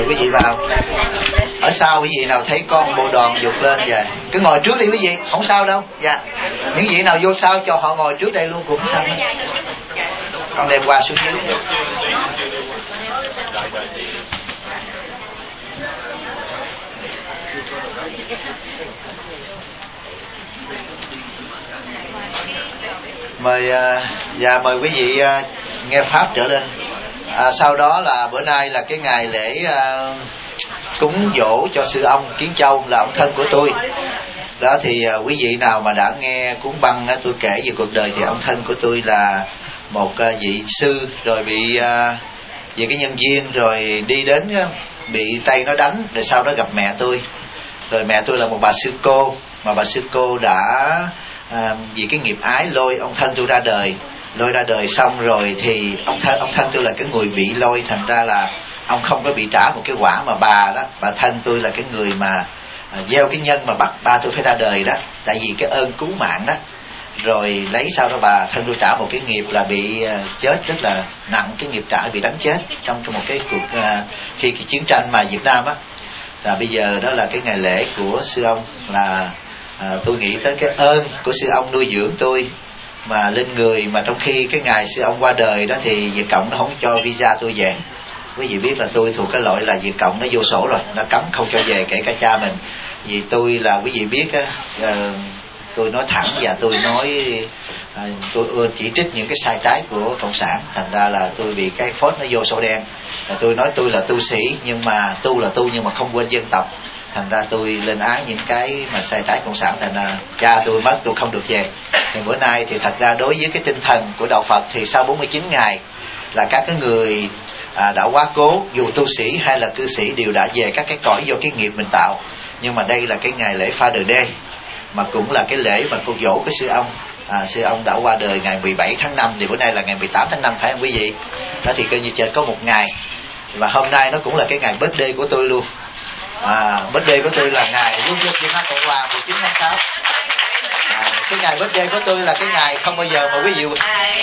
mời quý vị vào. Ở sau quý vị nào thấy con bộ đoàn vụt lên về cứ ngồi trước đi quý vị, không sao đâu. Dạ, những vị nào vô sau cho họ ngồi trước đây luôn cũng sao. Con đem qua xuống dưới. Mời mời quý vị nghe pháp trở lên. Sau đó là bữa nay là cái ngày lễ cúng dỗ cho sư ông Kiến Châu, là ông thân của tôi. Đó thì quý vị nào mà đã nghe cuốn băng tôi kể về cuộc đời thì ông thân của tôi là một vị sư, rồi bị về cái nhân duyên rồi đi đến bị Tây nó đánh, rồi sau đó gặp mẹ tôi. Rồi mẹ tôi là một bà sư cô, mà bà sư cô đã vì cái nghiệp ái lôi ông thân tôi ra đời. Lôi ra đời xong rồi thì ông thân tôi là cái người bị lôi, thành ra là ông không có bị trả một cái quả, mà bà thân tôi là cái người mà gieo cái nhân mà bắt ba tôi phải ra đời đó, tại vì cái ơn cứu mạng đó. Rồi lấy sau đó bà thân tôi trả một cái nghiệp là bị chết rất là nặng, cái nghiệp trả bị đánh chết trong một cái cuộc khi cái chiến tranh mà Việt Nam á. Là bây giờ đó là cái ngày lễ của sư ông, là tôi nghĩ tới cái ơn của sư ông nuôi dưỡng tôi mà lên người, mà trong khi cái ngày sư ông qua đời đó thì Việt Cộng nó không cho visa tôi về. Quý vị biết là tôi thuộc cái loại là Việt Cộng nó vô sổ rồi, nó cấm không cho về kể cả cha mình. Vì tôi là quý vị biết tôi nói thẳng và tôi nói tôi chỉ trích những cái sai trái của cộng sản, thành ra là tôi bị cái phốt nó vô sổ đen. Tôi nói tôi là tu sĩ nhưng mà tu là tu nhưng mà không quên dân tộc, thành ra tôi lên án những cái mà sai trái cộng sản, thành ra cha tôi mất tôi không được về. Thì bữa nay thì thật ra đối với cái tinh thần của đạo Phật thì sau 49 ngày là các cái người đã quá cố, dù tu sĩ hay là cư sĩ đều đã về các cái cõi do cái nghiệp mình tạo. Nhưng mà đây là cái ngày lễ Father Day, mà cũng là cái lễ mà cúng dỗ cái sư ông. Sư ông đã qua đời ngày 17 tháng 5, thì bữa nay là ngày 18 tháng 5 phải không quý vị? Đó thì coi như trên có một ngày. Và hôm nay nó cũng là cái ngày birthday của tôi luôn. Birthday của tôi là ngày Quốc dân Việt Nam Cộng Hòa 19 tháng 6. Cái ngày birthday của tôi là cái ngày không bao giờ mà quý vị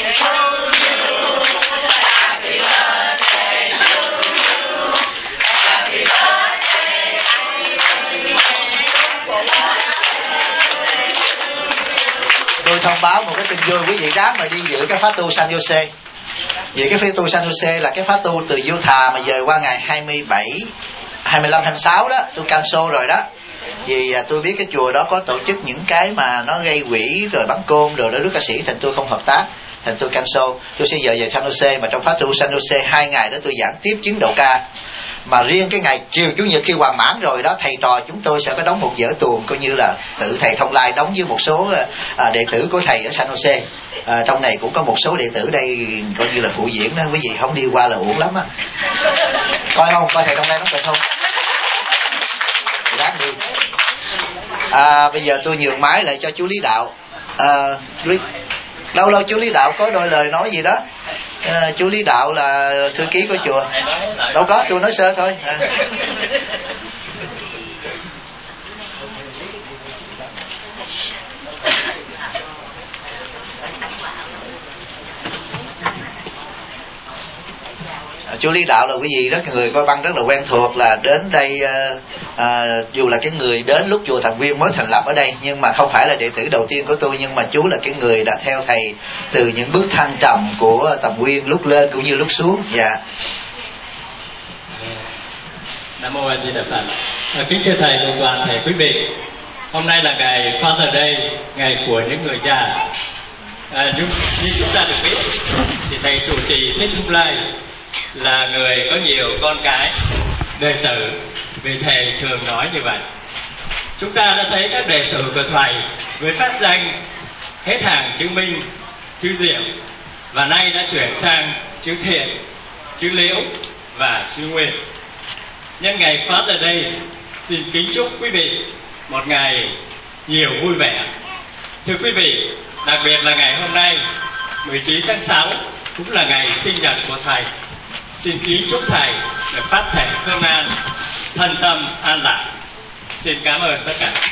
tôi thông báo một cái tin vui, quý vị ráng mà đi dự cái pháp tu San Jose. Vì cái pháp tu San Jose là cái pháp tu từ Vô Thà mà về qua ngày 27, 25, 26 đó, tôi cancel rồi đó. Vì tôi biết cái chùa đó có tổ chức những cái mà nó gây quỹ rồi bắn côn rồi đó rước ca sĩ, thành tôi không hợp tác, thành tôi cancel. Tôi sẽ về San Jose, mà trong pháp tu San Jose 2 ngày đó tôi giảng tiếp chứng độ ca. Mà riêng cái ngày chiều chủ nhật khi hoàn mãn rồi đó, thầy trò chúng tôi sẽ có đóng một vở tuồng, coi như là tự thầy Thông Lai đóng với một số đệ tử của thầy ở San Jose. Trong này cũng có một số đệ tử đây coi như là phụ diễn đó, quý vị không đi qua là uổng lắm á. Coi không, coi thầy Thông Lai đóng kịch không? Ráng đi. Bây giờ tôi nhường máy lại cho chú Lý Đạo. Lâu chú Lý Đạo có đôi lời nói gì đó. Chú Lý Đạo là thư ký của chùa. Đâu có, tôi nói sơ thôi. Chú Lý Đạo là quý vị rất người coi băng rất là quen thuộc, là đến đây dù là cái người đến lúc chùa Thần Nguyên mới thành lập ở đây, nhưng mà không phải là đệ tử đầu tiên của tôi, nhưng mà chú là cái người đã theo thầy từ những bước thăng trầm của Tầm Nguyên, lúc lên cũng như lúc xuống. Dạ. Nam mô A Di Đà Phật. Kính thưa thầy cùng toàn thể quý vị, hôm nay là ngày Father Day, ngày của những người già. Như chúng ta được biết thì thầy trụ trì Thích Thông Lai là người có nhiều con cái đệ tử, vì thầy thường nói như vậy. Chúng ta đã thấy các đệ tử của thầy với pháp danh hết hàng chữ Minh, chữ Diệu, và nay đã chuyển sang chữ Thiện, chữ Liễu và chữ Nguyệt. Nhân ngày Father Day, xin kính chúc quý vị một ngày nhiều vui vẻ. Thưa quý vị, đặc biệt là ngày hôm nay 19 tháng 6 cũng là ngày sinh nhật của thầy. Xin kính chúc thầy được phát thể hương an, thân tâm an lạc. Xin cảm ơn tất cả.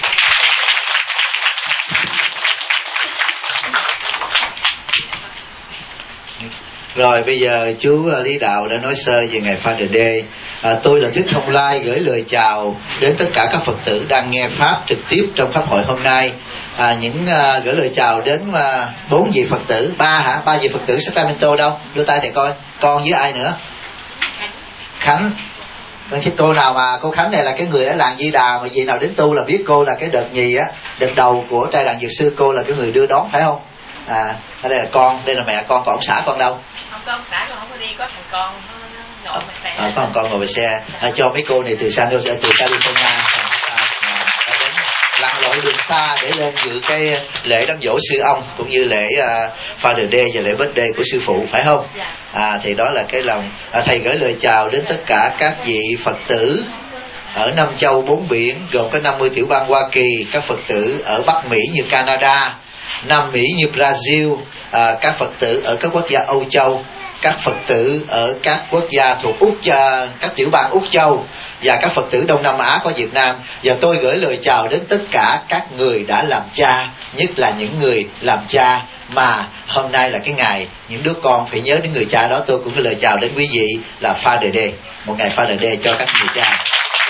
Rồi bây giờ chú Lý Đạo đã nói sơ về ngày Father Day. Tôi là Thích Thông Lai gửi lời chào đến tất cả các Phật tử đang nghe Pháp trực tiếp trong Pháp hội hôm nay. Gửi lời chào đến 4 vị Phật tử, 3 vị Phật tử Sacramento đâu? Đưa tay thầy coi, con với ai nữa? Khánh. Cô nào mà cô Khánh này là cái người ở làng Di Đà, mà vị nào đến tu là biết cô là cái đợt nhì á, đợt đầu của trai đàn dược sư, cô là cái người đưa đón phải không? Đây là con, đây là mẹ con, còn ông xã con đâu? Không có ông xã con, không có đi, có thằng con nó ngồi xe. Có thằng con ngồi về xe. Cho mấy cô này từ California lặn lội đường xa để lên dự cái lễ đám giỗ sư ông, cũng như lễ Father Day và lễ birthday của sư phụ, phải không? Thì đó là cái lòng thầy gửi lời chào đến tất cả các vị Phật tử ở 5 châu 4 biển, gồm có 50 tiểu bang Hoa Kỳ, các Phật tử ở Bắc Mỹ như Canada, Nam Mỹ như Brazil, các Phật tử ở các quốc gia Âu Châu, các Phật tử ở các quốc gia thuộc Úc, các tiểu bang Úc Châu, và các Phật tử Đông Nam Á có Việt Nam. Và tôi gửi lời chào đến tất cả các người đã làm cha, nhất là những người làm cha mà hôm nay là cái ngày những đứa con phải nhớ đến người cha đó. Tôi cũng gửi lời chào đến quý vị là Father Day, một ngày Father Day cho các người cha.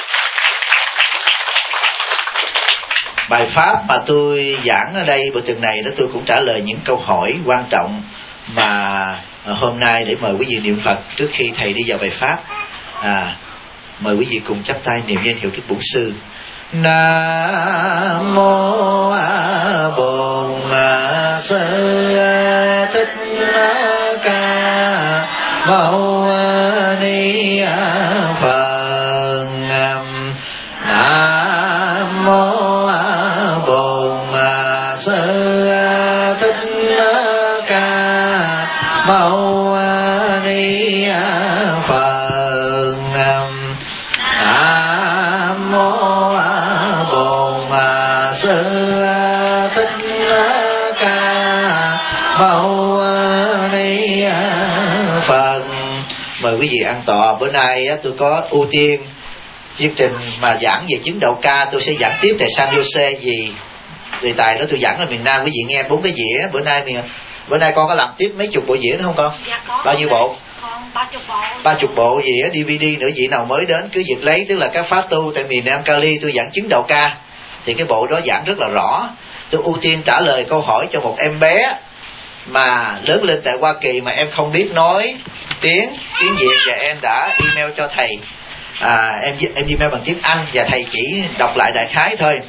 Bài pháp mà tôi giảng ở đây buổi tuần này đó, tôi cũng trả lời những câu hỏi quan trọng mà hôm nay để mời quý vị niệm Phật trước khi thầy đi vào bài pháp. Mời quý vị cùng chắp tay niệm danh hiệu Đức Bổn Sư. Nam mô Bổn Sư Thích Ca Mâu Ni Phật. Nam mô Bổn Sư Thích Ca Mâu Ni Phật. Nam mô Bổn Sư Thích Ca Mâu Ni Phật. Mời quý vị ăn tọa. Bữa nay tôi có ưu tiên chương trình mà giảng về chứng đậu ca, tôi sẽ giảng tiếp tại San Jose, vì đề tài đó tôi giảng ở miền Nam. Quý vị nghe 4 cái dĩa. Bữa nay con có làm tiếp mấy chục bộ dĩa nữa không con? Dạ, có. Bao nhiêu bộ? 30 bộ dĩa DVD nữa. Vị nào mới đến cứ việc lấy, tức là các pháp tu tại miền Nam Cali tôi giảng chứng đậu ca, thì cái bộ đó giảng rất là rõ. Tôi ưu tiên trả lời câu hỏi cho một em bé mà lớn lên tại Hoa Kỳ mà em không biết nói tiếng Việt, và em đã email cho thầy. Em email bằng tiếng Anh và thầy chỉ đọc lại đại khái thôi.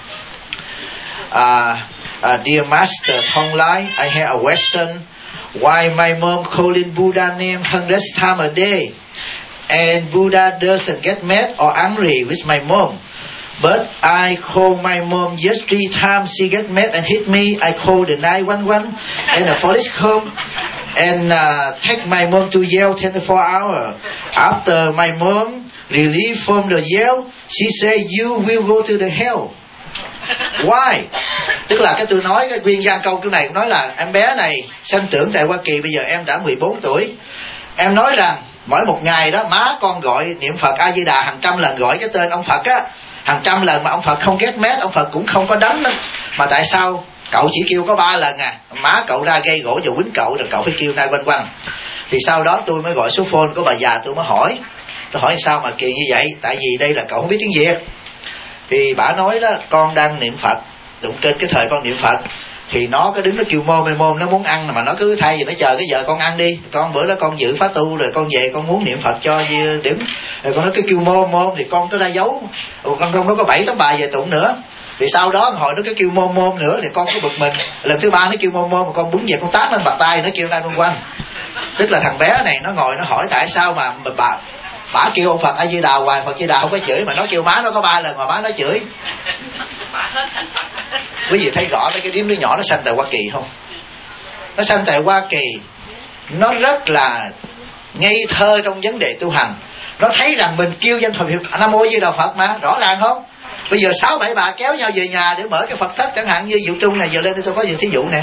Dear Master Thong Lai, I have a question. Why my mom calling Buddha name hundreds times a day, and Buddha doesn't get mad or angry with my mom, but I call my mom just 3 times, she get mad and hit me. I call the 911 and the police come and take my mom to jail 24 hours. After my mom relieved from the jail, she said, "You will go to the hell." Why? Tức là cái tôi nói cái nguyên văn câu này cũng nói là em bé này sinh trưởng tại Hoa Kỳ, bây giờ em đã 14 tuổi. Em nói rằng mỗi một ngày đó má con gọi niệm Phật A Di Đà hàng trăm lần, gọi cái tên ông Phật á hàng trăm lần, mà ông Phật không get mad, ông Phật cũng không có đánh nữa. Mà tại sao cậu chỉ kêu có 3 lần má cậu ra gây gỗ và quýnh cậu, rồi cậu phải kêu 911. Thì sau đó tôi mới gọi số phone của bà già, tôi mới hỏi. Tôi hỏi sao mà kỳ như vậy? Tại vì đây là cậu không biết tiếng Việt. Thì bà nói đó, con đang niệm Phật, đụng trên cái thời con niệm Phật thì nó cứ đứng nó kêu môm nó muốn ăn, mà nó cứ thay vì nó chờ cái giờ con ăn đi, con bữa đó con giữ pháp tu rồi con về con muốn niệm Phật cho điểm, rồi con nó cứ kêu môm thì con có ra giấu, con trong đó có 7-8 bài về tụng nữa. Thì sau đó hồi nó cứ kêu môm nữa thì con có bực mình, lần thứ 3 nó kêu môm mà con búng về con tát lên bạc tay, nó kêu ra quanh. Tức là thằng bé này nó ngồi nó hỏi tại sao mà bà kêu ông Phật A Di Đà hoài, Phật Di Đà không có chửi, mà nó kêu má nó có 3 lần mà má nó chửi. Quý vị thấy rõ mấy cái đứa nhỏ nó sanh tại Hoa Kỳ không? Nó sanh tại Hoa Kỳ, nó rất là ngây thơ trong vấn đề tu hành. Nó thấy rằng mình kêu danh Phật Nam Mô Di Đà Phật mà, rõ ràng không? Bây giờ 6-7 bà kéo nhau về nhà để mở cái Phật thất, chẳng hạn như Diệu Trung này, giờ lên tôi có nhiều thí dụ nè.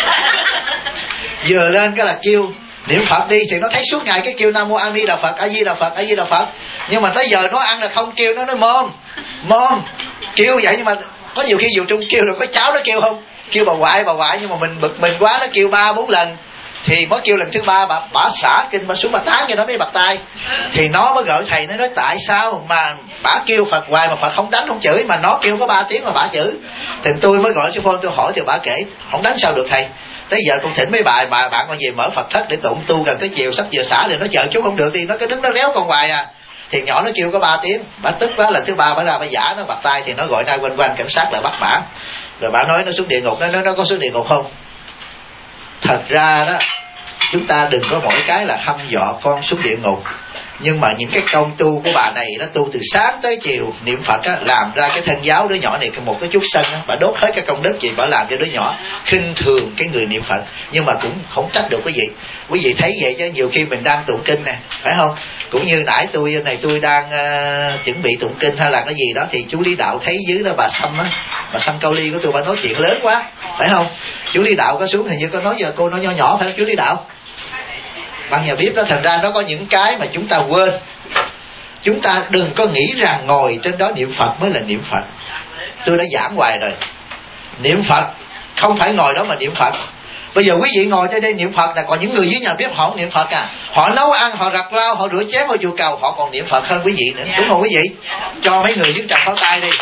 Giờ lên cái là kêu niệm Phật đi, thì nó thấy suốt ngày cái kêu Nam Mô A Di Đà Phật, A Di Đà Phật, A Di Đà Phật. Nhưng mà tới giờ nó ăn là không kêu, nó nói môm kêu vậy. Nhưng mà có nhiều khi Diệu Trung kêu rồi có cháu nó kêu không, kêu bà ngoại, nhưng mà mình bực mình quá nó kêu 3-4 lần. Thì mới kêu lần thứ ba bà xả kinh, bà xuống bà tán cho nó mới bật tay. Thì nó mới gọi thầy, nó nói tại sao mà bà kêu Phật hoài mà Phật không đánh không chửi, mà nó kêu có 3 tiếng mà bà chửi. Thì tôi mới gọi sư Phone tôi hỏi, thì bà kể không đánh sao được thầy. Tới giờ con thỉnh mấy bài mà bạn con về mở Phật thất để tụng tu, gần tới chiều sắp giờ xả thì nó chờ chú không được đi, nó cứ đứng nó réo con hoài à. Thì nhỏ nó kêu có 3 tiếng, bà tức quá, lần thứ ba bà ra bà giả nó bật tay, thì nó gọi ra quanh quanh cảnh sát lại bắt bả. Rồi bà nói nó xuống địa ngục, nó có xuống địa ngục không? Thật ra đó, chúng ta đừng có mỗi cái là hăm dọa con xuống địa ngục. Nhưng mà những cái công tu của bà này, nó tu từ sáng tới chiều niệm Phật á, làm ra cái thân giáo đứa nhỏ này một cái chút sân á, bà đốt hết cái công đức gì bà làm cho đứa nhỏ khinh thường cái người niệm Phật. Nhưng mà cũng không trách được quý vị thấy vậy chứ nhiều khi mình đang tụng kinh nè, phải không? Cũng như nãy tôi đang chuẩn bị tụng kinh hay là cái gì đó, thì chú Lý Đạo thấy dưới đó bà Sâm Cao Ly của tôi, bà nói chuyện lớn quá, phải không? Chú Lý Đạo có xuống, hình như có nói giờ cô nói nho nhỏ phải không chú Lý Đạo? Bạn nhà biết đó, thành ra nó có những cái mà chúng ta quên. Chúng ta đừng có nghĩ rằng ngồi trên đó niệm Phật mới là niệm Phật. Tôi đã giảng hoài rồi, niệm Phật không phải ngồi đó mà niệm Phật. Bây giờ quý vị ngồi trên đây niệm Phật là còn những người dưới nhà bếp họ không niệm Phật à. Họ nấu ăn, họ giặt rau, họ rửa chén, họ chùa cầu, họ còn niệm Phật hơn quý vị nữa. Đúng không quý vị? Cho mấy người dưới trần pháo tay đi.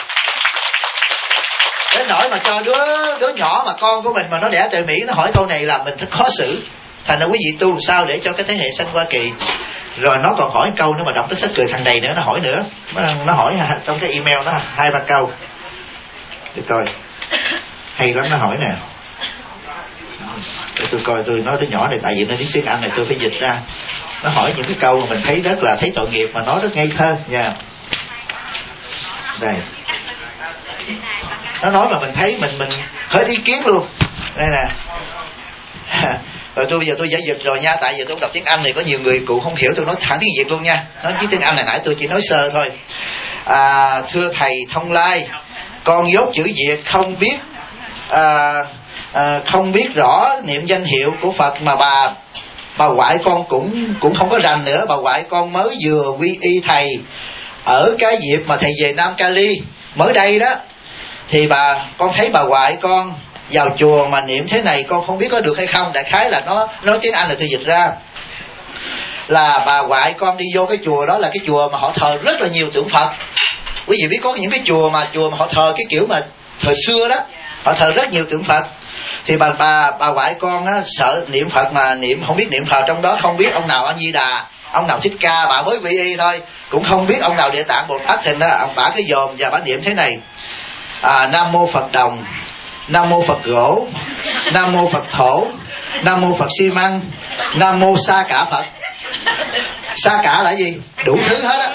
Đến nỗi mà cho đứa nhỏ mà con của mình mà nó đẻ tại Mỹ, nó hỏi câu này là mình thật khó xử. Thành ra quý vị tu làm sao để cho cái thế hệ sanh Hoa Kỳ. Rồi nó còn hỏi câu nữa mà đọc tới sách cười thằng này nữa, nó hỏi nữa. Nó hỏi trong cái email nó 2-3 câu. Để coi. Hay lắm, nó hỏi nè. Để tôi coi, tôi nói đứa nhỏ này, tại vì nó biết tiếng Anh này tôi phải dịch ra. Nó hỏi những cái câu mà mình thấy rất là thấy tội nghiệp mà nói rất ngây thơ nha. Đây. Nó nói mà mình thấy mình hết ý kiến luôn. Đây nè. Rồi bây giờ tôi giải dịch rồi nha, tại vì tôi không đọc tiếng Anh này có nhiều người cụ không hiểu, tôi nói thẳng tiếng Việt luôn nha. Nói với tiếng Anh này nãy tôi chỉ nói sơ thôi. Thưa thầy Thông Lai, con dốt chữ Việt không biết không biết rõ niệm danh hiệu của Phật, mà bà ngoại con cũng không có rành nữa. Bà ngoại con mới vừa quy y thầy ở cái dịp mà thầy về Nam Cali mới đây đó. Thì con thấy bà ngoại con vào chùa mà niệm thế này, con không biết có được hay không. Đại khái là nó nói tiếng Anh là tôi dịch ra là bà ngoại con đi vô cái chùa đó là cái chùa mà họ thờ rất là nhiều tượng Phật. Quý vị biết có những cái chùa mà họ thờ cái kiểu mà thời xưa đó, họ thờ rất nhiều tượng Phật. Thì bà ngoại con á, sợ niệm Phật mà niệm không biết niệm Phật, trong đó không biết ông nào A Di Đà, ông nào Thích Ca, bà mới quy y thôi, cũng không biết ông nào Địa Tạng Bồ Tát. Thành ra ông bà cái dòm và bà niệm thế này: Nam mô Phật Đồng, Nam mô Phật Gỗ, Nam mô Phật Thổ, Nam mô Phật Xi Măng, Nam mô Sa Cả Phật. Sa Cả là gì? Đủ thứ hết á.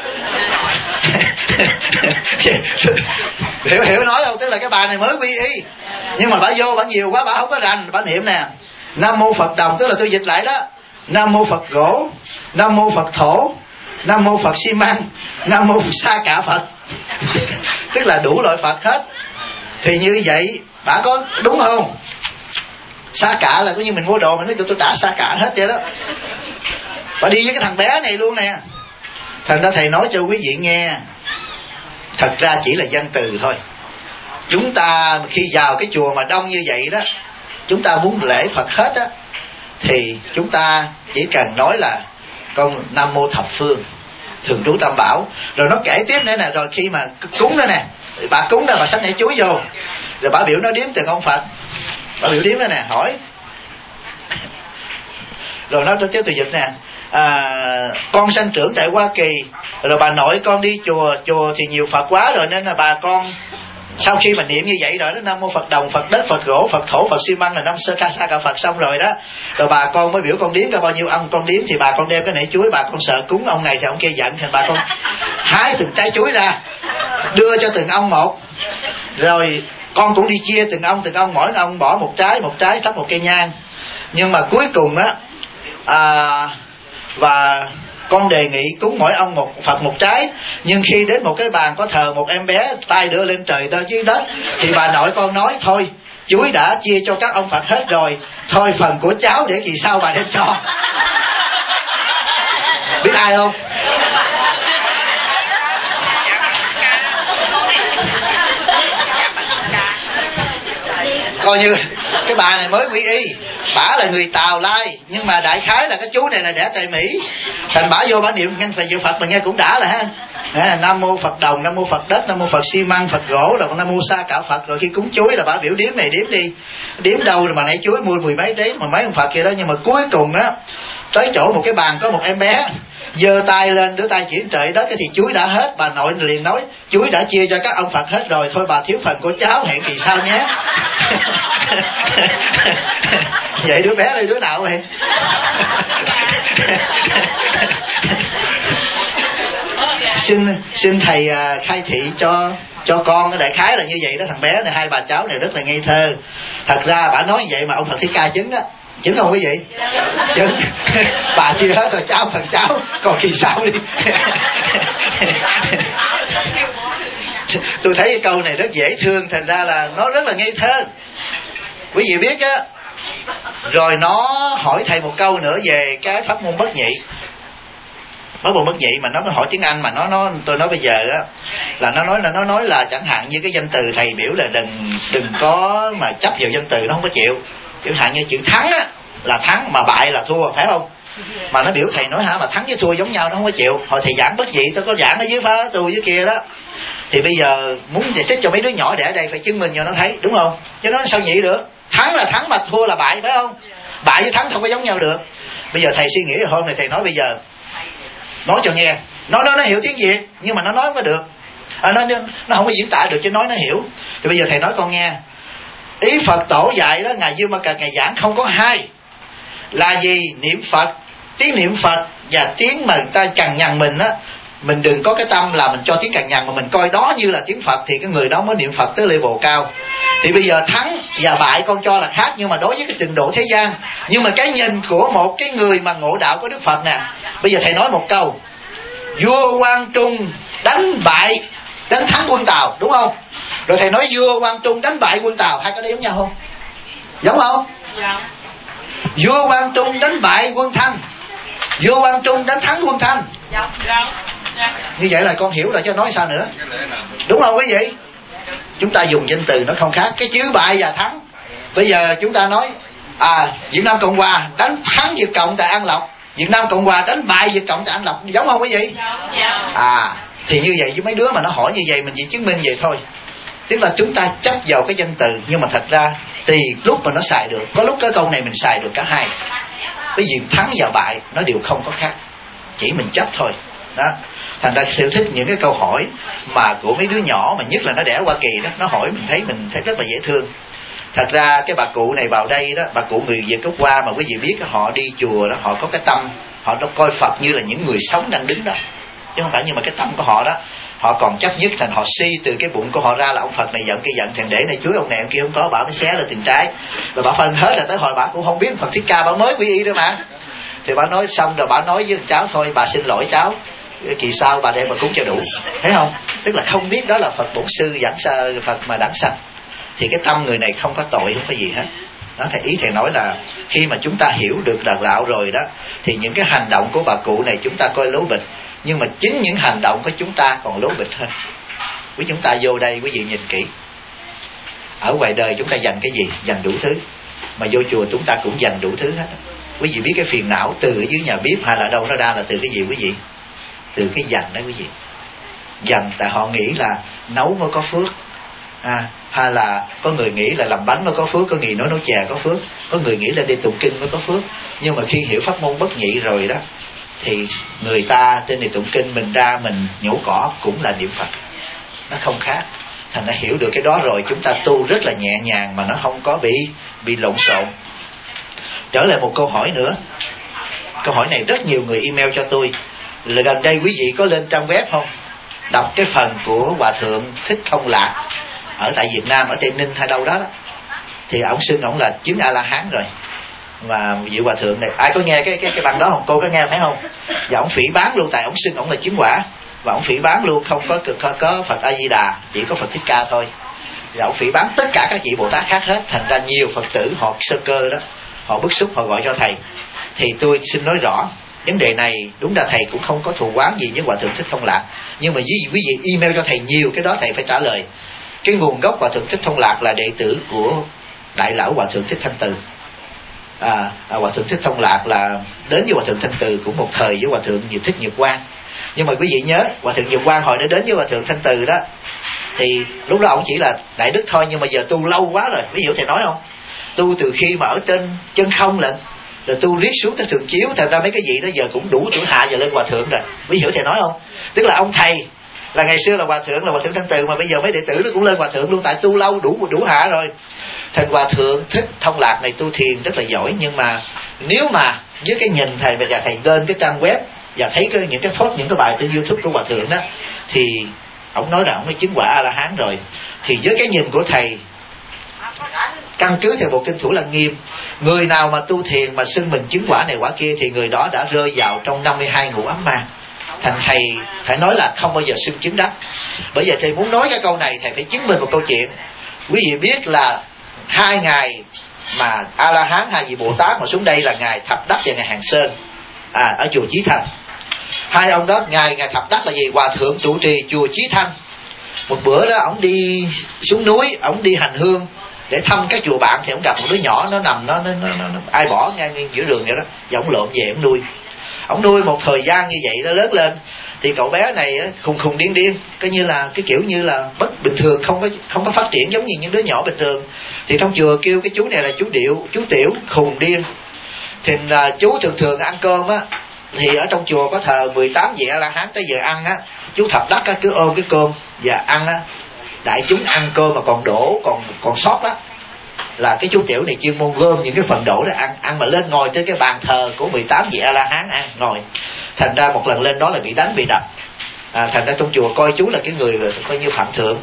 hiểu nói không? Tức là cái bà này mới quy y, nhưng mà bà vô bà nhiều quá, bà không có rành. Bà niệm nè: Nam mô Phật Đồng, tức là tôi dịch lại đó: Nam mô Phật Gỗ, Nam mô Phật Thổ, Nam mô Phật Xi Măng, Nam mô Sa Cả Phật. Tức là đủ loại Phật hết. Thì như vậy bà có đúng không? Sa Cả là coi như mình mua đồ mình nói tôi trả Sa Cả hết vậy đó. Bà đi với cái thằng bé này luôn nè. Thành ra thầy nói cho quý vị nghe, thật ra chỉ là danh từ thôi. Chúng ta khi vào cái chùa mà đông như vậy đó, chúng ta muốn lễ Phật hết á, thì chúng ta chỉ cần nói là con Nam Mô Thập Phương Thường Trú Tam Bảo. Rồi nó kể tiếp nữa nè, rồi khi mà cúng đó nè, bà cúng đó bà xách nẻ chuối vô, rồi bà biểu nó đếm từng ông Phật, bà biểu đếm đó nè, hỏi. Rồi nó tiếp từ dịch nè: con sanh trưởng tại Hoa Kỳ, rồi bà nội con đi chùa thì nhiều Phật quá rồi, nên là bà con sau khi mà niệm như vậy rồi đó, Nam mô Phật Đồng, Phật Đất, Phật Gỗ, Phật Thổ, Phật Xi Măng là năm Sa Cả Phật xong rồi đó, rồi bà con mới biểu con đếm coi bao nhiêu ông con đếm. Thì bà con đem cái nẻ chuối, bà con sợ cúng ông này thì ông kia giận, thì bà con hái từng trái chuối ra đưa cho từng ông một, rồi con cũng đi chia từng ông, mỗi ông bỏ một trái thắp một cây nhang. Nhưng mà cuối cùng á, và con đề nghị cúng mỗi ông một Phật một trái. Nhưng khi đến một cái bàn có thờ một em bé, tay đưa lên trời đơ dưới đất, thì bà nội con nói thôi, chuối đã chia cho các ông Phật hết rồi, thôi phần của cháu để kỳ sau bà đem cho. Biết ai không? Coi như cái bà này mới quy y, bả là người Tàu Lai, nhưng mà đại khái là cái chú này là đẻ tại Mỹ, thành bả vô bả niệm ngăn phải dự Phật mà nghe cũng đã là ha. Nam mô Phật Đồng, Nam mô Phật Đất, Nam mô Phật xi măng, Phật gỗ, rồi Nam mô Sa Cạo Phật. Rồi khi cúng chuối là bả biểu điếm này điếm đi, điếm đâu rồi mà nãy chuối mua 10 mấy đếm mà mấy ông Phật kia đó. Nhưng mà cuối cùng á, tới chỗ một cái bàn có một em bé giơ tay lên, đứa tay chuyển trời đất, cái thì chuối đã hết. Bà nội liền nói chuối đã chia cho các ông Phật hết rồi, thôi bà thiếu phần của cháu, hẹn kỳ sau nhé. Vậy đứa bé đây đứa nào vậy? Xin thầy khai thị cho con. Cái đại khái là như vậy đó. Thằng bé này, hai bà cháu này rất là ngây thơ. Thật ra bà nói như vậy mà ông Phật Thích Ca chứng đó, chứng không quý vị? Chứng. Bà chia hết rồi, cháu phần cháu, còn kỳ sau đi. Tôi thấy cái câu này rất dễ thương, thành ra là nó rất là ngây thơ. Quý vị biết á, rồi nó hỏi thầy một câu nữa về cái pháp môn bất nhị. Pháp môn bất nhị mà nó hỏi tiếng Anh mà tôi nói bây giờ á, là nó nói là chẳng hạn như cái danh từ thầy biểu là đừng có mà chấp vào danh từ, nó không có chịu. Chẳng hạn như chữ thắng á là thắng, mà bại là thua, phải không? Mà nó biểu thầy nói hả, mà thắng với thua giống nhau, nó không có chịu. Hồi thầy giảng bất nhị, tôi có giảng ở dưới phá tu dưới kia đó, thì bây giờ muốn giải thích cho mấy đứa nhỏ để ở đây phải chứng minh cho nó thấy, đúng không? Chứ nó sao nhị được? Thắng là thắng mà thua là bại, phải không? Bại với thắng không có giống nhau được. Bây giờ thầy suy nghĩ hôm nay thầy nói bây giờ nói cho nghe, nó hiểu tiếng Việt nhưng mà nó nói không có được, nó không có diễn tả được chứ nói nó hiểu. Thì bây giờ thầy nói con nghe, ý Phật tổ dạy đó, ngài Dương Ma Cật ngài giảng không có hai, là gì? Niệm Phật, tiếng niệm Phật và tiếng mà người ta cằn nhằn mình á, mình đừng có cái tâm là mình cho tiếng cằn nhằn mà mình coi đó như là tiếng Phật, thì cái người đó mới niệm Phật tới level cao. Thì bây giờ thắng và bại con cho là khác, nhưng mà đối với cái trình độ thế gian, nhưng mà cái nhìn của một cái người mà ngộ đạo của Đức Phật nè. Bây giờ thầy nói một câu, vua Quang Trung đánh thắng quân Tàu, đúng không? Rồi thầy nói vua Quang Trung đánh bại quân Tàu, hai cái đó giống nhau không? Giống không? Dạ. Vua Quang Trung đánh bại quân Thanh, vua Quang Trung đánh thắng quân Thanh. Dạ. Như vậy là con hiểu rồi chứ nói sao nữa, đúng không quý vị? Chúng ta dùng danh từ nó không khác, cái chữ bại và thắng. Bây giờ chúng ta nói Việt Nam Cộng Hòa đánh thắng Việt Cộng tại An Lộc, Việt Nam Cộng Hòa đánh bại Việt Cộng tại An Lộc, giống không quý vị? Thì như vậy với mấy đứa mà nó hỏi như vậy mình chỉ chứng minh vậy thôi. Tức là chúng ta chấp vào cái danh từ, nhưng mà thật ra tùy lúc mà nó xài được. Có lúc cái câu này mình xài được cả hai, cái gì thắng và bại nó đều không có khác, chỉ mình chấp thôi đó. Thành ra sự thích những cái câu hỏi mà của mấy đứa nhỏ, mà nhất là nó đẻ Hoa Kỳ đó, nó hỏi mình thấy rất là dễ thương. Thật ra cái bà cụ này vào đây đó, bà cụ người Việt gốc Hoa mà quý vị biết, họ đi chùa đó, họ có cái tâm, họ đã coi Phật như là những người sống đang đứng đó, chứ không phải như mà cái tâm của họ đó. Họ còn chấp nhất thành họ si từ cái bụng của họ ra là ông Phật này giận kia giận, thằng để này chuối ông này ông kia không có, bảo nó xé là từng trái, rồi bà phân hết, là tới hồi bà cũng không biết Phật Thích Ca, bà mới quy y đó mà. Thì bà nói xong rồi bà nói với cháu thôi, bà xin lỗi cháu, kỳ sau bà đem bà cúng cho đủ, thấy không? Tức là không biết đó là Phật Bổn Sư giảng Phật mà đản sanh, thì cái tâm người này không có tội, không có gì hết đó. Thầy nói là khi mà chúng ta hiểu được đạo đạo rồi đó, thì những cái hành động của bà cụ này chúng ta coi lố bịch, nhưng mà chính những hành động của chúng ta còn lố bịch hơn. Quý chúng ta vô đây quý vị nhìn kỹ, ở ngoài đời chúng ta dành cái gì? Dành đủ thứ, mà vô chùa chúng ta cũng dành đủ thứ hết. Quý vị biết cái phiền não từ ở dưới nhà bếp hay là đâu nó ra là từ cái gì quý vị? Từ cái dành đó quý vị. Dành tại họ nghĩ là nấu mới có phước, hay là có người nghĩ là làm bánh mới có phước, có người nói nấu chè có phước, có người nghĩ là đi tụng kinh mới có phước. Nhưng mà khi hiểu pháp môn bất nhị rồi đó, thì người ta trên này tụng kinh, mình ra mình nhổ cỏ cũng là niệm Phật, nó không khác. Thành ra hiểu được cái đó rồi, chúng ta tu rất là nhẹ nhàng mà nó không có bị lộn xộn. Trở lại một câu hỏi nữa. Câu hỏi này rất nhiều người email cho tôi. Là gần đây quý vị có lên trang web không? Đọc cái phần của Hòa Thượng Thích Thông Lạc ở tại Việt Nam, ở Tây Ninh hay đâu đó, thì ổng xưng ổng là chứng A-la-hán rồi. Và vị Hòa Thượng này, ai có nghe cái băng đó không? Cô có nghe phải không? Và ổng phỉ bán luôn, tại ổng xưng ổng là chứng quả. Và ổng phỉ bán luôn, không có Phật A-di-đà, chỉ có Phật Thích Ca thôi. Và ổng phỉ bán tất cả các vị Bồ Tát khác hết. Thành ra nhiều Phật tử họ sơ cơ đó, họ bức xúc, họ gọi cho thầy. Thì tôi xin nói rõ, vấn đề này đúng là thầy cũng không có thù oán gì với Hòa Thượng Thích Thông Lạc, nhưng mà quý vị email cho thầy nhiều cái đó thầy phải trả lời. Cái nguồn gốc Hòa Thượng Thích Thông Lạc là đệ tử của Đại lão Hòa Thượng Thích Thanh Từ. Hòa thượng Thích Thông Lạc là đến với Hòa thượng Thanh Từ cũng một thời với Hòa thượng Thích Nhật Quang. Nhưng mà quý vị nhớ, Hòa thượng Nhật Quang hồi nó đến với Hòa thượng Thanh Từ đó thì lúc đó ông chỉ là đại đức thôi, nhưng mà giờ tu lâu quá rồi, quý hiểu thầy nói không? Tu từ khi mà ở trên chân không lận, rồi tu riết xuống tới Thường Chiếu, thành ra mấy cái vị đó giờ cũng đủ tuổi hạ giờ lên Hòa thượng rồi, quý hiểu thầy nói không? Tức là ông thầy là ngày xưa là Hòa thượng Thanh Từ, mà bây giờ mấy đệ tử nó cũng lên Hòa thượng luôn, tại tu lâu đủ hạ rồi. Thành Hòa thượng Thích Thông Lạc này tu thiền rất là giỏi, nhưng mà nếu mà với cái nhìn thầy, bây giờ thầy lên cái trang web và thấy những cái post, những cái bài trên YouTube của Hòa thượng đó, thì ông nói là ông đã chứng quả A-la-hán rồi. Thì với cái nhìn của thầy, căn cứ theo bộ kinh Thủ Lăng Nghiêm, người nào mà tu thiền mà xưng mình chứng quả này quả kia thì người đó đã rơi vào trong 52 ngũ ấm ma. Thành thầy phải nói là không bao giờ xưng chứng đắc. Bởi vậy thầy muốn nói cái câu này, thầy phải chứng minh một câu chuyện. Quý vị biết là hai ngài mà A-la-hán, hai vị Bồ Tát mà xuống đây là ngài Thập Đắc và ngài Hàng Sơn, ở chùa Chí Thành. Hai ông đó, ngài Thập Đắc là gì? Hòa thượng trụ trì chùa Chí Thanh. Một bữa đó ông đi xuống núi, ông đi hành hương để thăm cái chùa bạn, thì ông gặp một đứa nhỏ nó nằm nó ai bỏ ngang giữa đường vậy đó, và ông lộn về ông nuôi. Ông nuôi một thời gian như vậy nó lớn lên thì cậu bé này khùng điên, coi như là cái kiểu như là bất bình thường, không có phát triển giống như những đứa nhỏ bình thường. Thì trong chùa kêu cái chú này là chú Tiểu khùng điên. Thì chú thường ăn cơm á, thì ở trong chùa có thờ 18 vị A-la-hán, tới giờ ăn á, chú Thập Đắc á cứ ôm cái cơm và ăn á, đại chúng ăn cơm mà còn đổ còn sót á, là cái chú Tiểu này chuyên môn gom những cái phần đổ đó ăn mà lên ngồi trên cái bàn thờ của 18 vị A-la-hán ăn ngồi. Thành ra một lần lên đó là bị đánh bị đập. Thành ra trong chùa coi chú là cái người coi như phạm thượng.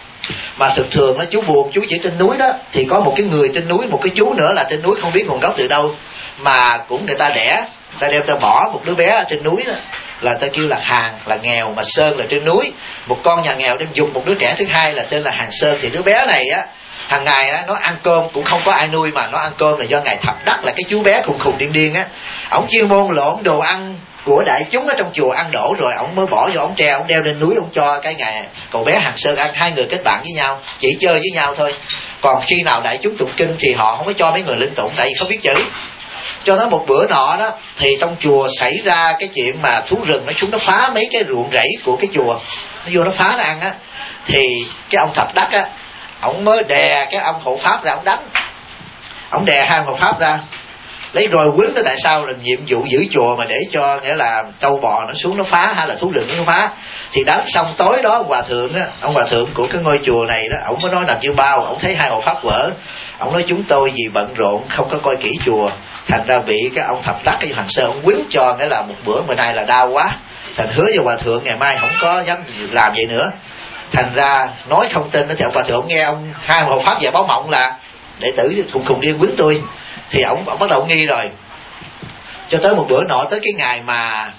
Mà thường đó chú buồn, chú chỉ trên núi đó, thì có một cái người trên núi, một cái chú nữa là trên núi không biết nguồn gốc từ đâu, mà cũng người ta đẻ, người ta đem ta bỏ một đứa bé ở trên núi đó, là ta kêu là Hàng là nghèo, mà Sơn là trên núi. Một con nhà nghèo đem dùng một đứa trẻ thứ hai là tên là Hàng Sơn. Thì đứa bé này á, hàng ngày á, nó ăn cơm cũng không có ai nuôi, mà nó ăn cơm là do ngài Thập Đắc là cái chú bé khùng điên á, ổng chuyên môn lộn đồ ăn của đại chúng ở trong chùa ăn đổ rồi ổng mới bỏ vô ổng tre, ổng đeo lên núi, ổng cho cái ngài cậu bé Hàng Sơn ăn. Hai người kết bạn với nhau, chỉ chơi với nhau thôi. Còn khi nào đại chúng tụng kinh thì họ không có cho mấy người lên tụng, tại vì không biết chữ. Cho tới một bữa nọ đó, thì trong chùa xảy ra cái chuyện mà thú rừng nó xuống nó phá mấy cái ruộng rẫy của cái chùa, nó vô nó phá nó ăn á. Thì cái ông Thập Đắc á, ổng mới đè cái ông hộ pháp ra, ổng đánh. Ổng đè hai ông hộ pháp ra, lấy roi quýnh nó. Tại sao? Là nhiệm vụ giữ chùa mà để cho nghĩa là trâu bò nó xuống nó phá, hay là thú rừng nó phá. Thì đánh xong tối đó ông hòa thượng của cái ngôi chùa này đó, ổng mới nói nằm như bao. Ổng thấy hai hộ pháp quở, ổng nói chúng tôi vì bận rộn không có coi kỹ chùa, thành ra bị cái ông Thập Đắc, cái Hàng Sơn ông quýnh cho, nghĩa là một bữa bữa nay là đau quá. Thành hứa với hòa thượng ngày mai không có dám làm vậy nữa. Thành ra nói không tin đó, thì ông hòa thượng nghe ông hai hộ pháp về báo mộng là đệ tử khùng điên quýnh tôi, thì ông bắt đầu nghi rồi. Cho tới một bữa nọ, tới cái ngày mà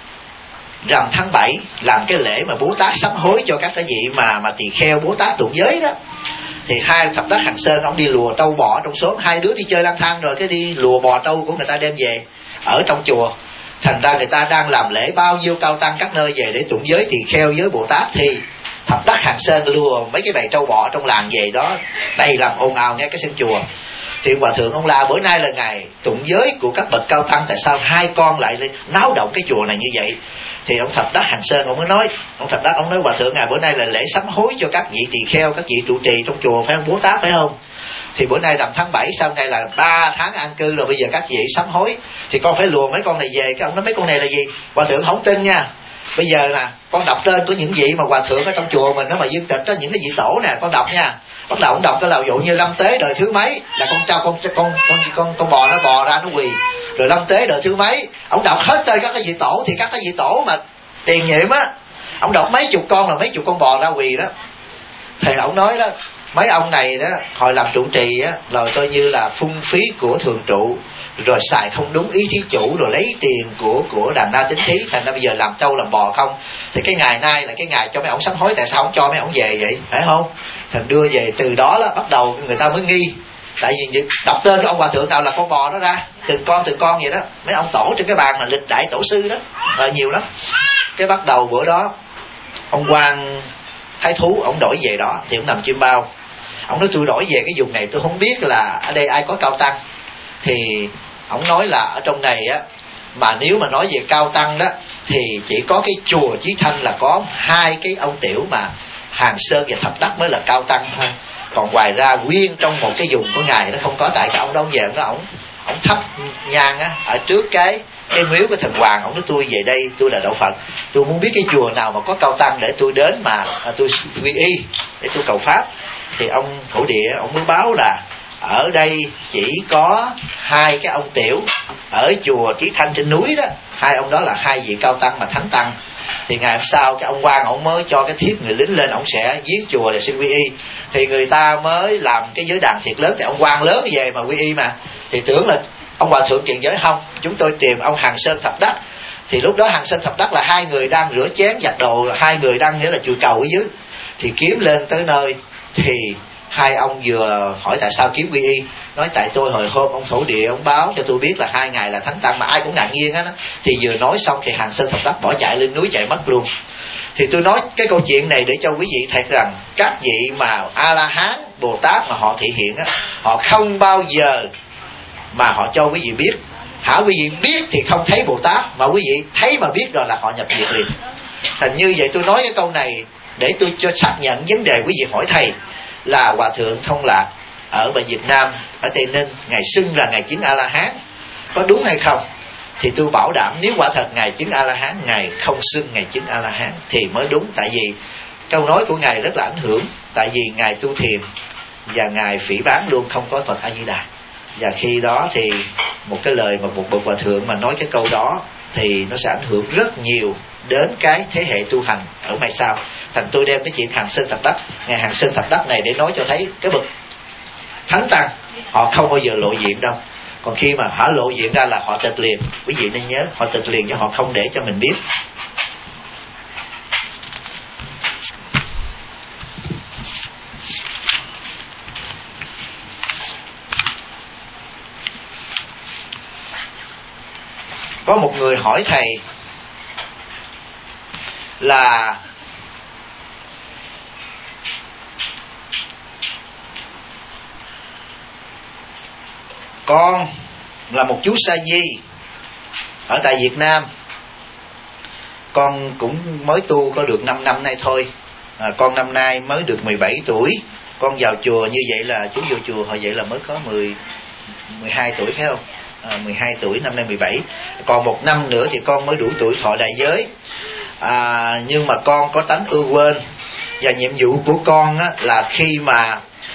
rằm tháng 7 làm cái lễ mà Bố Tát sám hối cho các cái vị mà tỳ kheo Bố Tát tụng giới đó, thì hai Thập Đắc Hàng Sơn ông đi lùa trâu bò trong xóm. Hai đứa đi chơi lang thang rồi cái đi lùa bò trâu của người ta đem về ở trong chùa. Thành ra người ta đang làm lễ bao nhiêu cao tăng các nơi về để tụng giới tỳ kheo với Bồ Tát, thì Thập Đắc Hàng Sơn lùa mấy cái bầy trâu bò trong làng về đó, đây làm ồn ào ngay cái sân chùa. Thì hòa thượng ông la bữa nay là ngày tụng giới của các bậc cao tăng, tại sao hai con lại náo động cái chùa này như vậy? Thì ông Thập Đắc Hàng Sơn ông mới nói, ông Thập Đắc ông nói hòa thượng ngày bữa nay là lễ sám hối cho các vị tỳ kheo, các vị trụ trì trong chùa, phải không Bố Tát, phải không? Thì bữa nay rằm tháng 7 sau này là 3 tháng an cư rồi, bây giờ các vị sám hối thì con phải lùa mấy con này về. Cái ông nói mấy con này là gì? Hòa thượng không tin nha. Bây giờ nè, con đọc tên của những vị mà hòa thượng ở trong chùa mình nó mà dương tịch đó, những cái vị tổ nè, con đọc nha. Bắt đầu ông đọc cái là dụ như Lâm Tế đời thứ mấy là con cho con bò nó bò ra nó quỳ, rồi Lâm Tế đời thứ mấy, ông đọc hết tên các cái vị tổ. Thì các cái vị tổ mà tiền nhiệm á, ông đọc mấy chục con là mấy chục con bò ra quỳ đó. Thì ông nói đó, mấy ông này đó hồi làm trụ trì á là coi như là phung phí của thường trụ, rồi xài không đúng ý thí chủ, rồi lấy tiền của đàn na tính thí, thành ra bây giờ làm trâu làm bò không. Thì cái ngày nay là cái ngày cho mấy ông sám hối, tại sao không cho mấy ông về vậy, phải không? Thành đưa về, từ đó bắt đầu người ta mới nghi. Tại vì đọc tên cái ông hòa thượng nào là con bò nó ra, từng con vậy đó. Mấy ông tổ trên cái bàn mà lịch đại tổ sư đó là nhiều lắm. Cái bắt đầu bữa đó ông Quan Thái Thú ông đổi về đó, thì ông nằm chim bao. Ông nói tôi đổi về cái vùng này tôi không biết là ở đây ai có cao tăng. thì ổng nói là ở trong này á, mà nếu mà nói về cao tăng đó thì chỉ có cái chùa Chí Thanh là có 2 cái ông tiểu mà Hàng Sơn và Thập Đắc mới là cao tăng thôi. Còn ngoài ra nguyên trong một cái vùng của ngài nó không có. Tại cái ông đó về đó, ổng thắp nhang á ở trước cái miếu của thần hoàng. Ổng nói tôi về đây tôi là đạo Phật, tôi muốn biết cái chùa nào mà có cao tăng để tôi đến mà tôi quy y để tôi cầu pháp. Thì ông thổ địa ông mới báo là ở đây chỉ có 2 cái ông tiểu ở chùa Chí Thanh trên núi đó, 2 ông đó là 2 vị cao tăng mà thánh tăng. Thì ngày hôm sau cái ông quan ông mới cho cái thiếp người lính lên, ông sẽ giết chùa để xin quy y. Thì người ta mới làm cái giới đàn thiệt lớn, tại ông quan lớn về mà quy y mà, thì tưởng là ông hòa thượng truyền giới. Không, chúng tôi tìm ông Hàng Sơn Thập Đắc. Thì lúc đó Hàng Sơn Thập Đắc là 2 người đang rửa chén giặt đồ, 2 người đang nghĩa là chùi cầu ở dưới. Thì kiếm lên tới nơi thì 2 ông vừa hỏi tại sao kiếm quy y, nói tại tôi hồi hôm ông thổ địa ông báo cho tôi biết là 2 ngày là thánh tăng, mà ai cũng ngạc nhiên á. Thì vừa nói xong thì Hàng Sơn Thập Đắc bỏ chạy lên núi chạy mất luôn. Thì tôi nói cái câu chuyện này để cho quý vị thấy rằng các vị mà A La Hán, Bồ Tát mà họ thị hiện á, họ không bao giờ mà họ cho quý vị biết. Hả, quý vị biết thì không thấy Bồ Tát, mà quý vị thấy mà biết rồi là họ nhập diệt liền. Thành như vậy tôi nói cái câu này để tôi cho xác nhận vấn đề quý vị hỏi thầy là Hòa Thượng Thông Lạc ở Việt Nam, ở Tây Ninh, ngài xưng là ngài chứng A La Hán, có đúng hay không? Thì tôi bảo đảm nếu quả thật ngài chứng A La Hán, ngài không xưng ngài chứng A La Hán thì mới đúng. Tại vì câu nói của ngài rất là ảnh hưởng, tại vì ngài tu thiền và ngài phỉ báng luôn không có Phật A Di Đà. Và khi đó thì một cái lời mà một bậc hòa thượng mà nói cái câu đó thì nó sẽ ảnh hưởng rất nhiều đến cái thế hệ tu hành ở mai sau. Thành tôi đem cái chuyện Hàng Sơn Thập Đắc, ngài Hàng Sơn Thập Đắc này để nói cho thấy cái bậc thánh tăng họ không bao giờ lộ diện đâu. Còn khi mà họ lộ diện ra là họ tịch liền. Quý vị nên nhớ, họ tịch liền chứ họ không để cho mình biết. Có một người hỏi thầy là con là một chú sa di ở tại Việt Nam, con cũng mới tu có được 5 năm nay thôi. Con năm nay mới được 17 tuổi. Con vào chùa như vậy là chú vô chùa hồi vậy là mới có 12 tuổi phải không? 12 tuổi, năm nay 17. Còn 1 năm nữa thì con mới đủ tuổi thọ đại giới. Nhưng mà con có tánh ưa quên. Và nhiệm vụ của con á, là khi mà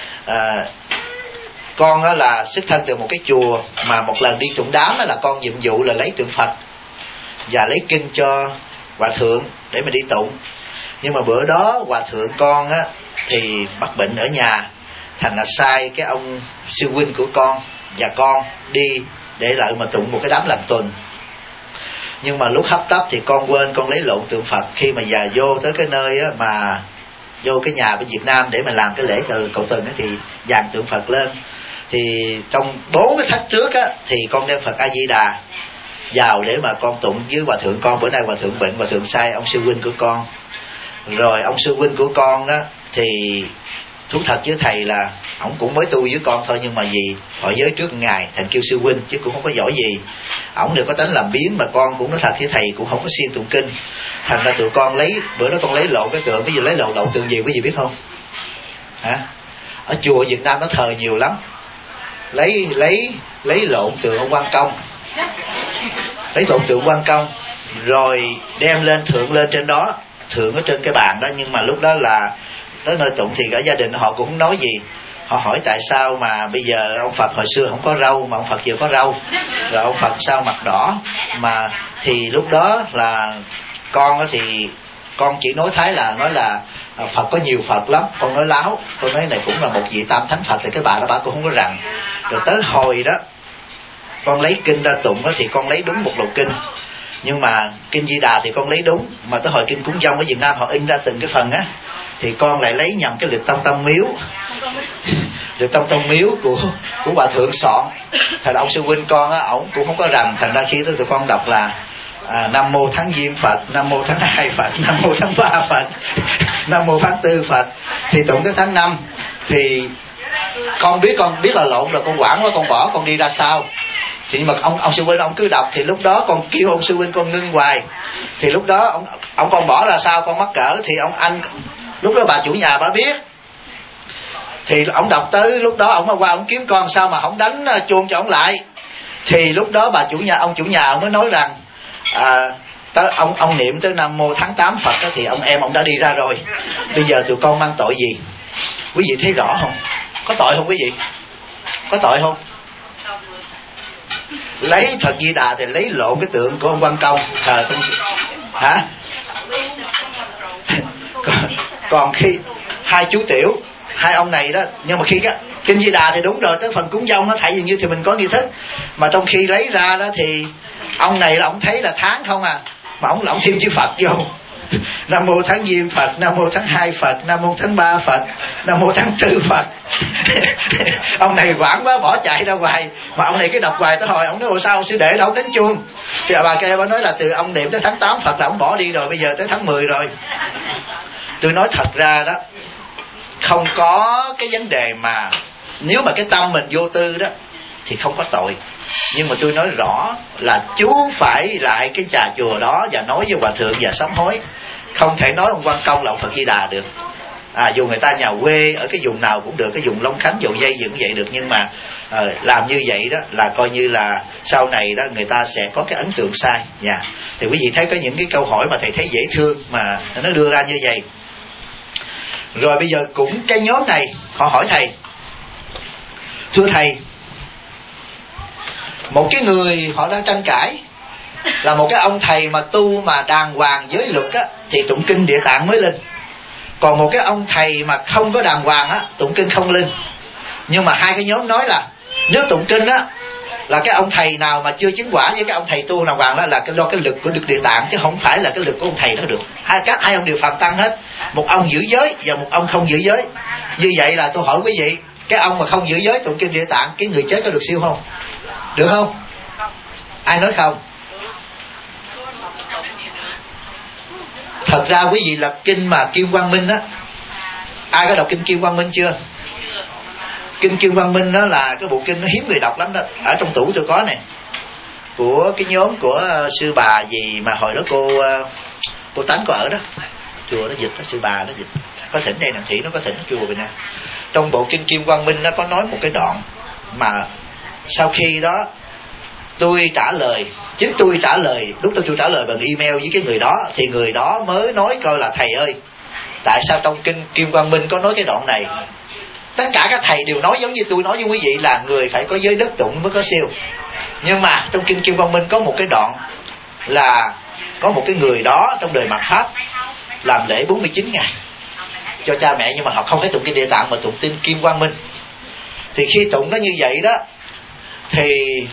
con á, là xuất thân từ một cái chùa mà một lần đi tụng đám á, là con nhiệm vụ là lấy tượng Phật và lấy kinh cho hòa thượng để mà đi tụng. Nhưng mà bữa đó hòa thượng con á, thì mắc bệnh ở nhà, thành là sai cái ông sư huynh của con và con đi để lại mà tụng một cái đám làm tuần. Nhưng mà lúc hấp tấp thì con quên, con lấy lộn tượng Phật. Khi mà già vô tới cái nơi á, mà vô cái nhà bên Việt Nam để mà làm cái lễ cầu tuần thì dàn tượng Phật lên. Thì trong 4 cái thách trước á, thì con đem Phật A Di Đà vào để mà con tụng với hòa thượng con. Bữa nay hòa thượng bệnh, hòa thượng sai ông sư huynh của con. Rồi ông sư huynh của con đó thì thú thật với thầy là ổng cũng mới tu với con thôi, nhưng mà vì thọ giới trước ngài thành kêu sư huynh chứ cũng không có giỏi gì. Ổng đều có tánh làm biếng, mà con cũng nói thật với thầy cũng không có siêng tụng kinh. Thành ra tụi con lấy, bữa đó con lấy lộ cái tượng. Bây giờ lấy lộ tượng gì quý vị biết không? Hả? Ở chùa Việt Nam nó thờ nhiều lắm. Lấy lộn tượng ông Quan Công, lấy lộn tượng Quan Công rồi đem lên thượng lên trên đó, thượng ở trên cái bàn đó. Nhưng mà lúc đó là tới nơi tụng thì cả gia đình họ cũng không nói gì. Họ hỏi tại sao mà bây giờ ông Phật hồi xưa không có râu mà ông Phật giờ có râu, rồi ông Phật sao mặt đỏ mà. Thì lúc đó là con thì con chỉ nói nói là Phật có nhiều Phật lắm. Con nói láo, con nói này cũng là một vị tam thánh Phật. Thì cái bà đó bà cũng không có rành. Rồi tới hồi đó con lấy kinh ra tụng đó, thì con lấy đúng một lầu kinh. Nhưng mà kinh Di Đà thì con lấy đúng, mà tới hồi kinh Cúng Dông ở Việt Nam họ in ra từng cái phần á, thì con lại lấy nhầm cái Liệt Tâm Tâm Miếu. Liệt Tâm Tâm Miếu của hòa thượng soạn. Thành là ông sư huynh con á, ổng cũng không có rành. Thành ra khi đó tụi con đọc là Nam Mô Tháng Giêng Phật, Nam Mô Tháng 2 Phật, Nam Mô Tháng 3 Phật, Nam Mô Tháng 4 Phật. Thì tụng tới tháng 5 thì con biết là lộn rồi, con quảng quá, con bỏ, con đi ra sau. Thì nhưng mà ông sư huynh ông cứ đọc, thì lúc đó con kêu ông sư huynh con ngưng hoài. Thì lúc đó ông con bỏ ra sau, con mắc cỡ, thì ông lúc đó bà chủ nhà bà biết. Thì ông đọc tới lúc đó ông qua ông kiếm con sao mà không đánh chuông cho ông lại. Thì lúc đó ông chủ nhà ông mới nói rằng ông niệm tới Nam Mô Tháng 8 Phật đó, thì ông đã đi ra rồi. Bây giờ tụi con mang tội gì? Quý vị thấy rõ không? Có tội không quý vị? Có tội không? Lấy Phật Di Đà thì lấy lộn cái tượng của ông Quan Công thờ trong hả? Còn khi hai chú Tiểu, hai ông này đó, nhưng mà khi cái Kinh Di Đà thì đúng rồi, tới phần cúng dông nó thảy dường như thì mình có nghi thức, mà trong khi lấy ra đó thì ông này là ông thấy là tháng không à, mà ông thêm chữ Phật vô. Nam Mô Tháng Giêng Phật, Nam Mô Tháng 2 Phật, Nam Mô Tháng 3 Phật, Nam Mô Tháng 4 Phật. Ông này quảng quá bỏ chạy ra ngoài, mà ông này cái đọc hoài tới hồi ông nói sao sư đệ đâu đánh chuông. Thì bà kia bà nói là từ ông niệm tới tháng 8 Phật là ông bỏ đi rồi, bây giờ tới tháng 10 rồi. Tôi nói thật ra đó, không có cái vấn đề mà nếu mà cái tâm mình vô tư đó thì không có tội. Nhưng mà tôi nói rõ là chú phải lại cái trà chùa đó và nói với hòa thượng và sám hối. Không thể nói ông Quan Công là ông Phật Di Đà được. Dù người ta nhà quê ở cái vùng nào cũng được, cái vùng Long Khánh, Dầu Dây vẫn vậy được, nhưng mà làm như vậy đó là coi như là sau này đó người ta sẽ có cái ấn tượng sai. Thì quý vị thấy có những cái câu hỏi mà thầy thấy dễ thương mà nó đưa ra như vậy. Rồi bây giờ cũng cái nhóm này họ hỏi thầy, thưa thầy, một cái người họ đang tranh cãi là một cái ông thầy mà tu mà đàng hoàng giới luật á, thì tụng kinh Địa Tạng mới linh. Còn một cái ông thầy mà không có đàng hoàng á, tụng kinh không linh. Nhưng mà hai cái nhóm nói là nếu tụng kinh á, là cái ông thầy nào mà chưa chứng quả với cái ông thầy tu đàng hoàng đó là do cái lực của Địa Tạng, chứ không phải là cái lực của ông thầy đó được. Hai ông đều phạm tăng hết, một ông giữ giới và một ông không giữ giới. Như vậy là tôi hỏi quý vị, cái ông mà không giữ giới tụng kinh Địa Tạng, cái người chết có được siêu không? Được không? Ai nói không? Thật ra quý vị là kinh mà Kim Quang Minh á, ai có đọc kinh Kim Quang Minh chưa? Kinh Kim Quang Minh đó là cái bộ kinh nó hiếm người đọc lắm đó. Ở trong tủ tôi có này, của cái nhóm của sư bà gì mà hồi đó cô Tánh có ở đó, chùa nó dịch đó, sư bà nó dịch. Có thỉnh đây, nàng Thị nó có thỉnh chùa bên này. Trong bộ kinh Kim Quang Minh nó có nói một cái đoạn mà sau khi đó tôi trả lời, chính tôi trả lời, lúc đó tôi trả lời bằng email với cái người đó, thì người đó mới nói coi là thầy ơi, tại sao trong kinh Kim Quang Minh có nói cái đoạn này? Tất cả các thầy đều nói giống như tôi nói với quý vị là người phải có giới đất tụng mới có siêu. Nhưng mà trong kinh Kim Quang Minh có một cái đoạn là có một cái người đó trong đời mạt Pháp làm lễ 49 ngày cho cha mẹ, nhưng mà họ không phải tụng kinh Địa Tạng mà tụng kinh Kim Quang Minh. Thì khi tụng nó như vậy đó thì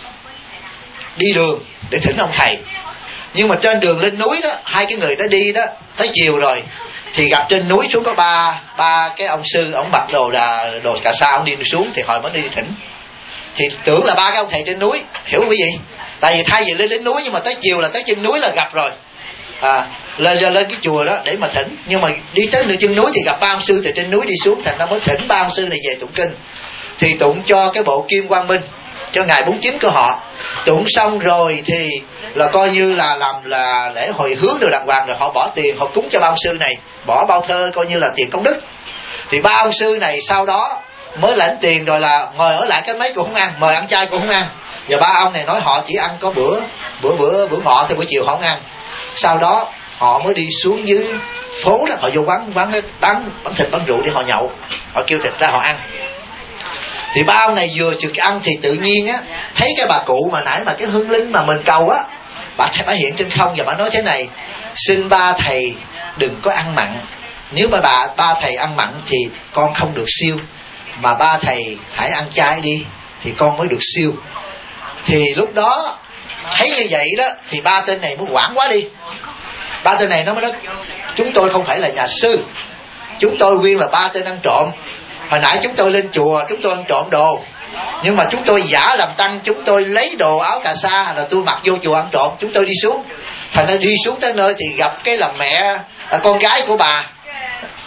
đi đường để thỉnh ông thầy, nhưng mà trên đường lên núi đó, hai cái người đó đi đó tới chiều rồi thì gặp trên núi xuống có ba cái ông sư, ông mặc đồ cà sa, ông đi xuống thì họ mới đi thỉnh. Thì tưởng là ba cái ông thầy trên núi, hiểu không quý vị? Tại vì thay vì lên đến núi, nhưng mà tới chiều là tới chân núi là gặp rồi, lên cái chùa đó để mà thỉnh. Nhưng mà đi tới nửa chân núi thì gặp ba ông sư từ trên núi đi xuống, thành ra mới thỉnh ba ông sư này về tụng kinh. Thì tụng cho cái bộ Kim Quang Minh, cho ngày 49 của họ. Tụng xong rồi thì là coi như là làm là lễ hồi hướng được đàng hoàng rồi, họ bỏ tiền họ cúng cho ba ông sư này, bỏ bao thơ coi như là tiền công đức. Thì ba ông sư này sau đó mới lãnh tiền rồi là ngồi ở lại cái mấy cũng không ăn, mời ăn chay cũng không ăn. Và ba ông này nói họ chỉ ăn có bữa ngọ thì buổi chiều họ không ăn. Sau đó họ mới đi xuống dưới phố đó, họ vô bán thịt bán rượu để họ nhậu, họ kêu thịt ra họ ăn. Thì ba ông này vừa chừng ăn thì tự nhiên á, thấy cái bà cụ mà nãy mà cái hương linh mà mình cầu á, bà hiện trên không và bà nói thế này: xin ba thầy đừng có ăn mặn, nếu mà ba thầy ăn mặn thì con không được siêu, mà ba thầy hãy ăn chay đi thì con mới được siêu. Thì lúc đó thấy như vậy đó thì ba tên này muốn quảng quá đi. Ba tên này nó mới nói: chúng tôi không phải là nhà sư, chúng tôi nguyên là ba tên ăn trộm. Hồi nãy chúng tôi lên chùa chúng tôi ăn trộm đồ, nhưng mà chúng tôi giả làm tăng, chúng tôi lấy đồ áo cà sa rồi tôi mặc vô chùa ăn trộm. Chúng tôi đi xuống, thành ra đi xuống tới nơi thì gặp cái là mẹ con gái của bà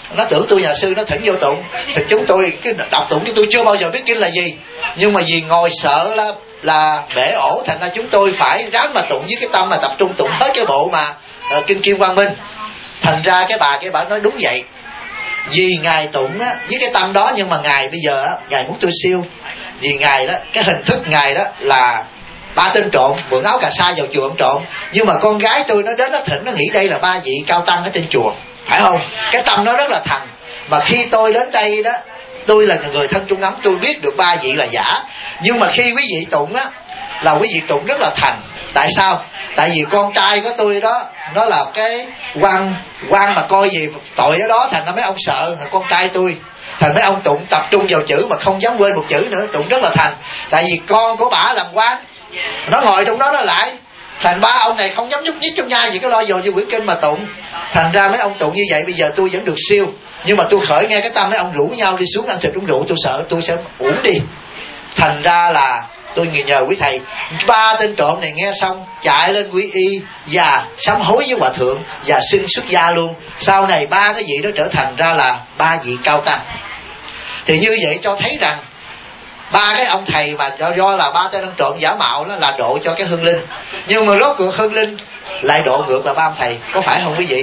Nó tưởng tôi nhà sư, nó thỉnh vô tụng. Thì chúng tôi cái đọc tụng, chúng tôi chưa bao giờ biết kinh là gì, nhưng mà vì ngồi sợ là bể ổ, thành ra chúng tôi phải ráng mà tụng với cái tâm mà tập trung tụng hết cái bộ mà kinh Kim Quang Minh. Thành ra cái bà nói đúng vậy, vì ngài tụng á với cái tâm đó, nhưng mà ngài bây giờ á, ngài muốn tôi siêu. Vì ngài đó, cái hình thức ngài đó là ba tên trộm mượn áo cà sa vào chùa ông trộm, nhưng mà con gái tôi nó đến nó thỉnh, nó nghĩ đây là ba vị cao tăng ở trên chùa, phải không? Cái tâm nó rất là thành. Mà khi tôi đến đây đó, tôi là người thân Trung Ấm, tôi biết được ba vị là giả. Nhưng mà khi quý vị tụng á, là quý vị tụng rất là thành. Tại sao? Tại vì con trai của tôi đó, nó là cái quan mà coi gì tội ở đó, thành ra mấy ông sợ con trai tôi. Thành mấy ông tụng tập trung vào chữ mà không dám quên một chữ nữa, tụng rất là thành. Tại vì con của bả làm quan, nó ngồi trong đó nó lại. Thành ba ông này không dám nhúc nhích trong nhai gì, cái lo dồn như quyển kinh mà tụng. Thành ra mấy ông tụng như vậy, bây giờ tôi vẫn được siêu. Nhưng mà tôi khởi nghe cái tâm mấy ông rủ nhau đi xuống ăn thịt uống rượu, tôi sợ tôi sẽ uổng đi. Thành ra là tôi nhờ quý thầy, ba tên trộm này nghe xong chạy lên quy y và sám hối với hòa thượng và xin xuất gia luôn. Sau này ba cái vị đó trở thành ra là ba vị cao tăng. Thì như vậy cho thấy rằng ba cái ông thầy mà do là ba tên ăn trộm giả mạo đó là độ cho cái Hương Linh, nhưng mà rốt cuộc Hương Linh lại độ ngược là ba ông thầy, có phải không quý vị?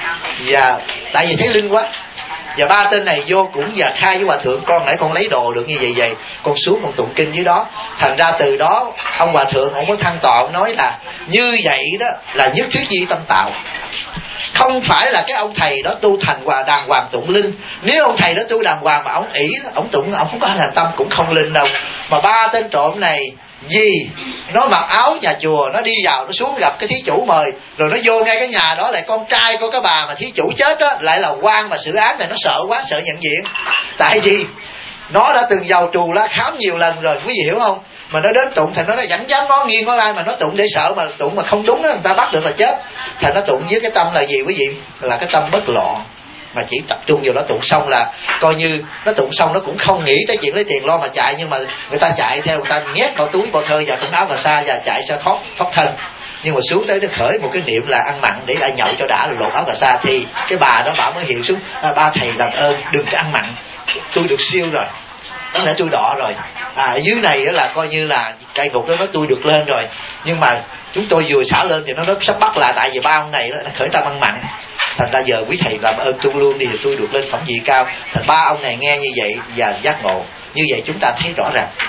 Và tại vì thấy linh quá, và ba tên này vô cũng và khai với hòa thượng, con nãy con lấy đồ được như vậy, con xuống con tụng kinh dưới đó. Thành ra từ đó ông hòa thượng ông có thăng tọa, ông nói là như vậy đó là nhất thiết di tâm tạo. Không phải là cái ông thầy đó tu thành đàng hoàng tụng linh. Nếu ông thầy đó tu đàng hoàng mà ông ỷ, ông tụng, ông không có thành tâm cũng không linh đâu. Mà ba tên trộm này vì nó mặc áo nhà chùa, nó đi vào, nó xuống gặp cái thí chủ mời, rồi nó vô ngay cái nhà đó, lại con trai của cái bà mà thí chủ chết đó, lại là quan mà xử án này, nó sợ quá, sợ nhận diện. Tại vì nó đã từng vào trù lá khám nhiều lần rồi, quý vị hiểu không? Mà nó đến tụng, thành nó dẫn dám ngó nghiêng ngó lai, mà nó tụng để sợ mà tụng mà không đúng đó, người ta bắt được là chết. Thành nó tụng với cái tâm là gì quý vị? Là cái tâm bất loạn, mà chỉ tập trung vào nó. Tụng xong là coi như nó tụng xong, nó cũng không nghĩ tới chuyện lấy tiền lo mà chạy. Nhưng mà người ta chạy theo, người ta nhét bao túi bao thơ vào trong áo cà sa và chạy sẽ thoát thân. Nhưng mà xuống tới nó khởi một cái niệm là ăn mặn để lại nhậu cho đã, là lột áo cà sa. Thì cái bà đó bà mới hiện xuống, ba thầy làm ơn đừng có ăn mặn, tôi được siêu rồi, có lẽ tôi đọ rồi. Ở dưới này đó là coi như là cây cục đó nói tôi được lên rồi. Nhưng mà chúng tôi vừa xả lên thì nó sắp bắt là, tại vì ba ông này đó nó khởi tâm ăn mặn. Thành ra giờ quý thầy làm ơn tu luôn đi, thì tôi được lên phẩm vị cao. Thành ba ông này nghe như vậy và giác ngộ. Như vậy chúng ta thấy rõ ràng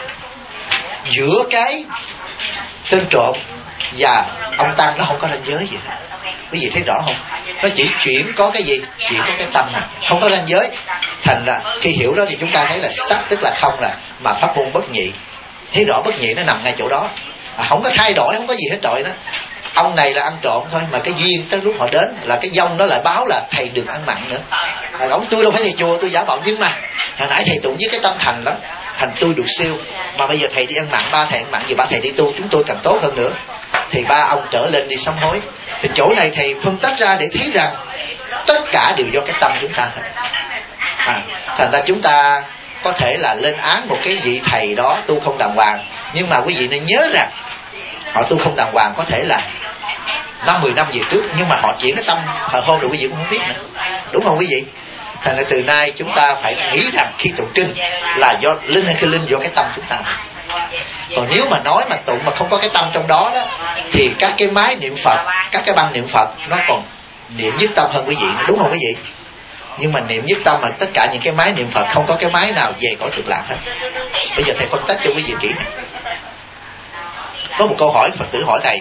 giữa cái tên trộm và ông tăng nó không có ranh giới gì hết. Quý vị thấy rõ không? Nó chỉ chuyển có cái gì? Chuyển có cái tâm nè, không có ranh giới. Thành ra khi hiểu đó thì chúng ta thấy là sắc tức là không, là mà pháp môn bất nhị. Thấy rõ bất nhị nó nằm ngay chỗ đó, không có thay đổi, không có gì hết trọi đó. Ông này là ăn trộm thôi, mà cái duyên tới lúc họ đến là cái dông nó lại báo là thầy đừng ăn mặn nữa. Ông tôi đâu phải thầy chùa, tôi giả mạo, nhưng mà hồi nãy thầy tụng với cái tâm thành lắm, thành tôi được siêu. Mà bây giờ thầy đi ăn mặn, ba thầy ăn mặn, giờ ba thầy đi tu, chúng tôi càng tốt hơn nữa. Thì ba ông trở lên đi sám hối. Thì chỗ này thầy phân tích ra để thấy rằng tất cả đều do cái tâm chúng ta hết. Thành ra chúng ta có thể là lên án một cái vị thầy đó tu không đàng hoàng, nhưng mà quý vị nên nhớ rằng họ tu không đàng hoàng có thể là 5-10 năm về trước, nhưng mà họ chuyển cái tâm hồi hôm rồi quý vị cũng không biết nữa, đúng không quý vị? Thành ra từ nay chúng ta phải nghĩ rằng khi tụng kinh là do linh hay cái linh do cái tâm chúng ta. Còn nếu mà nói mà tụng mà không có cái tâm trong đó đó, thì các cái máy niệm Phật, các cái băng niệm Phật nó còn niệm nhất tâm hơn quý vị, đúng không quý vị? Nhưng mà niệm nhất tâm mà tất cả những cái máy niệm Phật không có cái máy nào về cõi cực lạc hết. Bây giờ thầy phân tích cho quý vị kỹ này. Có một câu hỏi Phật tử hỏi thầy: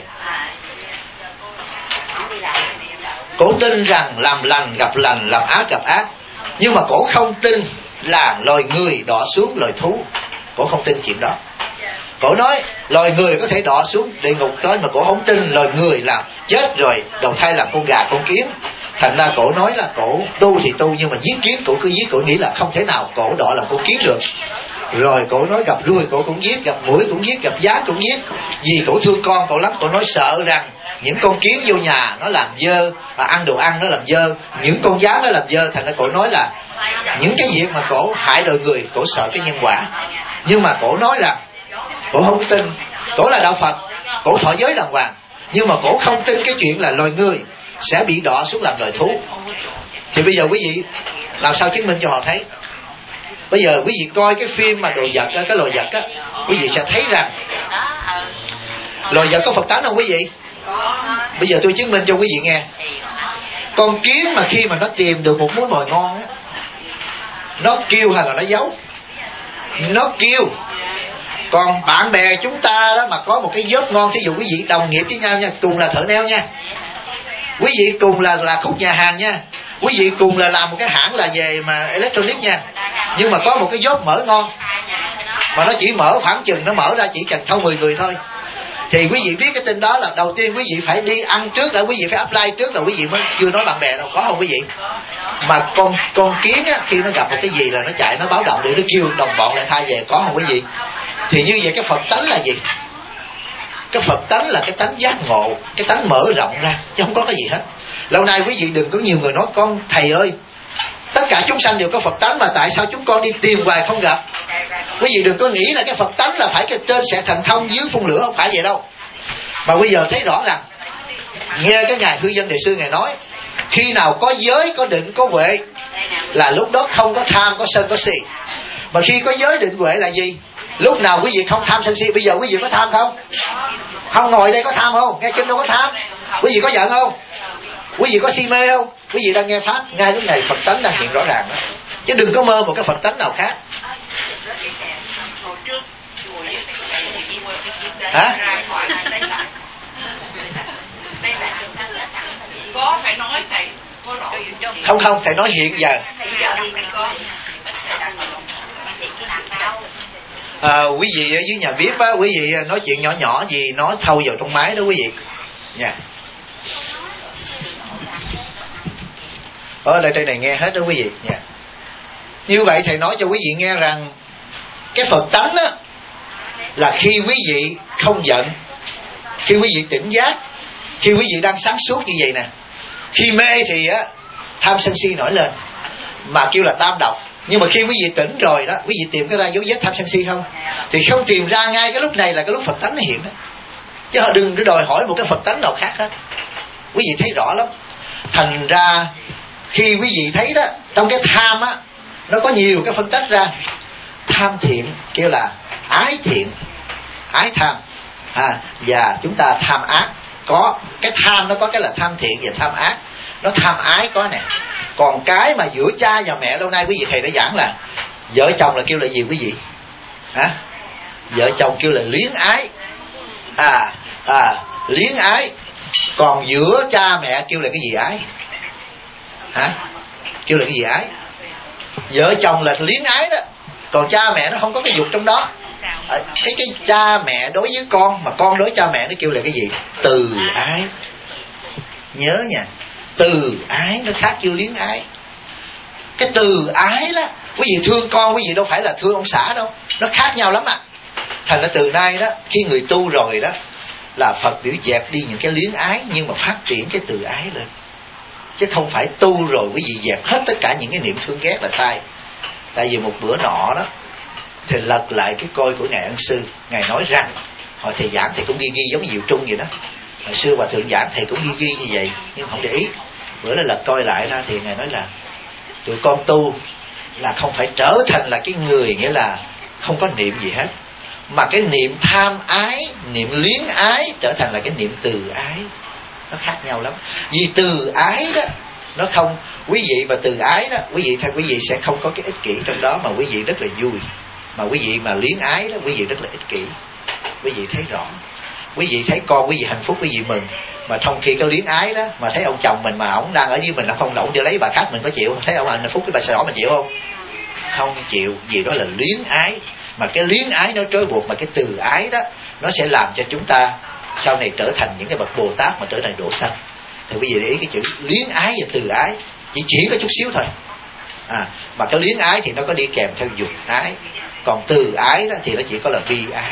cổ tin rằng làm lành gặp lành, làm ác gặp ác, nhưng mà cổ không tin là loài người đọa xuống loài thú. Cổ không tin chuyện đó. Cổ nói loài người có thể đọa xuống địa ngục tới, mà cổ không tin loài người là chết rồi đầu thai làm con gà con kiến. Thành ra cổ nói là cổ tu thì tu, nhưng mà giết kiến cổ cứ giết, cổ nghĩ là không thể nào cổ đọa làm con kiến được. Rồi cổ nói gặp ruồi cổ cũng giết, gặp muỗi cũng giết, gặp gián cũng giết, vì cổ thương con cổ lắm. Cổ nói sợ rằng những con kiến vô nhà nó làm dơ, và ăn đồ ăn nó làm dơ, những con gián nó làm dơ. Thành ra cổ nói là những cái việc mà cổ hại loài người, cổ sợ cái nhân quả. Nhưng mà cổ nói rằng cổ không tin, cổ là đạo Phật, cổ thọ giới đàng hoàng, nhưng mà cổ không tin cái chuyện là loài người sẽ bị đọa xuống làm loài thú. Thì bây giờ quý vị Làm sao chứng minh cho họ thấy? Bây giờ quý vị coi cái phim mà đồ vật, cái loài vật á, quý vị sẽ thấy rằng loài vật có Phật tánh không quý vị? Bây giờ tôi chứng minh cho quý vị nghe. Con kiến mà khi mà nó tìm được một món mồi ngon á, nó kêu hay là nó giấu? Nó kêu. Còn bạn bè chúng ta đó mà có một cái job ngon, thí dụ quý vị đồng nghiệp với nhau nha, cùng là thợ neo nha, quý vị cùng là khúc nhà hàng nha, quý vị cùng là làm một cái hãng là về mà electronic nha, nhưng mà có một cái job mở ngon mà nó chỉ mở khoảng chừng, nó mở ra chỉ cần thâu 10 người thôi, thì quý vị biết cái tin đó là đầu tiên quý vị phải đi ăn trước, là quý vị phải apply trước, là quý vị mới chưa nói bạn bè đâu, có không quý vị? Mà con kiến á, khi nó gặp một cái gì là nó chạy, nó báo động để nó kêu đồng bọn lại thay về, có không quý vị? Thì như vậy cái Phật tánh là gì? Cái Phật tánh là cái tánh giác ngộ, cái tánh mở rộng ra, chứ không có cái gì hết. Lâu nay quý vị đừng có nhiều người nói con thầy ơi, tất cả chúng sanh đều có Phật tánh mà tại sao chúng con đi tìm hoài không gặp? Quý vị đừng có nghĩ là cái Phật tánh là phải cái trên sẽ thần thông dưới phun lửa, không phải vậy đâu. Mà bây giờ thấy rõ ràng, nghe cái ngài Hư Dân Đại Sư ngài nói, khi nào có giới, có định, có huệ là lúc đó không có tham, có sân, có si. Mà khi có giới định huệ là gì? Lúc nào quý vị không tham sân si. Bây giờ quý vị có tham không? Không, ngồi đây có tham không? Nghe kinh đâu có tham. Quý vị có giận không? Quý vị có si mê không? Quý vị đang nghe pháp, ngay lúc này Phật tánh đang hiện rõ ràng đó. Chứ đừng có mơ một cái Phật tánh nào khác. Hả? Có phải nói thầy Không, thầy nói hiện giờ. Quý vị ở dưới nhà bếp á, quý vị nói chuyện nhỏ nhỏ gì nói thâu vào trong máy đó quý vị nha. Ở đây trên này nghe hết đó quý vị nha. Như vậy thầy nói cho quý vị nghe rằng cái Phật tánh á, là khi quý vị không giận, khi quý vị tỉnh giác, khi quý vị đang sáng suốt như vậy nè. Khi mê thì á, tham sân si nổi lên mà kêu là tam độc. Nhưng mà khi quý vị tỉnh rồi đó, quý vị tìm cái ra dấu vết tham sân si không? Thì không tìm ra ngay cái lúc này là cái lúc Phật tánh nó hiện đó. Chứ họ đừng đòi hỏi một cái Phật tánh nào khác hết. Quý vị thấy rõ lắm. Thành ra khi quý vị thấy đó, trong cái tham á, nó có nhiều cái phân tách ra. Tham thiện kêu là ái thiện, ái tham, và chúng ta tham ác. Có cái tham, nó có cái là tham thiện và tham ác. Nó tham ái có nè. Còn cái mà giữa cha và mẹ, lâu nay quý vị thầy đã giảng là vợ chồng là kêu là gì quý vị? Vợ chồng kêu là luyến ái. Luyến ái. Còn giữa cha mẹ kêu là cái gì ái? Kêu là cái gì ái? Vợ chồng là luyến ái đó. Còn cha mẹ nó không có cái dục trong đó. Cái cha mẹ đối với con, mà con đối cha mẹ nó kêu là cái gì? Từ ái. Nhớ nha, từ ái nó khác kêu luyến ái. Cái từ ái đó, quý vị thương con, quý vị đâu phải là thương ông xã đâu. Nó khác nhau lắm ạ. Thành ra từ nay đó, khi người tu rồi đó, là Phật biểu dẹp đi những cái luyến ái, nhưng mà phát triển cái từ ái lên. Chứ không phải tu rồi quý vị dẹp hết tất cả những cái niệm thương ghét là sai. Tại vì một bữa nọ đó, thì lật lại cái coi của Ngài Ân Sư. Ngài nói rằng, hồi thầy giảng thầy cũng ghi giống Diệu Trung vậy đó. Hồi xưa Hòa Thượng giảng thầy cũng ghi như vậy, nhưng không để ý. Bữa đó lật coi lại ra thì Ngài nói là tụi con tu là không phải trở thành là cái người nghĩa là không có niệm gì hết, mà cái niệm tham ái, niệm luyến ái trở thành là cái niệm từ ái. Nó khác nhau lắm. Vì từ ái đó nó không, quý vị mà từ ái đó, quý vị sẽ không có cái ích kỷ trong đó, mà quý vị rất là vui. Mà quý vị mà luyến ái đó, quý vị rất là ích kỷ. Quý vị thấy rõ. Quý vị thấy con quý vị hạnh phúc, quý vị mừng. Mà trong khi cái luyến ái đó, mà thấy ông chồng mình mà ổng đang ở với mình, ông không động đi lấy bà khác, mình có chịu? Thấy ông hạnh phúc cái bà xe đỏ mình chịu không? Không chịu. Vì đó là luyến ái. Mà cái luyến ái nó trói buộc, mà cái từ ái đó nó sẽ làm cho chúng ta sau này trở thành những cái bậc Bồ Tát, mà trở thành độ sanh. Thì quý vị để ý cái chữ luyến ái và từ ái chỉ có chút xíu thôi. Mà cái luyến ái thì nó có đi kèm theo dục ái. Còn từ ái đó thì nó chỉ có là bi ái.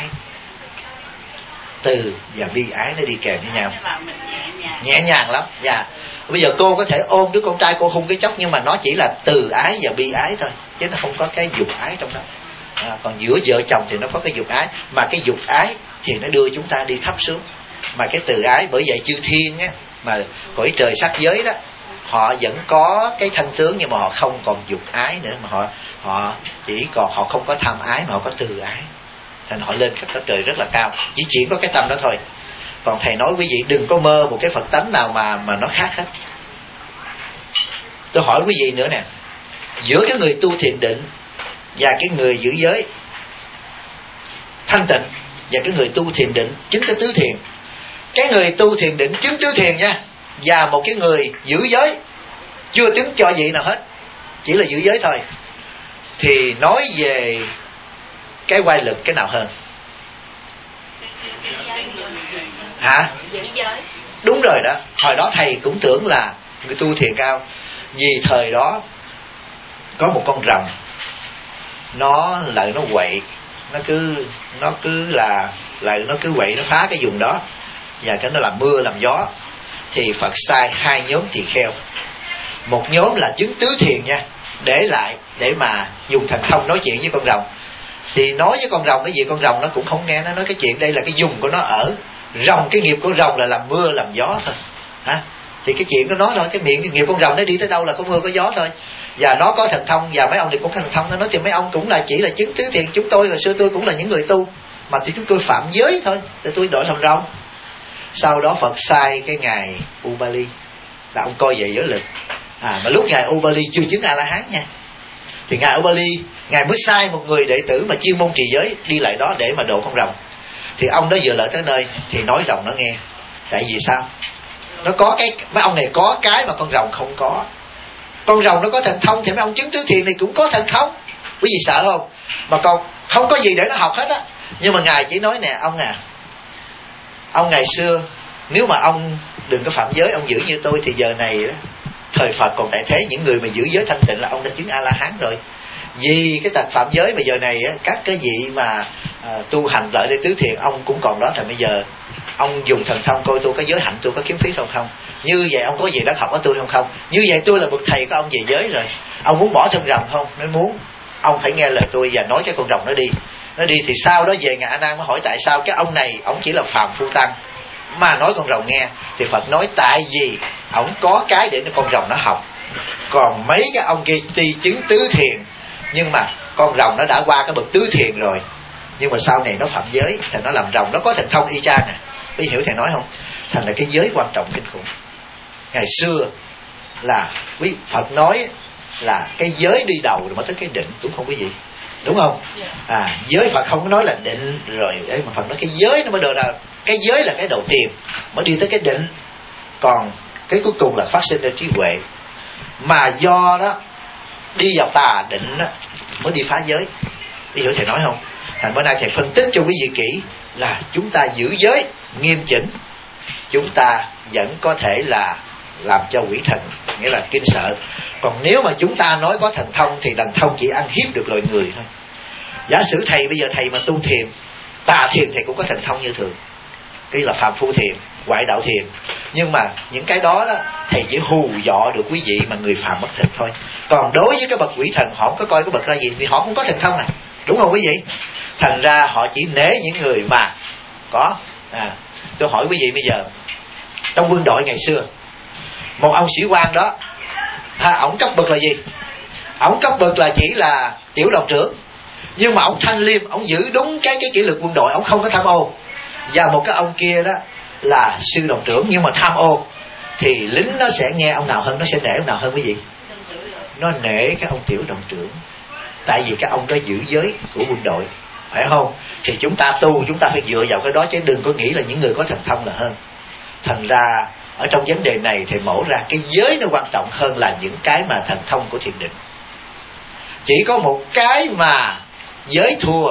Từ và bi ái nó đi kèm với nhau. Nhẹ nhàng lắm. Bây giờ cô có thể ôm đứa con trai cô hung cái chốc, nhưng mà nó chỉ là từ ái và bi ái thôi, chứ nó không có cái dục ái trong đó. Còn giữa vợ chồng thì nó có cái dục ái. Mà cái dục ái thì nó đưa chúng ta đi thấp xuống. Mà cái từ ái, bởi vậy chư thiên á, mà cõi trời sắc giới đó, họ vẫn có cái thân tướng, nhưng mà họ không còn dục ái nữa, mà họ chỉ còn, họ không có tham ái mà họ có từ ái, thành họ lên các cõi trời rất là cao, chỉ có cái tâm đó thôi. Còn thầy nói quý vị đừng có mơ một cái Phật tánh nào mà nó khác hết. Tôi hỏi quý vị nữa nè, giữa cái người tu thiền định và cái người giữ giới thanh tịnh, và cái người tu thiền định chứng cái tứ thiền, cái người tu thiền định chứng tứ thiền nha, và một cái người giữ giới chưa chứng cho vị nào hết, chỉ là giữ giới thôi, thì nói về cái oai lực cái nào hơn? Hả? Giữ giới. Đúng rồi đó. Hồi đó thầy cũng tưởng là người tu thiền cao, vì thời đó có một con rồng, nó lợi nó quậy, nó cứ là lợi nó cứ quậy, nó phá cái vùng đó, và cái nó làm mưa làm gió. Thì Phật sai 2 nhóm tỳ kheo, một nhóm là chứng tứ thiền nha, để lại để mà dùng thần thông nói chuyện với con rồng. Thì nói với con rồng cái gì, con rồng nó cũng không nghe, nó nói cái chuyện đây là cái vùng của nó ở. Rồng, cái nghiệp của rồng là làm mưa làm gió thôi, hả? Thì cái chuyện của nó thôi, cái miệng cái nghiệp con rồng nó đi tới đâu là có mưa có gió thôi. Và nó có thần thông, và mấy ông thì cũng có thần thông. Nó nói thì mấy ông cũng là chỉ là chứng tứ thiền, chúng tôi hồi xưa tôi cũng là những người tu, mà thì chúng tôi phạm giới thôi, thì tôi đổi làm rồng. Sau đó Phật sai cái ngài Ubali, là ông coi về giới lực. Mà lúc ngài Ubali chưa chứng A La Hán nha, thì ngài Ubali ngài mới sai một người đệ tử mà chuyên môn trì giới đi lại đó để mà độ con rồng. Thì ông đó vừa lợi tới nơi thì nói rồng nó nghe. Tại vì sao? Nó có cái, mấy ông này có cái mà con rồng không có. Con rồng nó có thần thông, thì mấy ông chứng tứ thiền này cũng có thần thông. Quý vị sợ không? Mà còn không có gì để nó học hết á. Nhưng mà ngài chỉ nói nè, ông ngày xưa nếu mà ông đừng có phạm giới, ông giữ như tôi, thì giờ này đó, thời Phật còn tại thế, những người mà giữ giới thanh tịnh là ông đã chứng A La Hán rồi. Vì cái tật phạm giới bây giờ này á, các cái vị mà tu hành lợi để tứ thiền ông cũng còn đó. Thì bây giờ ông dùng thần thông coi tôi có giới hạnh, tôi có kiếm phí không? Như vậy ông có gì đáng học ở tôi không? Như vậy tôi là bậc thầy của ông về giới rồi. Ông muốn bỏ thân rồng không? Nếu muốn, ông phải nghe lời tôi và nói cái con rồng nó đi. Nó đi thì sau đó về ngài A Nan mới hỏi tại sao cái ông này ông chỉ là phàm phu tăng mà nói con rồng nghe. Thì Phật nói tại vì ông có cái để con rồng nó học. Còn mấy cái ông kia tuy chứng tứ thiền, nhưng mà con rồng nó đã qua cái bậc tứ thiền rồi, nhưng mà sau này nó phạm giới, thì nó làm rồng, nó có thần thông y chang à. Quý hiểu thầy nói không? Thành là cái giới quan trọng kinh khủng. Ngày xưa là quý Phật nói là cái giới đi đầu rồi mới tới cái định, đúng không quý vị? Đúng không? Giới Phật không có nói là định rồi đấy, mà Phật nói cái giới nó mới được ra. Cái giới là cái đầu tiên mới đi tới cái định. Còn cái cuối cùng là phát sinh ra trí huệ. Mà do đó đi vào tà định đó, mới đi phá giới. Quý hiểu thầy nói không? Thành bữa nay thầy phân tích cho quý vị kỹ là chúng ta giữ giới nghiêm chỉnh, chúng ta vẫn có thể là làm cho quỷ thần, nghĩa là kinh sợ. Còn nếu mà chúng ta nói có thần thông thì thần thông chỉ ăn hiếp được loài người thôi. Giả sử thầy bây giờ thầy mà tu thiền, tà thiền thầy cũng có thần thông như thường, cái là phàm phu thiền, ngoại đạo thiền. Nhưng mà những cái đó thầy chỉ hù dọ được quý vị mà người phàm bất thực thôi. Còn đối với cái bậc quỷ thần họ không có coi cái bậc ra gì, vì họ cũng có thần thông này, đúng không quý vị? Thành ra họ chỉ nể những người mà có. Tôi hỏi quý vị bây giờ, trong quân đội ngày xưa, một ông sĩ quan đó, ổng cấp bậc là gì? Ổng cấp bậc là chỉ là tiểu đoàn trưởng, nhưng mà ổng thanh liêm, ổng giữ đúng cái kỷ luật quân đội, ổng không có tham ô. Và một cái ông kia đó là sư đoàn trưởng nhưng mà tham ô, thì lính nó sẽ nghe ông nào hơn, nó sẽ nể ông nào hơn quý vị? Nó nể cái ông tiểu đoàn trưởng, tại vì cái ông đó giữ giới của quân đội, phải không? Thì chúng ta tu, chúng ta phải dựa vào cái đó, chứ đừng có nghĩ là những người có thần thông là hơn. Thành ra ở trong vấn đề này thầy mổ ra cái giới nó quan trọng hơn là những cái mà thần thông của thiền định. Chỉ có một cái mà giới thua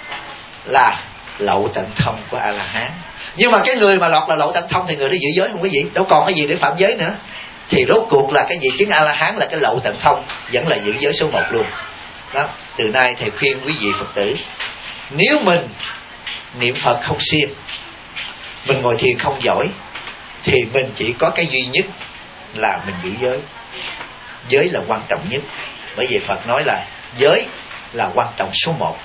là lậu tận thông của A La Hán. Nhưng mà cái người mà lọt là lậu tận thông thì người đó giữ giới không quý vị? Đâu còn cái gì để phạm giới nữa. Thì rốt cuộc là cái gì? Chứng A La Hán là cái lậu tận thông, vẫn là giữ giới số 1 luôn. Đó. Từ nay thầy khuyên quý vị Phật tử, nếu mình niệm Phật không siêng, mình ngồi thiền không giỏi, thì mình chỉ có cái duy nhất là mình giữ giới. Giới là quan trọng nhất. Bởi vì Phật nói là giới là quan trọng số 1.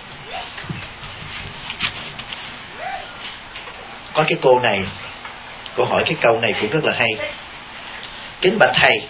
Có cái cô này Cô hỏi cái câu này cũng rất là hay. Kính bạch thầy,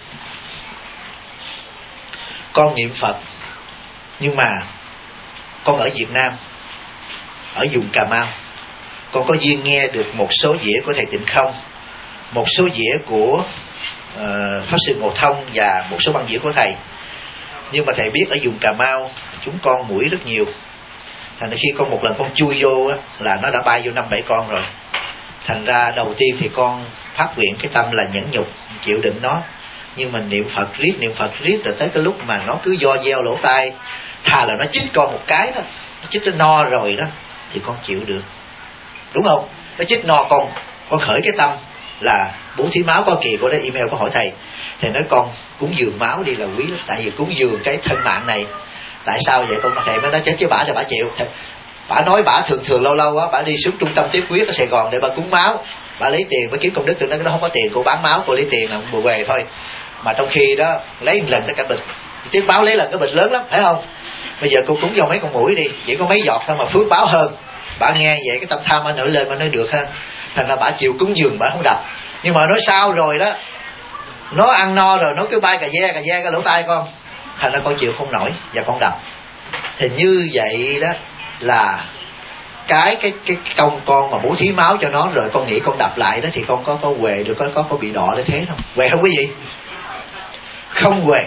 con niệm Phật, nhưng mà con ở Việt Nam, ở vùng Cà Mau. Con có duyên nghe được một số dĩa của thầy Tịnh Không, một số dĩa của Pháp Sư Ngộ Thông và một số băng dĩa của thầy. Nhưng mà thầy biết ở vùng Cà Mau chúng con muỗi rất nhiều. Thành ra khi con một lần con chui vô á, là nó đã bay vô 5-7 con rồi. Thành ra đầu tiên thì con phát nguyện cái tâm là nhẫn nhục, chịu đựng nó. Nhưng mà niệm Phật riết rồi tới cái lúc mà nó cứ do gieo lỗ tai, thà là nó chích con một cái đó, nó chích nó no rồi đó, thì con chịu được. Đúng không? Nó chích no con khởi cái tâm là bố thí máu. Có kỳ cô đã email có hỏi thầy nói con cúng dường máu đi là quý lắm, tại vì cúng dường cái thân mạng này. Tại sao vậy? Con thầy mới nói chết chứ bả thì bả chịu. Bả nói bả thường lâu á bả đi xuống trung tâm tiếp huyết ở Sài Gòn để bả cúng máu, bả lấy tiền, bả kiếm công đức. Từ nó không có tiền, cô bán máu, cô lấy tiền là bù về thôi. Mà trong khi đó lấy một lần tất cả bịch, tiếng báo lấy lần cái bịch lớn lắm, phải không? Bây giờ cô cúng vô mấy con mũi đi, chỉ có mấy giọt thôi mà phước báo hơn. Bả nghe vậy cái tâm tham nó nổi lên mà nói được ha. Thành ra bả chịu cúng dường, bả không đập. Nhưng mà nói sao rồi đó, nó ăn no rồi nó cứ bay cà ve cái lỗ tai con, thành ra con chịu không nổi và con đập. Thì như vậy đó là cái công con mà bố thí máu cho nó rồi con nghĩ con đập lại đó thì con có huề được, có bị đọ để thế không? Huề không quý vị? Không huề.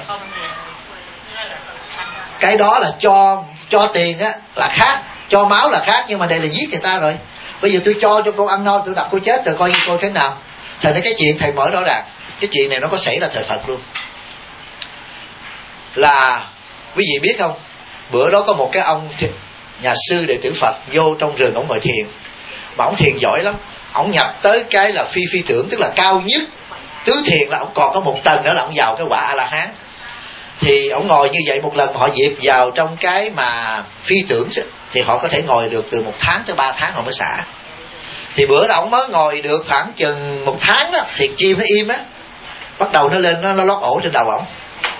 Cái đó là cho tiền á là khác, cho máu là khác, nhưng mà đây là giết người ta rồi. Bây giờ tôi cho cô ăn no, tôi đập cô chết rồi, coi thế nào. Thành ra cái chuyện thầy mở rõ ràng, cái chuyện này nó có xảy ra thời Phật luôn. Là quý vị biết không, bữa đó có một cái ông nhà sư đệ tử Phật vô trong rừng, ổng ngồi thiền. Mà ổng thiền giỏi lắm. Ổng nhập tới cái là phi tưởng, tức là cao nhất. Tứ thiền là ổng còn có một tầng nữa là ổng vào cái quả A-la-hán. Thì ổng ngồi như vậy một lần họ dịp vào trong cái mà phi tưởng thì họ có thể ngồi được từ 1 tháng tới 3 tháng họ mới xả. Thì bữa đó ổng mới ngồi được khoảng chừng 1 tháng đó, thì chim nó im á, bắt đầu nó lên nó lót ổ trên đầu ổng.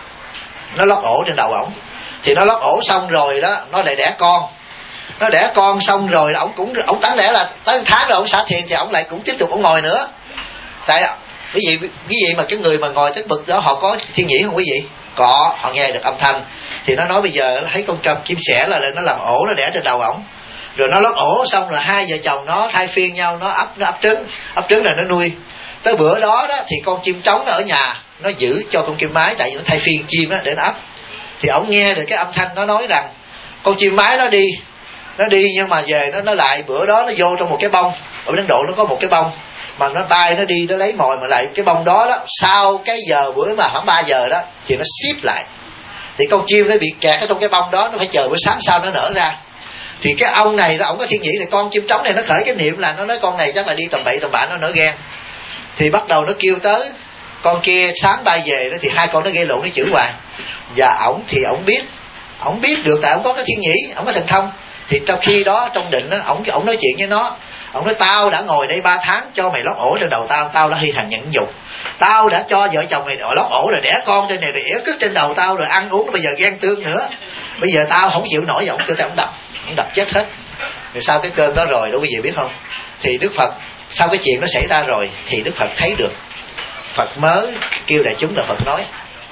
Nó lót ổ trên đầu ổng. Thì nó lót ổ xong rồi đó, nó lại đẻ con. Nó đẻ con xong rồi ổng tán đẻ là tới 1 tháng rồi ổng xả thiền thì ổng lại cũng tiếp tục ổng ngồi nữa. Tại quý vị mà cái người mà ngồi tới bực đó họ có thiên nhĩ không quý vị? Có, họ nghe được âm thanh. Thì nó nói bây giờ thấy con chim sẻ là nó làm ổ, nó đẻ trên đầu ổng. Rồi nó lót ổ xong rồi hai vợ chồng nó thay phiên nhau, nó ấp trứng là nó nuôi. Tới bữa đó thì con chim trống nó ở nhà, nó giữ cho con chim mái, tại vì nó thay phiên chim đó để nó ấp. Thì ổng nghe được cái âm thanh nó nói rằng con chim mái nó đi nhưng mà về nó lại bữa đó nó vô trong một cái bông. Ở Ấn Độ nó có một cái bông mà nó bay nó đi nó lấy mồi, mà lại cái bông đó sau cái giờ bữa mà khoảng 3 giờ đó thì nó ship lại. Thì con chim nó bị kẹt ở trong cái bông đó, nó phải chờ bữa sáng sau nó nở ra. Thì cái ông này đó, ổng có thiên nhĩ, thì con chim trống này nó khởi cái niệm là nó nói con này chắc là đi tầm bậy tầm bạ, nó nở ghen. Thì bắt đầu nó kêu tới con kia sáng bay về đó, thì hai con nó gây lộn, nó chửi hoài. Và ổng thì ổng biết được, tại ổng có cái thiên nhĩ, ổng có thần thông. Thì trong khi đó trong định đó, ổng nói chuyện với nó. Ổng nói tao đã ngồi đây 3 tháng cho mày lót ổ trên đầu tao đã hy thành nhẫn nhục. Tao đã cho vợ chồng mày lót ổ rồi đẻ con trên này rồi ỉa cứt trên đầu tao rồi ăn uống, bây giờ ghen tương nữa. Bây giờ tao không chịu nổi, ổng kêu tao ổng đập chết hết. Rồi sau cái cơn đó rồi đó quý vị biết không? Thì Đức Phật sau cái chuyện nó xảy ra rồi thì Đức Phật thấy được. Phật mới kêu đại chúng là Phật nói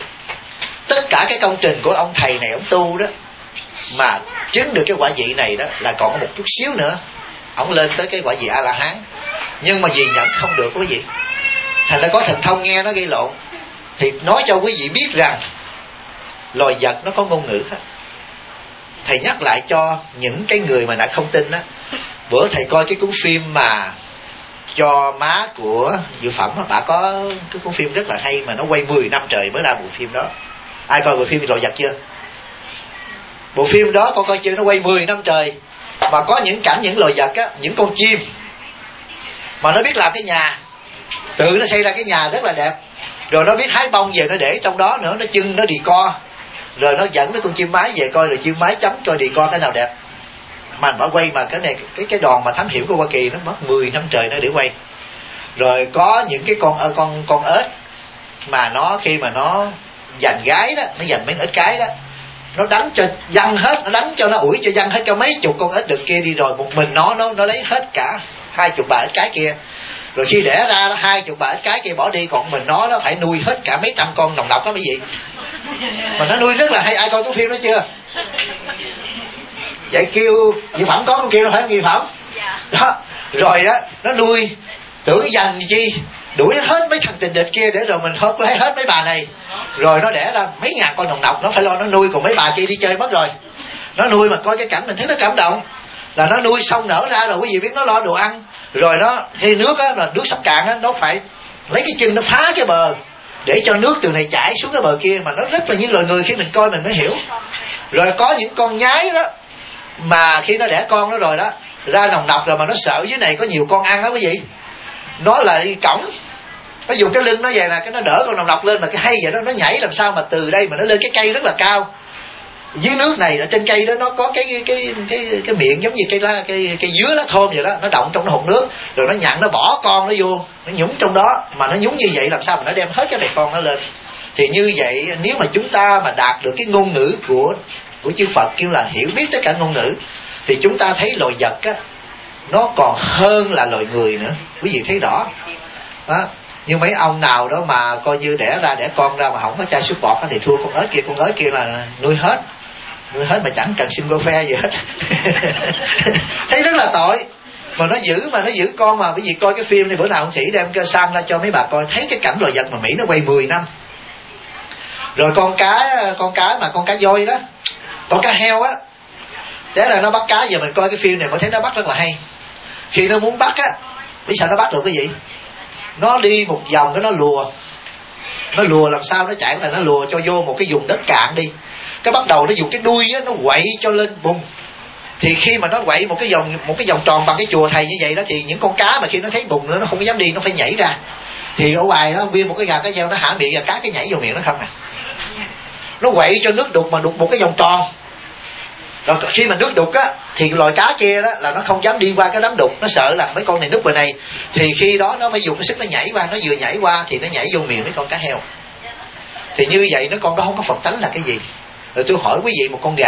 tất cả cái công trình của ông thầy này ông tu đó mà chứng được cái quả vị này đó là còn có một chút xíu nữa ông lên tới cái quả vị A-la-hán, nhưng mà vì nhận không được quý vị, thành ra có thần thông nghe nó gây lộn. Thì nói cho quý vị biết rằng loài vật nó có ngôn ngữ hết. Thầy nhắc lại cho những cái người mà đã không tin đó, bữa thầy coi cái cuốn phim mà cho má của Dự Phẩm, bà có cái cuốn phim rất là hay mà nó quay 10 năm trời mới ra bộ phim đó. Ai coi bộ phim loài vật chưa? Bộ phim đó con coi chưa? Nó quay 10 năm trời mà có những cảnh những loài vật á, những con chim mà nó biết làm cái nhà, tự nó xây ra cái nhà rất là đẹp, rồi nó biết hái bông về nó để trong đó nữa, nó chưng nó đì co, rồi nó dẫn cái con chim mái về coi, rồi chim mái chấm coi đì co cái nào đẹp. Mà bà quay mà cái này cái đoàn mà thám hiểm của Hoa Kỳ nó mất 10 năm trời nó để quay. Rồi có những cái con ếch mà nó khi mà nó giành gái đó, nó giành mấy ếch cái đó, nó đánh cho văng hết, nó đánh cho nó ủi cho văng hết cho mấy chục con ếch được kia đi, rồi một mình nó lấy hết cả 20 bà ếch cái kia. Rồi khi đẻ ra đó 20 bà ếch cái kia bỏ đi, còn mình nó phải nuôi hết cả mấy trăm con nòng nọc đó quý vị. Mà nó nuôi rất là hay, ai coi cái phim đó chưa? Vậy kêu Dược Phẩm có con kêu, phải không Dược Phẩm? Đó, rồi á nó nuôi tưởng dành chi đuổi hết mấy thằng tình địch kia để rồi mình không có thấy hết mấy bà này. Rồi nó đẻ ra mấy ngàn con nòng nọc, nó phải lo nó nuôi, còn mấy bà kia đi chơi mất rồi. Nó nuôi mà coi cái cảnh mình thấy nó cảm động. Là nó nuôi xong nở ra rồi quý vị biết nó lo đồ ăn. Rồi nó khi nước á, là nước sắp cạn á, nó phải lấy cái chân nó phá cái bờ để cho nước từ này chảy xuống cái bờ kia. Mà nó rất là như loài người, khi mình coi mình mới hiểu. Rồi có những con nhái đó mà khi nó đẻ con nó rồi đó, ra nòng nọc rồi mà nó sợ dưới này có nhiều con ăn á quý vị, nó là đi cõng, nó dùng cái lưng nó về là cái nó đỡ con nòng nọc lên, mà cái hay vậy đó, nó nhảy làm sao mà từ đây mà nó lên cái cây rất là cao. Dưới nước này ở trên cây đó nó có cái miệng giống như cây dứa lá thơm vậy đó, nó động trong nó hụt nước, rồi nó nhặn nó bỏ con nó vô, nó nhúng trong đó, mà nó nhúng như vậy làm sao mà nó đem hết cái bầy con nó lên. Thì như vậy nếu mà chúng ta mà đạt được cái ngôn ngữ của chư Phật kêu là hiểu biết tất cả ngôn ngữ, thì chúng ta thấy loài vật á nó còn hơn là loài người nữa, quý vị thấy rõ đó. Nhưng mấy ông nào đó mà coi như đẻ con ra mà không có chai súc bọt thì thua con ếch kia là nuôi hết mà chẳng cần single phe gì hết. Thấy rất là tội. Mà nó giữ con, mà quý vị coi cái phim này bữa nào ông Sĩ đem cái sang ra cho mấy bà coi, thấy cái cảnh loài vật mà Mỹ nó quay 10 năm. Rồi con cá voi đó, con cá heo á, thế là nó bắt cá. Giờ mình coi cái phim này mới thấy nó bắt rất là hay. Khi nó muốn bắt á, biết sao nó bắt được cái gì? Nó đi một vòng cái nó lùa làm sao nó chạy là nó lùa cho vô một cái vùng đất cạn đi. Cái bắt đầu nó dùng cái đuôi á, nó quậy cho lên bùng. Thì khi mà nó quậy một cái vòng tròn bằng cái chùa thầy như vậy đó, thì những con cá mà khi nó thấy bùng nữa nó không có dám đi, nó phải nhảy ra. Thì ở ngoài đó viên một cái gà cá gieo nó hả miệng, và cá cái nhảy vô miệng nó không à. Nó quậy cho nước đục, mà đục một cái vòng tròn. Rồi khi mà nước đục á, thì loài cá kia đó là nó không dám đi qua cái đám đục, nó sợ là mấy con này núp bên này. Thì khi đó nó phải dùng cái sức nó nhảy qua, nó vừa nhảy qua thì nó nhảy vô miệng mấy con cá heo. Thì như vậy nó con đó không có Phật tánh là cái gì. Rồi tôi hỏi quý vị, một con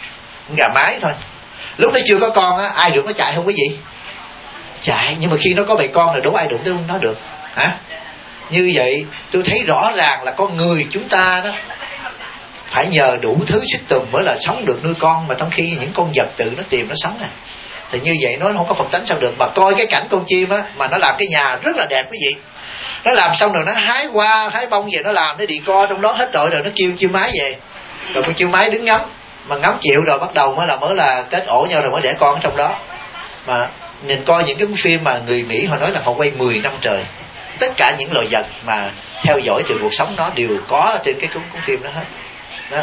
gà mái thôi, lúc nó chưa có con á, ai được nó chạy không quý vị? Chạy. Nhưng mà khi nó có bầy con rồi đâu ai đụng tới nó được hả? Như vậy tôi thấy rõ ràng là con người chúng ta đó phải nhờ đủ thứ xích tùm mới là sống được, nuôi con, mà trong khi những con vật tự nó tìm nó sống à. Thì như vậy nó không có Phật tánh sao được. Mà coi cái cảnh con chim á, mà nó làm cái nhà rất là đẹp quý vị. Nó làm xong rồi nó hái hoa hái bông về, nó làm, nó đi co trong đó hết rồi nó kêu chiêu mái về. Rồi con chiêu mái đứng ngắm, mà ngắm chịu rồi bắt đầu mới là kết ổ nhau rồi mới đẻ con ở trong đó. Mà nhìn coi những cái phim mà người Mỹ họ nói là họ quay 10 năm trời, tất cả những loài vật mà theo dõi từ cuộc sống nó đều có ở trên cái cuốn phim đó hết đó.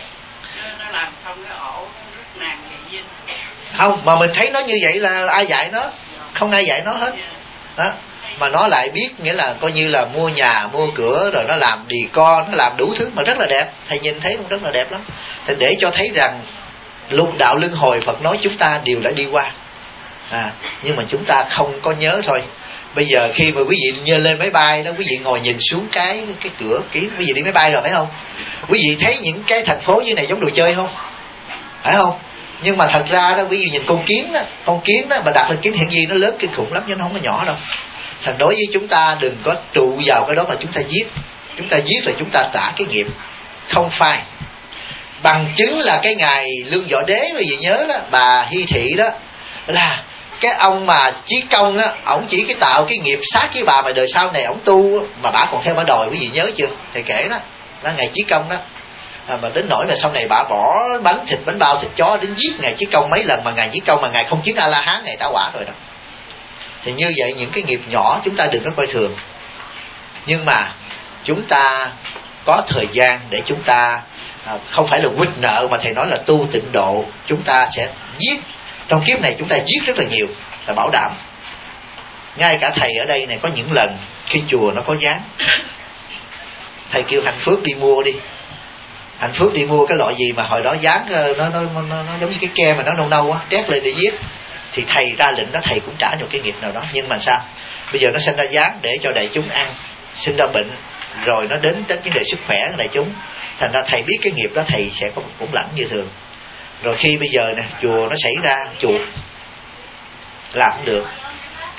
Nó làm xong cái ổ rất nàng vậy. Không, mà mình thấy nó như vậy là ai dạy nó? Không ai dạy nó hết đó. Mà nó lại biết, nghĩa là coi như là mua nhà mua cửa, rồi nó làm đì co, nó làm đủ thứ mà rất là đẹp. Thầy nhìn thấy cũng rất là đẹp lắm. Thì để cho thấy rằng lục đạo luân hồi Phật nói chúng ta đều đã đi qua nhưng mà chúng ta không có nhớ thôi. Bây giờ khi mà quý vị nhớ lên máy bay đó, quý vị ngồi nhìn xuống cái cửa quý vị đi máy bay rồi phải không? Quý vị thấy những cái thành phố như này giống đồ chơi không? Phải không? Nhưng mà thật ra đó, quý vị nhìn con kiến đó mà đặt lên kính hiển vi nó lớn kinh khủng lắm, chứ nó không có nhỏ đâu. Thành đối với chúng ta đừng có trụ vào cái đó mà chúng ta giết. Chúng ta giết là chúng ta trả cái nghiệp. Không phải. Bằng chứng là cái ngày Lương Võ Đế, quý vị nhớ đó, bà Hy Thị đó, là cái ông mà Chí Công á, ổng chỉ cái tạo cái nghiệp sát với bà mà đời sau này ổng tu, mà bà còn theo bà đòi, quý vị nhớ chưa? Thầy kể đó, là ngày Chí Công đó. Mà đến nỗi mà sau này bà bỏ bánh thịt, bánh bao thịt chó đến giết ngày Chí Công mấy lần, mà ngày Chí Công mà ngày không chứng A La Hán, ngày đã quả rồi đó. Thì như vậy những cái nghiệp nhỏ chúng ta đừng có coi thường. Nhưng mà chúng ta có thời gian để chúng ta không phải là quýt nợ, mà thầy nói là tu tịnh độ. Chúng ta sẽ giết, trong kiếp này chúng ta giết rất là nhiều, ta bảo đảm. Ngay cả thầy ở đây này có những lần khi chùa nó có giáng, thầy kêu Hạnh Phước đi mua đi. Hạnh Phước đi mua cái loại gì mà hồi đó giáng nó giống như cái ke mà nó nâu nâu á, đét lên để giết. Thì thầy ra lệnh đó, thầy cũng trả một cái nghiệp nào đó. Nhưng mà sao? Bây giờ nó sinh ra giáng để cho đại chúng ăn, sinh ra bệnh, rồi nó đến vấn đề sức khỏe của đại chúng. Thành ra thầy biết cái nghiệp đó thầy sẽ cũng lãnh như thường. Rồi khi bây giờ nè, chùa nó xảy ra chuột làm không được,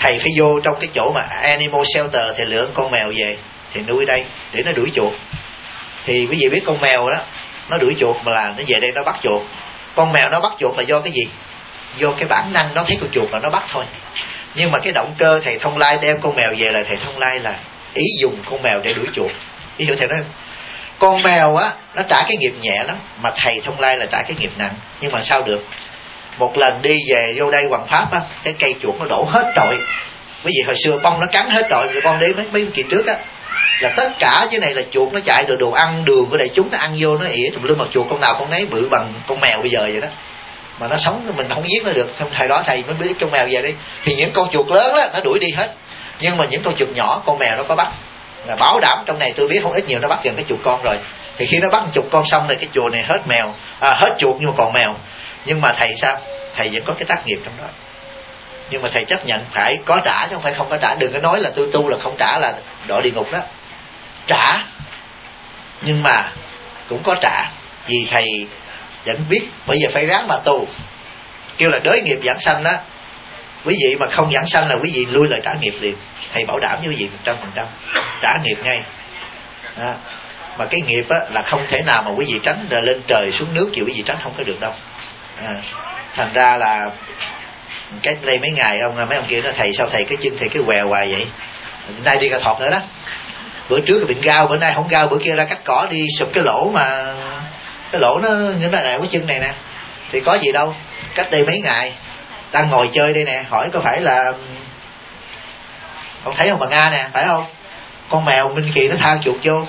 thầy phải vô trong cái chỗ mà animal shelter, thì lựa con mèo về thì nuôi đây để nó đuổi chuột. Thì quý vị biết con mèo đó nó đuổi chuột mà là nó về đây nó bắt chuột. Con mèo nó bắt chuột là do cái gì? Do cái bản năng nó thấy con chuột là nó bắt thôi. Nhưng mà cái động cơ thầy Thông Lai đem con mèo về là thầy Thông Lai là ý dùng con mèo để đuổi chuột. Ý hiểu thầy nói không? Con mèo á nó trả cái nghiệp nhẹ lắm, mà thầy Thông Lai là trả cái nghiệp nặng. Nhưng mà sao được? Một lần đi về vô đây Hoàng Pháp á, cái cây chuột nó đổ hết trọi. Quý vị hồi xưa bông nó cắn hết trọi, rồi con đi mấy kỳ trước á, là tất cả dưới này là chuột nó chạy rồi đồ ăn đường của đại chúng nó ăn vô, nó ỉa tùm lum, mà chuột con nào con nấy bự bằng con mèo bây giờ vậy đó. Mà nó sống mình không giết nó được. Thời đó thầy mới biết con mèo về đi, thì những con chuột lớn đó nó đuổi đi hết, nhưng mà những con chuột nhỏ con mèo nó có bắt. Là bảo đảm trong này tôi biết không ít nhiều nó bắt gần cái chuột con rồi. Thì khi nó bắt chuột con xong rồi cái chùa này hết mèo, hết chuột nhưng mà còn mèo. Nhưng mà thầy sao? Thầy vẫn có cái tác nghiệp trong đó. Nhưng mà thầy chấp nhận phải có trả chứ không phải không có trả. Đừng có nói là tôi tu là không trả là đọa địa ngục đó. Trả, nhưng mà cũng có trả. Vì thầy vẫn biết bây giờ phải ráng mà tu. Kêu là đới nghiệp giảng sanh đó, quý vị mà không giảng sanh là quý vị lui lời trả nghiệp liền. Thầy bảo đảm với quý vị 100% trả nghiệp ngay. Mà cái nghiệp á, là không thể nào mà quý vị tránh lên trời xuống nước chịu quý vị tránh không có được đâu. Thành ra là cái đây mấy ngày mấy ông kia nói thầy sao thầy cái chân thầy cái què hoài vậy. Nay đi cà thọt nữa đó. Bữa trước thì bệnh gao, bữa nay không gao, bữa kia ra cắt cỏ đi sụp cái lỗ, mà cái lỗ nó như thế này cái chân này nè. Thì có gì đâu, cách đây mấy ngày đang ngồi chơi đây nè, hỏi có phải là con thấy không bà Nga nè, phải không? Con mèo Minh Kỳ nó tha chuột vô,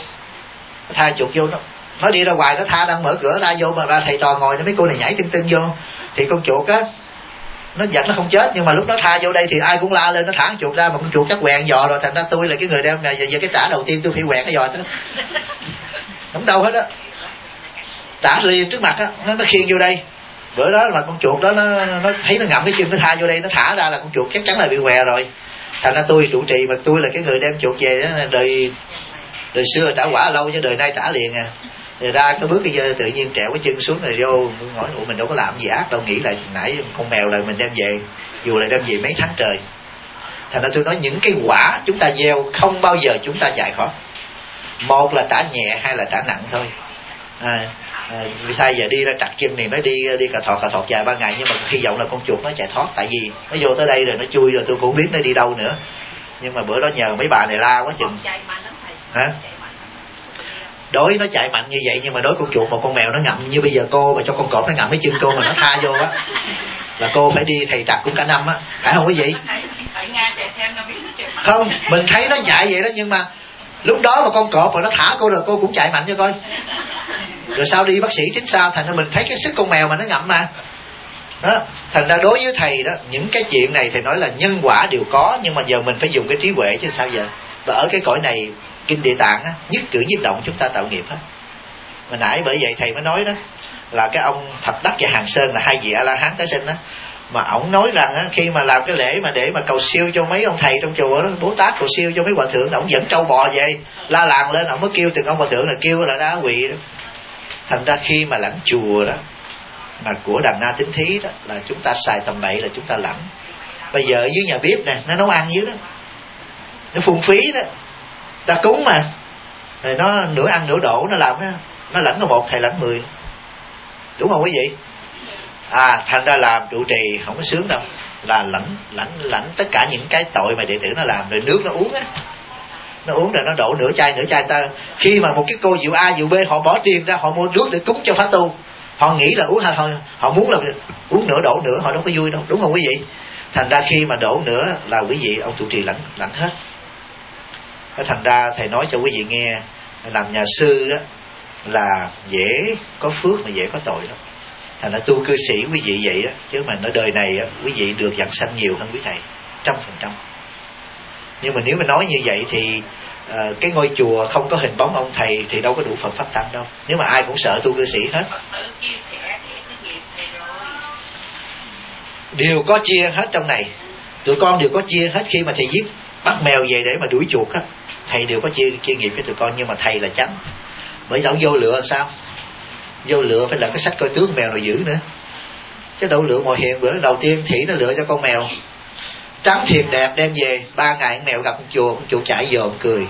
nó đi ra ngoài, nó tha đang mở cửa ra vô mà ra thầy trò ngồi mấy cô này nhảy tưng tưng vô. Thì con chuột á nó giật nó không chết, nhưng mà lúc nó tha vô đây thì ai cũng la lên, nó thả con chuột ra, mà con chuột chắc quẹn giò rồi. Thành ra tôi là cái người đem giờ cái trả đầu tiên tôi phải quẹt cái giò đó, không đâu hết á, trả liền trước mặt á, nó khiêng vô đây. Bữa đó là con chuột đó nó thấy nó ngậm cái chân, nó tha vô đây, nó thả ra là con chuột chắc chắn là bị què rồi. Thành ra tôi trụ trì, mà tôi là cái người đem chuột về đó, đời xưa trả quả lâu chứ đời nay trả liền à. Rồi ra cái bước cái tự nhiên trẹo cái chân xuống này vô, hỏi ủa mình đâu có làm gì ác đâu, nghĩ là nãy con mèo là mình đem về, dù là đem về mấy tháng trời. Thành ra tôi nói những cái quả chúng ta gieo không bao giờ chúng ta chạy khỏi. Một là trả nhẹ, hai là trả nặng thôi. Vì sao giờ đi ra trặc chân này, nó đi cà thọt vài ba ngày, nhưng mà hy vọng là con chuột nó chạy thoát. Tại vì nó vô tới đây rồi nó chui rồi, tôi cũng biết nó đi đâu nữa. Nhưng mà bữa đó nhờ mấy bà này la quá chừng. Hả? Đối nó chạy mạnh như vậy, nhưng mà đối con chuột một con mèo nó ngậm như bây giờ cô mà cho con cọp nó ngậm cái chân cô mà nó tha vô á, là cô phải đi thầy trặc cũng cả năm á, phải không quý vị? Không, mình thấy nó chạy vậy đó, nhưng mà lúc đó mà con cọp mà nó thả cô rồi cô cũng chạy mạnh cho coi. Rồi sao đi bác sĩ chính sao? Thành ra mình thấy cái sức con mèo mà nó ngậm mà đó. Thành ra đối với thầy đó, những cái chuyện này thầy nói là nhân quả đều có, nhưng mà giờ mình phải dùng cái trí huệ chứ sao giờ. Và ở cái cõi này Kinh Địa Tạng á, nhất cử nhất động chúng ta tạo nghiệp hết. Mà nãy bởi vậy thầy mới nói đó, là cái ông Thập Đắc và Hàng Sơn là hai vị A La Hán tái sinh đó, mà ổng nói rằng á, khi mà làm cái lễ mà để mà cầu siêu cho mấy ông thầy trong chùa đó, Bố Tát cầu siêu cho mấy hòa thượng, ổng dẫn trâu bò về la làng lên, ổng mới kêu từng ông hòa thượng là kêu là đá quỳ đó. Thành ra khi mà lãnh chùa đó mà của Đàn Na Tín Thí đó, là chúng ta xài tầm bậy là chúng ta lãnh. Bây giờ ở dưới nhà bếp nè, nó nấu ăn dưới đó, nó phung phí đó, ta cúng mà, rồi nó nửa ăn nửa đổ, nó làm đó, nó lãnh có một thầy lãnh 10, đúng không quý vị? Thành ra làm trụ trì không có sướng đâu, là lãnh tất cả những cái tội mà đệ tử nó làm. Rồi nước nó uống á, nó uống rồi nó đổ nửa chai ta. Khi mà một cái cô dịu A dịu B họ bỏ tiền ra họ mua nước để cúng cho phá tu, họ nghĩ là uống thôi, họ muốn là uống nửa đổ nửa, họ đâu có vui đâu, đúng không quý vị? Thành ra khi mà đổ nữa là quý vị ông trụ trì lãnh hết. Thành ra thầy nói cho quý vị nghe, làm nhà sư á, là dễ có phước mà dễ có tội lắm. Thành ra tu cư sĩ quý vị vậy đó, chứ mà ở đời này á, quý vị được giảng sanh nhiều hơn quý thầy 100%. Nhưng mà nếu mà nói như vậy thì cái ngôi chùa không có hình bóng ông thầy thì đâu có đủ Phật pháp tăng đâu. Nếu mà ai cũng sợ tu cư sĩ hết, đều có chia hết trong này. Tụi con đều có chia hết. Khi mà thầy giết bắt mèo về để mà đuổi chuột á, thầy đều có chia nghiệp cho tụi con. Nhưng mà thầy là tránh, bởi đâu vô lựa làm sao? Vô lựa phải là cái sách coi tướng mèo nào giữ nữa, chứ đâu lựa mồi hiền. Bữa đầu tiên Thị nó lựa cho con mèo, trắng thiệt đẹp, đem về 3 ngày con mèo gặp con chuột chạy dòm cười.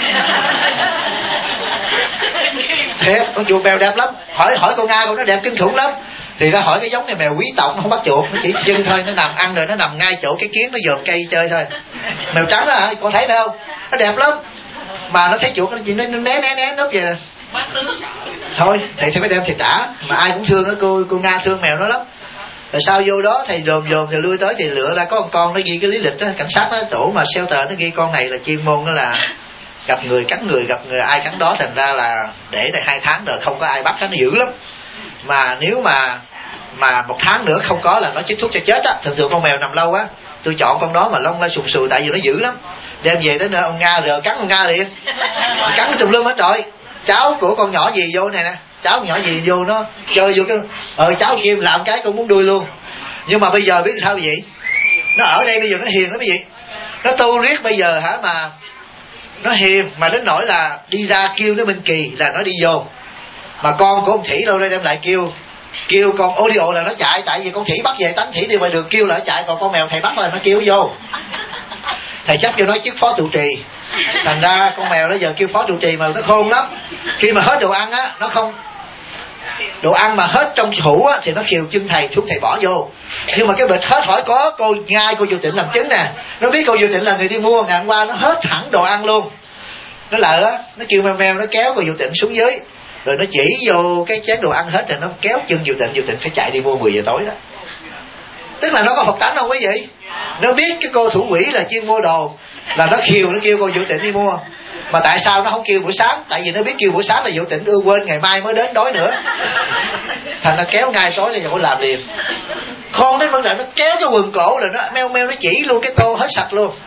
Thiệt, con chuột mèo đẹp lắm. Hỏi con Nga con nó đẹp kinh khủng lắm. Thì nó hỏi cái giống này mèo quý tộc, nó không bắt chuột, nó chỉ chân thôi, nó nằm ăn rồi nó nằm ngay chỗ cái kiến nó dòm cây chơi thôi. Mèo trắng đó hả? Con thấy phải không? Nó đẹp lắm. Mà nó thấy chuột nó né núp về nè. Thôi thầy phải đem thầy trả. Mà ai cũng thương đó, cô Nga thương mèo nó lắm. Rồi sau vô đó thầy dòm thì lui tới thì lựa ra có một con, nó ghi cái lý lịch đó, cảnh sát đó, tổ mà shelter nó ghi con này là chuyên môn đó là gặp người gặp người ai cắn đó, thành ra là để đây 2 tháng rồi không có ai bắt nó dữ lắm. Mà nếu mà 1 tháng nữa không có là nó chích thuốc cho chết á. Thường con mèo nằm lâu á, tôi chọn con đó mà lông nó sùn sùi tại vì nó dữ lắm. Đem về tới nơi ông Nga rờ cắn con Nga liền, cắn cái tùm lum hết rồi. Cháu của con nhỏ gì vô này nè, cháu con nhỏ gì vô nó chơi vô cái cháu kia làm cái con muốn đuôi luôn. Nhưng mà bây giờ biết sao vậy? Nó ở đây bây giờ nó hiền lắm quý vị. Nó tu riết bây giờ hả, mà nó hiền mà đến nỗi là đi ra kêu nó Minh Kỳ là nó đi vô. Mà con của ông Thủy đâu đây đem lại kêu con Audio là nó chạy, tại vì con Thủy bắt về tánh Thủy đi ngoài đường kêu là nó chạy, còn con mèo thầy bắt là nó kêu vô. Thầy chấp cho nó chức phó trụ trì, thành ra con mèo nó giờ kêu phó trụ trì mà nó khôn lắm. Khi mà hết đồ ăn á, nó không đồ ăn mà hết trong hũ á thì nó khiều chân thầy xuống thầy bỏ vô. Nhưng mà cái bịch hết hỏi có cô Ngai cô Diệu Tịnh làm chứng nè, nó biết cô Diệu Tịnh là người đi mua, ngày hôm qua nó hết hẳn đồ ăn luôn. Nó lợ á, nó kêu mèo nó kéo cô Diệu Tịnh xuống dưới, rồi nó chỉ vô cái chén đồ ăn hết rồi nó kéo chân Diệu Tịnh phải chạy đi mua 10 giờ tối đó. Tức là nó có Phật tánh không quý vị? Nó biết cái cô thủ quỹ là chuyên mua đồ, là nó khiều nó kêu cô Diệu Tịnh đi mua. Mà tại sao nó không kêu buổi sáng? Tại vì nó biết kêu buổi sáng là Diệu Tịnh quên ngày mai mới đến đói nữa, thành nó kéo ngay tối thì nó làm liền. Khôn đến vấn đề nó kéo cái quần cổ là nó meo nó chỉ luôn cái tô hết sạch luôn.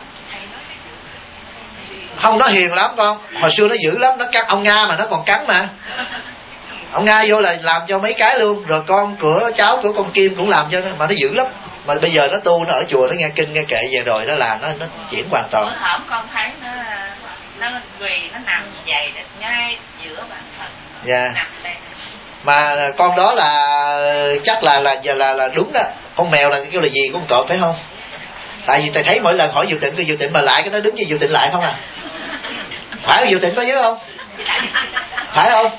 Không, nó hiền lắm con. Hồi xưa nó dữ lắm, nó cắn ông Nga mà nó còn cắn mà. Ông Nga vô là làm cho mấy cái luôn. Rồi con của cháu của con Kim cũng làm cho nó, mà nó dữ lắm. Mà bây giờ nó tu, nó ở chùa, nó nghe kinh nghe kệ về rồi đó là nó chuyển hoàn toàn. Bữa hổm con thấy nó quỳ, nó nằm như vậy ngay giữa bàn Phật. Dạ. Nằm đây. Mà con đó là chắc là đúng đó. Con mèo là kêu là gì con cọp phải không? Tại vì thầy thấy mỗi lần hỏi Diệu Tịnh, cái Diệu Tịnh mà lại cái nó đứng cho Diệu Tịnh lại không à? Phải Diệu Tịnh có nhớ không? Phải không?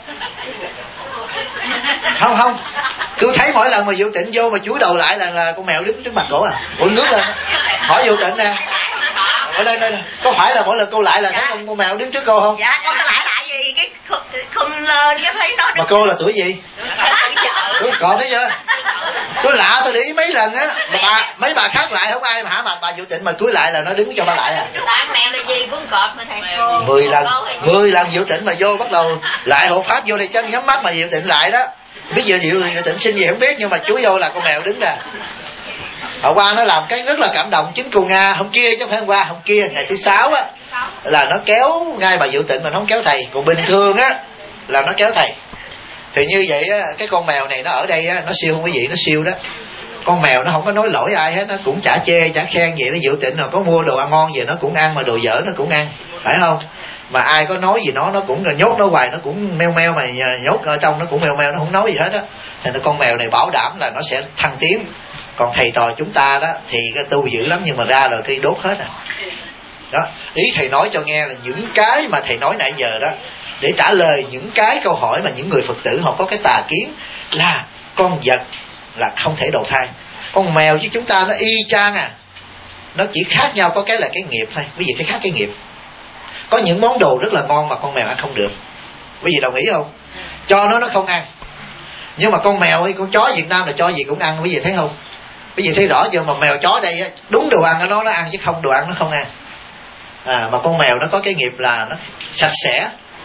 Không. Tôi thấy mỗi lần mà Diệu Tịnh vô mà chúi đầu lại là con mèo đứng trước mặt cổ à. Ủa nước lên. Hỏi Diệu Tịnh nè. Ở đây có phải là mỗi lần cô lại là thấy con mèo đứng trước cô không? Dạ con lại tại vì cái khum lên cái thấy nó. Mà cô là tuổi gì? Tôi còn thấy chưa? Tôi lạ, tôi để ý mấy lần á, mấy bà khác lại không ai mà hả, mà bà Diệu Tịnh mà cưới lại là nó đứng cho bà lại à. Tại mèo là gì cũng cọp mà thầy cô. 10 lần Diệu Tịnh mà vô bắt đầu lại hộ pháp vô đây chân nhắm mắt mà Diệu Tịnh lại đó. Biết giờ Diệu Tịnh xin gì không biết, nhưng mà chú vô là con mèo đứng nè. Hôm qua nó làm cái rất là cảm động, chính cô Nga hôm kia chứ không phải hôm qua, hôm kia ngày thứ 6 á là nó kéo ngay bà Diệu Tịnh mà nó không kéo thầy. Còn bình thường á là nó kéo thầy. Thì như vậy á, cái con mèo này nó ở đây á, nó siêu không quý vị, nó siêu đó. Con mèo nó không có nói lỗi ai hết, nó cũng chả chê chả khen gì. Nó Diệu Tịnh rồi có mua đồ ăn ngon về nó cũng ăn, mà đồ dở nó cũng ăn, phải không? Mà ai có nói gì nó cũng nhốt nó hoài, nó cũng meo mà nhốt ở trong nó cũng meo, nó không nói gì hết á. Thành ra con mèo này bảo đảm là nó sẽ thăng tiến. Còn thầy trò chúng ta đó thì cái tu dữ lắm nhưng mà ra rồi cái đốt hết à. Đó, ý thầy nói cho nghe là những cái mà thầy nói nãy giờ đó để trả lời những cái câu hỏi mà những người Phật tử họ có cái tà kiến là con vật là không thể đầu thai. Con mèo với chúng ta nó y chang à. Nó chỉ khác nhau có cái là cái nghiệp thôi. Quý vị thấy khác cái nghiệp. Có những món đồ rất là ngon mà con mèo ăn không được. Quý vị đồng ý không? Cho nó không ăn. Nhưng mà con mèo hay con chó Việt Nam là cho gì cũng ăn, quý vị thấy không? Quý vị thấy rõ chưa? Mà mèo chó đây á, đúng đồ ăn nó ăn chứ không đồ ăn nó không ăn. Mà con mèo nó có cái nghiệp là nó sạch sẽ.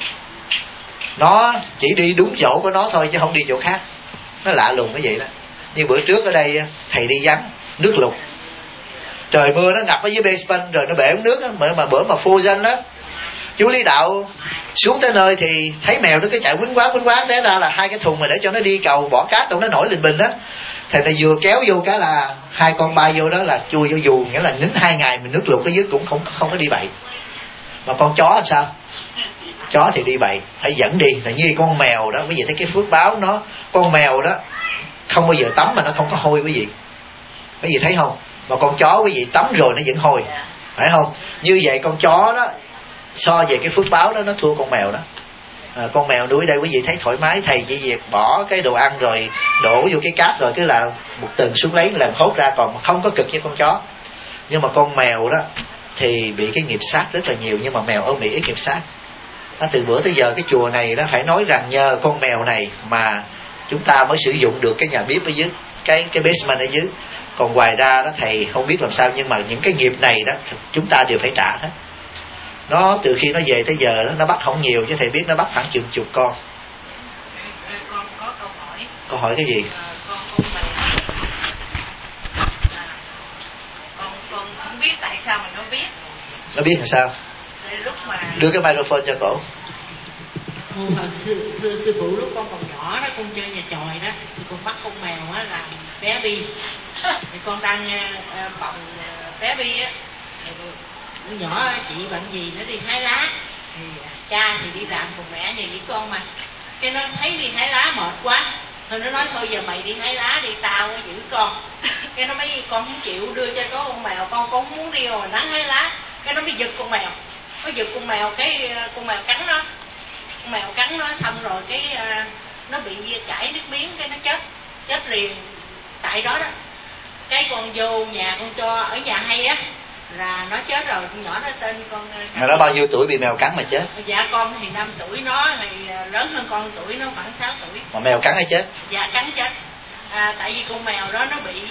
Nó chỉ đi đúng chỗ của nó thôi chứ không đi chỗ khác. Nó lạ lùng cái vậy đó. Như bữa trước ở đây thầy đi vắng, nước lụt, trời mưa nó ngập ở dưới basement rồi nó bể ống nước đó, mà bữa mà phô danh đó, chú Lý Đạo xuống tới nơi thì thấy mèo nó cứ chạy quýnh quán, té ra là 2 cái thùng mà để cho nó đi cầu bỏ cát trong nó nổi lên bình đó. Thầy này vừa kéo vô cái là 2 con bay vô đó là chui vô dù, nghĩa là nín 2 ngày mình nước lụt ở dưới cũng không có đi bậy. Mà con chó làm sao? Chó thì đi bậy, phải dẫn đi. Là như con mèo đó, quý vị thấy cái phước báo nó, con mèo đó không bao giờ tắm mà nó không có hôi quý vị thấy không? Mà con chó quý vị tắm rồi nó vẫn hôi, phải không? Như vậy con chó đó so về cái phước báo đó nó thua con mèo đó. Con mèo nuôi đây quý vị thấy thoải mái, thầy chỉ việc bỏ cái đồ ăn rồi đổ vô cái cát rồi cứ là một tuần xuống lấy làm hốt ra, còn không có cực như con chó. Nhưng mà con mèo đó thì bị cái nghiệp sát rất là nhiều, nhưng mà mèo ở Mỹ ít nghiệp sát. Từ bữa tới giờ cái chùa này đó phải nói rằng nhờ con mèo này mà chúng ta mới sử dụng được cái nhà bếp ở dưới, cái basement ở dưới. Còn ngoài ra đó thầy không biết làm sao, nhưng mà những cái nghiệp này đó chúng ta đều phải trả hết. Nó từ khi nó về tới giờ đó, nó bắt không nhiều, chứ thầy biết nó bắt khoảng chừng 10 con. Con có câu hỏi. Câu hỏi cái gì? Con không biết tại sao mà nó biết. Nó biết làm sao? Lúc mà Đưa cái microphone cho cổ. Thưa sư phụ, lúc con còn nhỏ đó, con chơi nhà chòi đó, thì con bắt con mèo á làm bé Bi. Thì con đang bồng bé Bi á, nhỏ chị bận gì nó đi hái lá, thì cha thì đi làm cùng mẹ nhà với con mà, cái nó thấy đi hái lá mệt quá, thôi nó nói thôi giờ mày đi hái lá đi, tao giữ con. Cái nó mấy con không chịu đưa cho con mèo, con không muốn đi rồi nắng hái lá, cái nó mới giật con mèo, nó giật con mèo, cái con mèo cắn nó, con mèo cắn nó xong rồi cái nó bị chảy nước miếng, cái nó chết liền tại đó đó. Cái con vô nhà con cho ở nhà hay á là nó chết rồi. Con nhỏ nó tên con Mà nó bao nhiêu tuổi bị mèo cắn mà chết? Dạ con thì 5 tuổi, nó thì lớn hơn con tuổi, nó khoảng 6 tuổi. Mà mèo cắn hay chết? Dạ cắn chết. Tại vì con mèo đó nó bị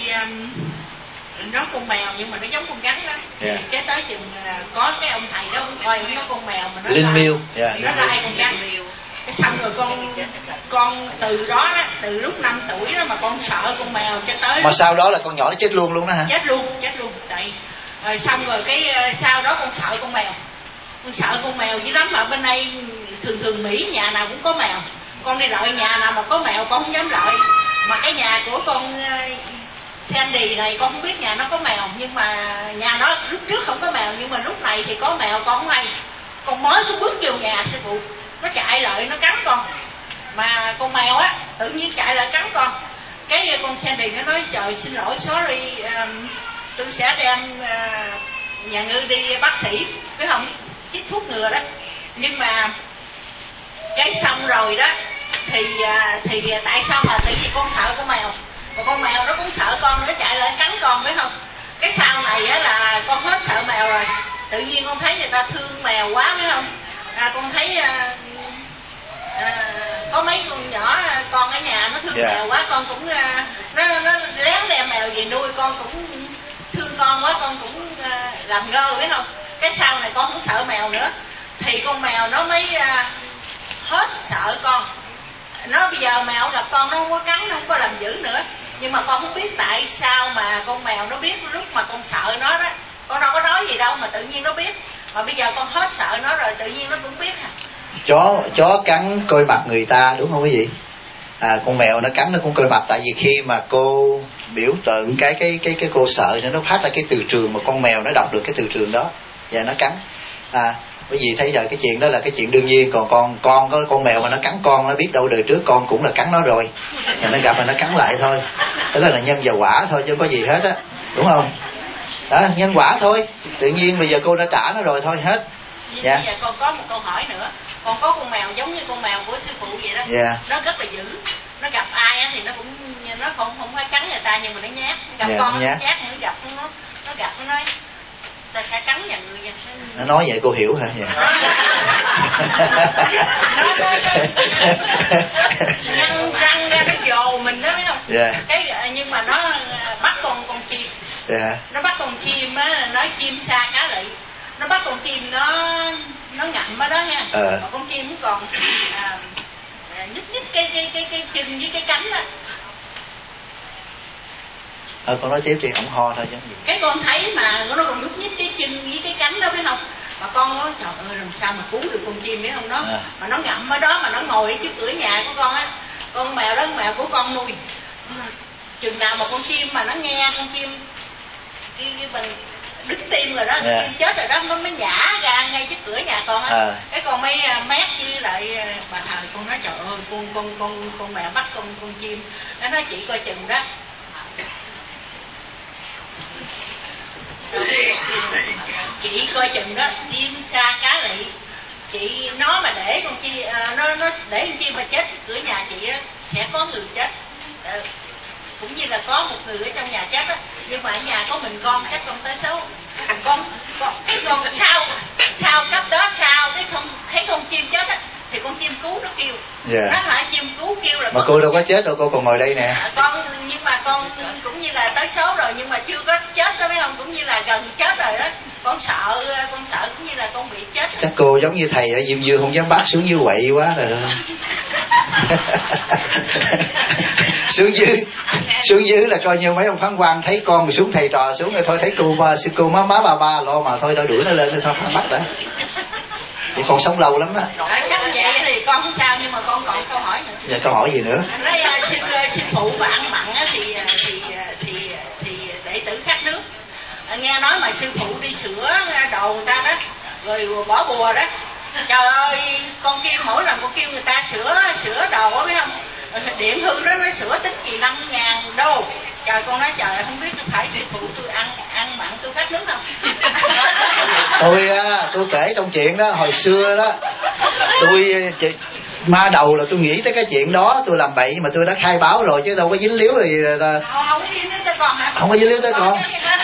nó con mèo nhưng mà nó giống con rắn đó. Yeah. Cái tới chừng có cái ông thầy đó ông coi nó con mèo mà nó Linh miêu. Nó lai con rắn. Cái xong rồi con từ đó đó, từ lúc 5 tuổi đó mà con sợ con mèo cho tới. Mà sau đó là con nhỏ nó chết luôn đó hả? Chết luôn. Tại rồi xong rồi cái sau đó con sợ con mèo. Con sợ con mèo dữ lắm, mà bên đây thường Mỹ nhà nào cũng có mèo. Con đi lợi nhà nào mà có mèo con không dám lợi. Mà cái nhà của con Sandy này con không biết nhà nó có mèo, nhưng mà nhà nó lúc trước không có mèo, nhưng mà lúc này thì có mèo con không hay. Con mới có bước vô nhà sư phụ, nó chạy lại nó cắn con. Mà con mèo á tự nhiên chạy lại cắn con. Cái con Sandy nó nói trời xin lỗi, sorry, tôi sẽ đem nhà ngư đi bác sĩ, phải không, chích thuốc ngừa đó. Nhưng mà cái xong rồi đó thì tại sao mà tự nhiên con sợ con mèo, mà con mèo nó cũng sợ con, nó chạy lại cắn con, phải không. Cái sau này á là con hết sợ mèo rồi. Tự nhiên con thấy người ta thương mèo quá, phải không. Con thấy có mấy con nhỏ con ở nhà nó thương mèo quá, con cũng nó lén đem mèo về nuôi, con cũng thương con quá, con cũng làm ngơ, phải không. Cái sau này con không sợ mèo nữa, thì con mèo nó mới hết sợ con. Nó bây giờ mèo gặp con nó không có cắn, nó không có làm dữ nữa. Nhưng mà con không biết tại sao mà con mèo nó biết lúc mà con sợ nó đó. Con đâu có nói gì đâu mà tự nhiên nó biết. Mà bây giờ con hết sợ nó rồi, tự nhiên nó cũng biết à. Chó cắn coi mặt người ta, đúng không quý vị? Con mèo nó cắn nó cũng coi mặt, tại vì khi mà cô biểu tượng cái cô sợ nó phát ra cái từ trường mà con mèo nó đọc được cái từ trường đó và nó cắn. Quý vị thấy giờ cái chuyện đó là cái chuyện đương nhiên. Còn con có con mèo mà nó cắn con, nó biết đâu đời trước con cũng là cắn nó rồi, và nó gặp mà nó cắn lại thôi. Đó là nhân và quả thôi chứ không có gì hết á, đúng không? Đó, nhân quả thôi. Tự nhiên bây giờ cô đã trả nó rồi thôi, hết. Dạ. Bây giờ con có một câu hỏi nữa. Con có con mèo giống như con mèo của sư phụ vậy đó. Yeah. Nó rất là dữ. Nó gặp ai á thì nó cũng nó không phải cắn người ta, nhưng mà nó nhát. Gặp con nó nhát, nó gặp nó nói ta sẽ cắn nhà người. Nó nói vậy cô hiểu hả? Vậy. Nhăn răng ra nó dồ mình đó, biết không? Yeah. Cái nhưng mà nó bắt con chim. Yeah. Nó bắt con chim á, nói chim xa cá lị. Nó bắt con chim nó ngậm ở đó nha. Mà con chim cũng còn nhích cái chân với cái cánh đó. Con nói tiếp đi, ổng ho thôi chứ gì. Cái con thấy mà nó còn nhúc nhích cái chân với cái cánh đó, phải không? Mà con nói trời ơi làm sao mà cứu được con chim, biết không đó. Mà nó ngậm ở đó, mà nó ngồi ở trước cửa nhà của con á. Con mèo đó, mèo của con nuôi. Chừng nào mà con chim mà nó nghe con chim cái bằng đứng tim rồi đó, chim chết rồi đó, nó mới nhả ra ngay trước cửa nhà con á. Cái con mới mét với lại bà thầy, con nói trời ơi con mèo bắt con chim. Nó nói chị coi chừng đó. Chị coi chừng đó, chim sa cá lị, chị nó mà để con chi nó để con chim mà chết cửa nhà chị á, sẽ có người chết. Cũng như là có một người ở trong nhà chết á, nhưng mà ở nhà có mình con chắc con tới số. Con cái con sau cấp đó sau cái không thấy con chim chết á, thì con chim cú nó kêu. Nó hả, chim cú kêu là mà cô đâu có chết đâu, cô còn ngồi đây nè. Nhưng mà con cũng như là tới số rồi, nhưng mà chưa có chết đó, phải không? Cũng như là gần chết rồi đó. Con sợ cũng như là con bị chết. Chắc cô giống như thầy ở Diêm Dương không dám bắt xuống dưới quậy quá rồi đó. xuống dưới là coi như mấy ông phán quan thấy con xuống, thầy trò xuống rồi thôi, thấy sư cô má ba lo mà thôi, đỡ đuổi nó lên thôi không bắt đã. Thì con sống lâu lắm á. Chắc vậy thì con không sao, nhưng mà con còn câu hỏi nữa. Dạ, câu hỏi gì nữa? Nói sư phụ và ăn mặn á thì đệ tử khát nước. Nghe nói mà sư phụ đi sửa đồ người ta đó, rồi bỏ bùa đó. Trời ơi, con kêu mỗi lần con kêu người ta sửa đồ á, biết không? Điện hư đó nó sửa tích gì 5.000 đô. Trời, con nói trời, không biết phải sư phụ tôi ăn mặn tôi khát nước không? Tôi kể trong chuyện đó, hồi xưa đó ma đầu là tôi nghĩ tới cái chuyện đó, tôi làm bậy mà tôi đã khai báo rồi chứ đâu có dính líu gì là... Không có dính líu tới con hả? Không có dính líu tới con.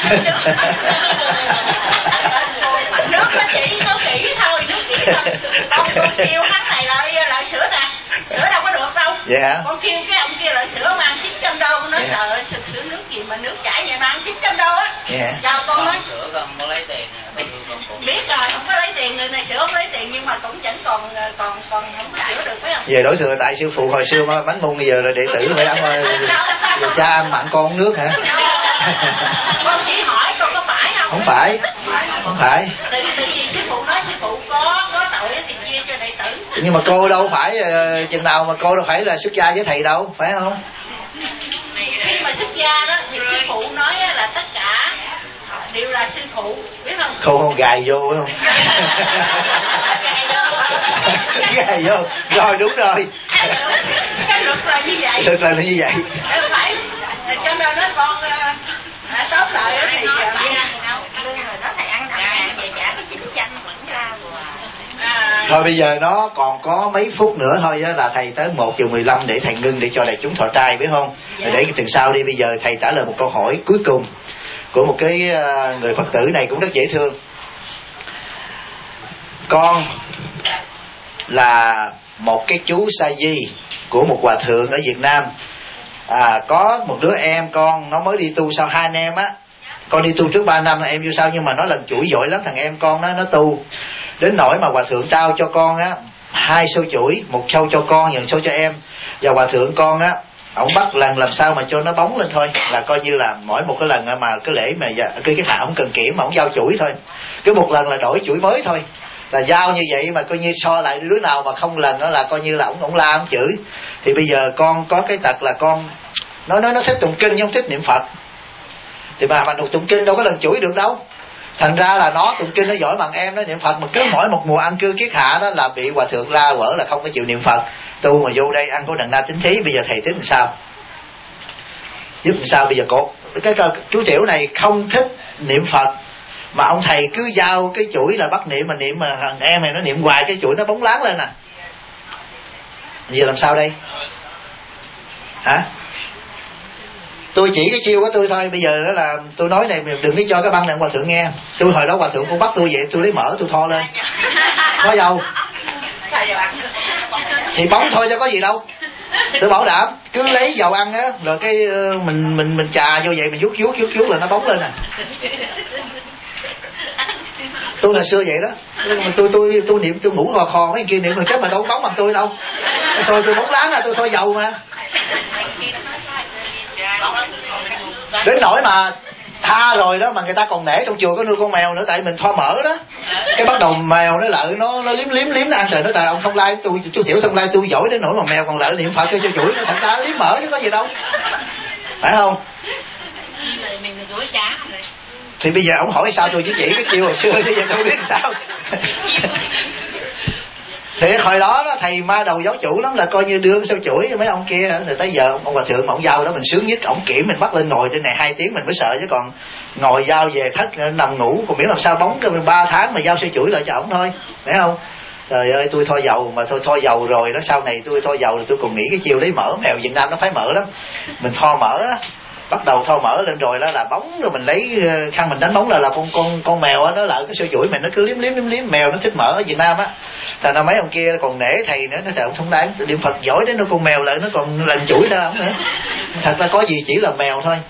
Nước nó chỉ có kỹ thôi, nước kỹ thôi. Con kêu hắn này lại sữa nè, sữa đâu có được đâu. Vậy hả? Con kêu cái ông kia lại sữa ông ăn 900 đô, con nói trời ơi, sữa nước gì mà nước chảy vậy mà ăn 900 đô á. Giờ con nói sữa con có lấy tiền. Biết rồi, không có lấy tiền, người này sữa không lấy tiền, nhưng mà cũng vẫn còn không có sữa được, phải không? Về đổi thừa tại sư phụ hồi xưa mà bánh môn bây giờ là đệ tử phải ăn cha ăn mặn con uống nước hả? Con chỉ hỏi con có phải không? Không phải. Tự vì sư phụ nói sư phụ có tội thì chia cho đệ tử. Nhưng mà cô đâu phải chừng nào mà cô đâu phải là xuất gia với thầy đâu, phải không? Khi mà xuất gia đó thì sư phụ nói là tất cả đều là sư phụ, biết không? Không gài vô phải không? Gài vô. Rồi đúng rồi. Cái luật là như vậy. Luật là như vậy. Phải. Cho nên nó con tốt lại thì lương rồi đó thầy ăn thằng về trả có 900 vẫn ra rồi. Thôi bây giờ nó còn có mấy phút nữa thôi á, là thầy tới 1:15 để thầy ngưng để cho đại chúng thọ trai, biết không? Để cái tuần sau đi. Bây giờ thầy trả lời một câu hỏi cuối cùng của một cái người Phật tử này cũng rất dễ thương. Con là một cái chú sa di của một hòa thượng ở Việt Nam. Có một đứa em con nó mới đi tu sau 2 anh em á. Con đi tu trước 3 năm, em vô sau, nhưng mà nó lần chuỗi giỏi lắm. Thằng em con nó tu đến nỗi mà hòa thượng trao cho con á 2 sâu chuỗi, một sâu cho con, một sâu cho em. Và hòa thượng con á, ổng bắt lần làm sao mà cho nó bóng lên thôi, là coi như là mỗi một cái lần mà cái lễ mà cái hạ ổng cần kiểm mà ổng giao chuỗi thôi, cứ một lần là đổi chuỗi mới thôi, là giao như vậy mà coi như so lại đứa nào mà không lần đó là coi như là ổng la ổng chửi. Thì bây giờ con có cái tật là con nó thích tụng kinh nhưng không thích niệm Phật. Thì mà tụng kinh đâu có lần chuỗi được đâu. Thành ra là nó tụng kinh nó giỏi bằng em nó niệm Phật, mà cứ mỗi một mùa ăn cư kiết hạ đó là bị hòa thượng la quở là không có chịu niệm Phật. Tu mà vô đây ăn có đằng na tính thí. Bây giờ thầy tính làm sao? Giúp làm sao bây giờ? Cái chú tiểu này không thích niệm Phật mà ông thầy cứ giao cái chuỗi là bắt niệm, mà niệm mà thằng em này nó niệm hoài cái chuỗi nó bóng láng lên nè. Giờ làm sao đây? Hả? Tôi chỉ cái chiêu của tôi thôi. Bây giờ đó là tôi nói này, đừng có cho cái băng này hòa thượng nghe. Tôi hồi đó hòa thượng cũng bắt tôi vậy, tôi lấy mỡ tôi tho lên có dầu thì bóng thôi chứ có gì đâu. Tôi bảo đảm cứ lấy dầu ăn á, rồi cái mình chà vô vậy, mình vuốt là nó bóng lên nè. Tôi hồi xưa vậy đó. Tôi niệm tôi ngủ khò mấy kia niệm mà chết mà đâu bóng bằng tôi đâu. Thôi tôi bóng láng là tôi thôi dầu mà. Đến nỗi mà tha rồi đó mà người ta còn nể trong chùa có nuôi con mèo nữa, tại mình thoa mỡ đó. Cái bắt đầu mèo nó lợi nó liếm nó ăn rồi nó trời ông không lai tôi, chú tiểu không lai tôi giỏi đến nỗi mà mèo còn lợi niệm Phật cho chuỗi nó, thật ra liếm mỡ chứ có gì đâu, phải không? Thì bây giờ ông hỏi sao tôi chỉ cái chiêu hồi xưa, bây giờ tôi biết sao. Thì hồi đó đó thầy ma đầu giáo chủ lắm, là coi như đưa sao chuỗi mấy ông kia. Rồi tới giờ ông hòa thượng mà ông giao đó mình sướng nhất, ông kiểm mình bắt lên ngồi trên này 2 tiếng mình mới sợ, chứ còn ngồi giao về thất nằm ngủ, còn miễn làm sao bóng 3 tháng mà giao sao chuỗi lại cho ổng thôi, phải không? Trời ơi, tôi thôi dầu mà thôi dầu rồi đó, sau này tôi thôi dầu rồi tôi còn nghĩ cái chiêu lấy mỡ, mèo Việt Nam nó phải mỡ lắm, mình tho mỡ đó, bắt đầu tho mỡ lên rồi đó là bóng, rồi mình lấy khăn mình đánh bóng là con mèo đó, nó lại cái sợi chuỗi mình nó cứ liếm, mèo nó thích mỡ ở Việt Nam á. Thành ra mấy ông kia còn nể thầy nữa, nó trời ông không đáng, niệm Phật giỏi đến nó con mèo lại nó còn lần chuỗi ra không nữa. Thật ra có gì chỉ là mèo thôi.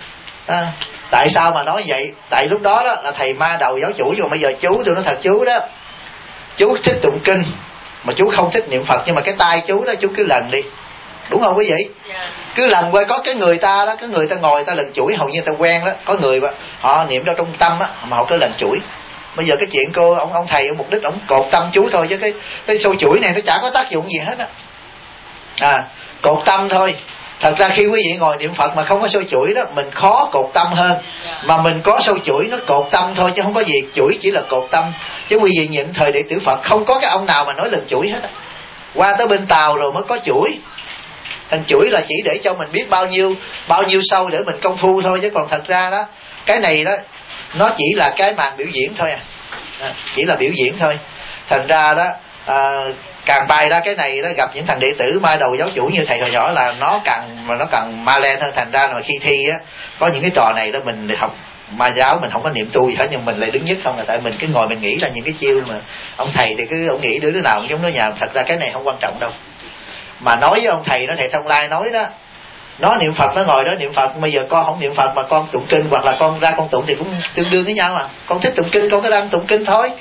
Tại sao mà nói vậy? Tại lúc đó đó là thầy ma đầu giáo chủ, nhưng mà bây giờ chú tôi nói thật, chú đó chú thích tụng kinh mà chú không thích niệm Phật, nhưng mà cái tai chú đó chú cứ lần đi, đúng không quý vị? Cứ lần qua có cái người ta đó, cái người ta ngồi ta lần chuỗi, hầu như ta quen đó, có người họ niệm đâu trong tâm á mà họ cứ lần chuỗi. Bây giờ cái chuyện ông thầy ở mục đích ông cột tâm chú thôi, chứ cái sâu chuỗi này nó chả có tác dụng gì hết á. Cột tâm thôi. Thật ra khi quý vị ngồi niệm Phật mà không có sâu chuỗi đó, mình khó cột tâm hơn. Mà mình có sâu chuỗi nó cột tâm thôi, chứ không có gì, chuỗi chỉ là cột tâm. Chứ quý vị nhìn thời đệ tử Phật không có cái ông nào mà nói lần chuỗi hết á. Qua tới bên Tàu rồi mới có chuỗi. Thành chuỗi là chỉ để cho mình biết bao nhiêu sâu để mình công phu thôi, chứ còn thật ra đó, cái này đó nó chỉ là cái màn biểu diễn thôi chỉ là biểu diễn thôi. Thành ra đó càng bày ra cái này đó, gặp những thằng đệ tử ma đầu giáo chủ như thầy hồi nhỏ là nó càng ma lên hơn. Thành ra mà khi thi á, có những cái trò này đó mình học ma giáo mình không có niệm tu gì hết, nhưng mình lại đứng nhất không, là tại mình cứ ngồi mình nghĩ là những cái chiêu mà ông thầy thì cứ ông nghĩ đứa nào cũng giống đứa nhà. Thật ra cái này không quan trọng đâu. Mà nói với ông thầy đó, thầy Thông Lai nói đó, nó niệm Phật, nó ngồi đó niệm Phật, bây giờ con không niệm Phật mà con tụng kinh, hoặc là con ra con tụng thì cũng tương đương với nhau mà. Con thích tụng kinh con cứ đang tụng kinh thôi.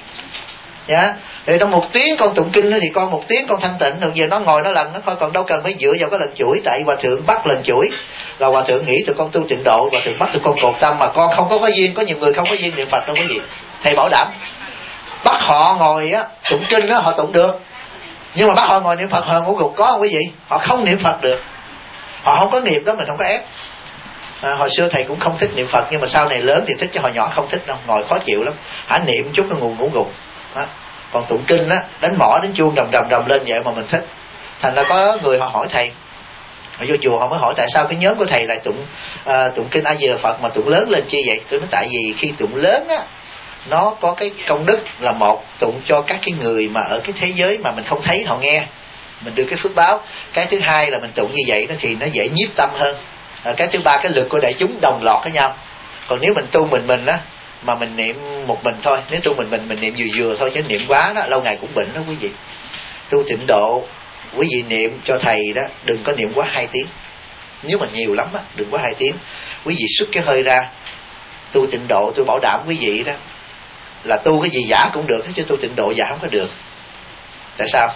Thì trong 1 tiếng con tụng kinh thì con 1 tiếng con thanh tịnh, rồi giờ nó ngồi nó lần nó thôi, còn đâu cần phải dựa vào cái lần chuỗi. Tại hòa thượng bắt lần chuỗi là hòa thượng nghĩ tụi con tu tịnh độ, hòa thượng bắt tụi con cột tâm, mà con không có duyên. Có nhiều người không có duyên niệm Phật đâu quý vị, thầy bảo đảm. Bắt họ ngồi á tụng kinh đó họ tụng được, nhưng mà bắt họ ngồi niệm Phật họ ngủ gục, có không quý vị? Họ không niệm Phật được, họ không có nghiệp đó, mình không có ép. Hồi xưa thầy cũng không thích niệm Phật, nhưng mà sau này lớn thì thích, chứ hồi nhỏ không thích đâu, ngồi khó chịu lắm. Niệm chút cái ngủ gục. Còn tụng kinh á, đánh mõ đánh chuông rầm lên vậy mà mình thích. Thành ra có người họ hỏi thầy, họ vô chùa họ mới hỏi tại sao cái nhóm của thầy lại tụng kinh A Di Đà Phật mà tụng lớn lên chi vậy? Tôi nói tại vì khi tụng lớn á, nó có cái công đức là một, tụng cho các cái người mà ở cái thế giới mà mình không thấy họ nghe, mình đưa cái phước báo. Cái thứ hai là mình tụng như vậy đó thì nó dễ nhiếp tâm hơn. Cái thứ ba, cái lực của đại chúng đồng loạt với nhau. Còn nếu mình tu mình á, mà mình niệm một mình thôi, nếu tu mình niệm vừa thôi, chứ niệm quá đó lâu ngày cũng bệnh đó quý vị. Tu tịnh độ quý vị niệm cho thầy đó, đừng có niệm quá 2 tiếng. Nếu mà nhiều lắm á, đừng quá 2 tiếng. Quý vị xuất cái hơi ra. Tu tịnh độ tôi bảo đảm quý vị đó là tu cái gì giả cũng được, chứ tu tịnh độ giả không có được. Tại sao?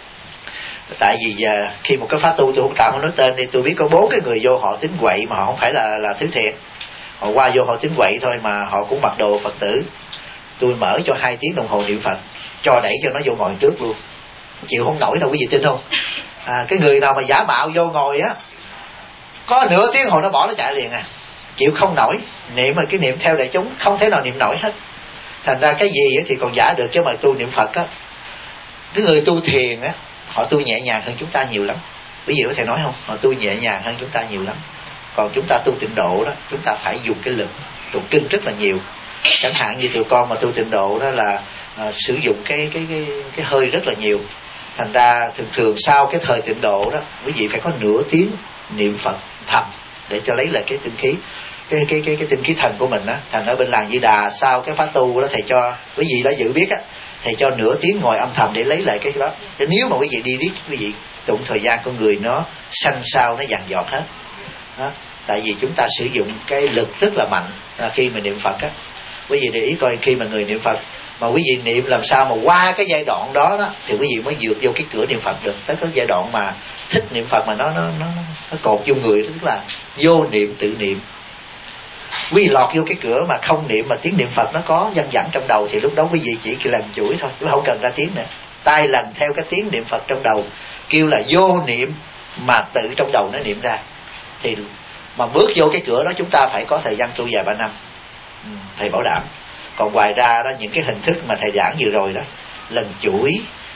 Tại vì giờ khi một cái khóa tu, tôi không tạm không nói tên đi, tôi biết có 4 cái người vô họ tính quậy mà họ không phải là thứ thiện. Họ qua vô họ tính quậy thôi mà họ cũng mặc đồ Phật tử. Tôi mở cho 2 tiếng đồng hồ niệm Phật, cho đẩy cho nó vô ngồi trước luôn, chịu không nổi đâu quý vị tin không? Cái người nào mà giả mạo vô ngồi á, có nửa tiếng hồi nó bỏ nó chạy liền chịu không nổi. Niệm mà cái niệm theo đại chúng không thể nào niệm nổi hết. Thành ra cái gì thì còn giả được, chứ mà tu niệm Phật á, cái người tu thiền á, họ tu nhẹ nhàng hơn chúng ta nhiều lắm. Quý vị có thể nói không? Họ tu nhẹ nhàng hơn chúng ta nhiều lắm. Còn chúng ta tu tịnh độ đó, chúng ta phải dùng cái lực tụng kinh rất là nhiều. Chẳng hạn như tụi con mà tu tịnh độ đó là sử dụng cái hơi rất là nhiều. Thành ra thường sau cái thời tịnh độ đó, quý vị phải có nửa tiếng niệm Phật thầm để cho lấy lại cái tinh khí, cái tinh khí thần của mình á. Thành ở bên làng Di Đà sau cái pháp tu đó, thầy cho quý vị đã dự biết á, thầy cho nửa tiếng ngồi âm thầm để lấy lại cái đó. Chứ nếu mà quý vị đi biết, quý vị tụng thời gian con người nó xanh xao, nó dằn dọt hết đó. Tại vì chúng ta sử dụng cái lực rất là mạnh khi mà niệm Phật á. Quý vị để ý coi, khi mà người niệm Phật mà quý vị niệm làm sao mà qua cái giai đoạn đó đó thì quý vị mới vượt vô cái cửa niệm Phật được. Tới cái giai đoạn mà thích niệm Phật mà nó cột vô người, tức là vô niệm tự niệm. Quý vị lọt vô cái cửa mà không niệm mà tiếng niệm Phật nó có văng vẳng trong đầu, thì lúc đó quý vị chỉ lần chuỗi thôi, chứ không cần ra tiếng nữa. Tai lần theo cái tiếng niệm Phật trong đầu, kêu là vô niệm mà tự trong đầu nó niệm ra. Thì mà bước vô cái cửa đó chúng ta phải có thời gian tu vài 3 năm, thầy bảo đảm. Còn ngoài ra đó, những cái hình thức mà thầy giảng vừa rồi đó, lần chuỗi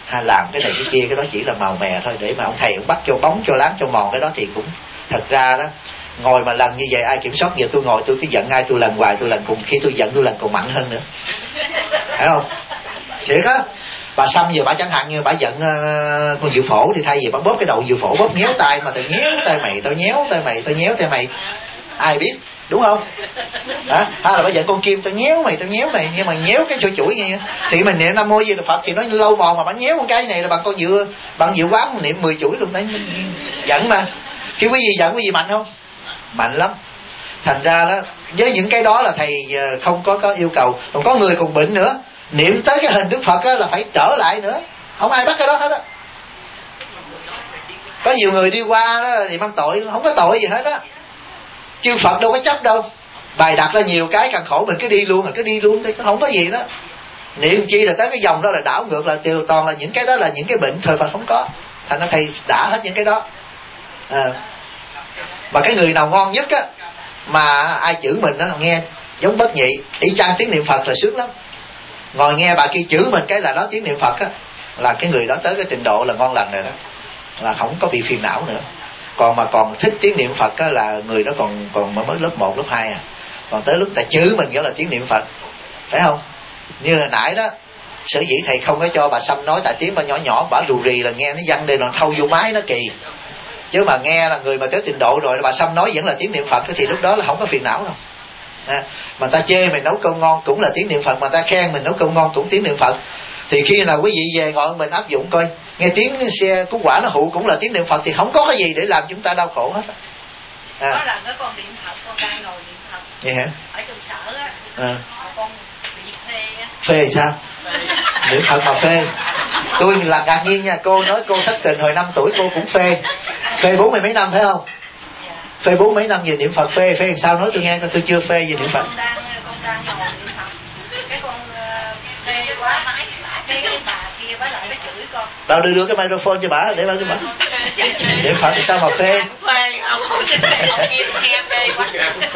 làm cái này cái kia, cái đó chỉ là màu mè thôi, để mà ông thầy ông bắt cho bóng cho láng cho mòn cái đó thì cũng thật ra đó, ngồi mà lần như vậy ai kiểm soát. Giờ tôi ngồi tôi cứ giận ai tôi lần hoài, tôi lần cùng khi tôi giận tôi lần còn mạnh hơn nữa, phải không? Thiệt á. Bà Sâm giờ bà chẳng hạn như bà giận con Diệu Phổ thì thay vì bà bóp cái đầu Diệu Phổ, bóp nhéo tay mà tao nhéo tay mày, tao nhéo tay mày, tao nhéo tay mày, ai biết, đúng không? Hả? Hay là bà giận con Kim, tao nhéo mày, nhưng mà nhéo cái chuỗi như thì mình niệm Nam Mô Di Đà Phật thì nó lâu mòn, mà bà nhéo con cái này là bằng con Diệu, bằng Diệu Quán niệm 10 chuỗi luôn đấy, giận mà. Khi quý vị giận quý vị mạnh không? Mạnh lắm. Thành ra đó, với những cái đó là thầy không có yêu cầu. Còn có người còn bệnh nữa, niệm tới cái hình Đức Phật á là phải trở lại nữa, không ai bắt cái đó hết á. Có nhiều người đi qua đó thì mang tội, không có tội gì hết á, chư Phật đâu có chấp đâu. Bài đặt ra nhiều cái càng khổ, mình cứ đi luôn thì không có gì đó. Niệm chi là tới cái dòng đó là đảo ngược, là đều toàn là những cái đó là những cái bệnh thời Phật không có. Thành ra thầy đã hết những cái đó. Và cái người nào ngon nhất á mà ai chửi mình đó nghe giống Bất Nhị, y chang tiếng niệm Phật là sướng lắm. Ngồi nghe bà kia chửi mình cái là đó tiếng niệm Phật á, là cái người đó tới cái trình độ là ngon lành rồi đó, là không có bị phiền não nữa. Còn thích tiếng niệm Phật á là người đó còn mới lớp 1, lớp 2 à. Còn tới lúc ta chửi mình đó là tiếng niệm Phật, phải không? Như hồi nãy đó, sở dĩ thầy không có cho bà Sâm nói, tại tiếng bà nhỏ bà rù rì là nghe nó văng đây, nó thâu vô máy nó kỳ. Chứ mà nghe là người mà tới trình độ rồi bà Sâm nói vẫn là tiếng niệm Phật thì lúc đó là không có phiền não đâu. Mà ta chê mình nấu cơm ngon cũng là tiếng niệm Phật, mà ta khen mình nấu cơm ngon cũng tiếng niệm Phật. Thì khi nào quý vị về ngồi mình áp dụng coi, nghe tiếng xe cú quả nó hụ cũng là tiếng niệm Phật, thì không có cái gì để làm chúng ta đau khổ hết. Có lần cái con niệm Phật, con đang ngồi niệm Phật vậy hả? ở trong sở á, con bị phê á. Phê sao? Niệm Phật mà phê? Tôi là ngạc nhiên nha, cô nói cô thất tình hồi 5 tuổi cô cũng phê 40 mấy năm phải không? Phê 40 mấy năm về niệm Phật, phê làm sao nói tôi nghe coi, tôi chưa phê về niệm Phật. Con đang ngồi niệm Phật, cái con phê quá, cái bà kia bà lại bà chửi con. Tao đưa cái microphone cho bà để bà cho bà. Niệm Phật thì sao mà phê? Phê ông kia nghe phê quá.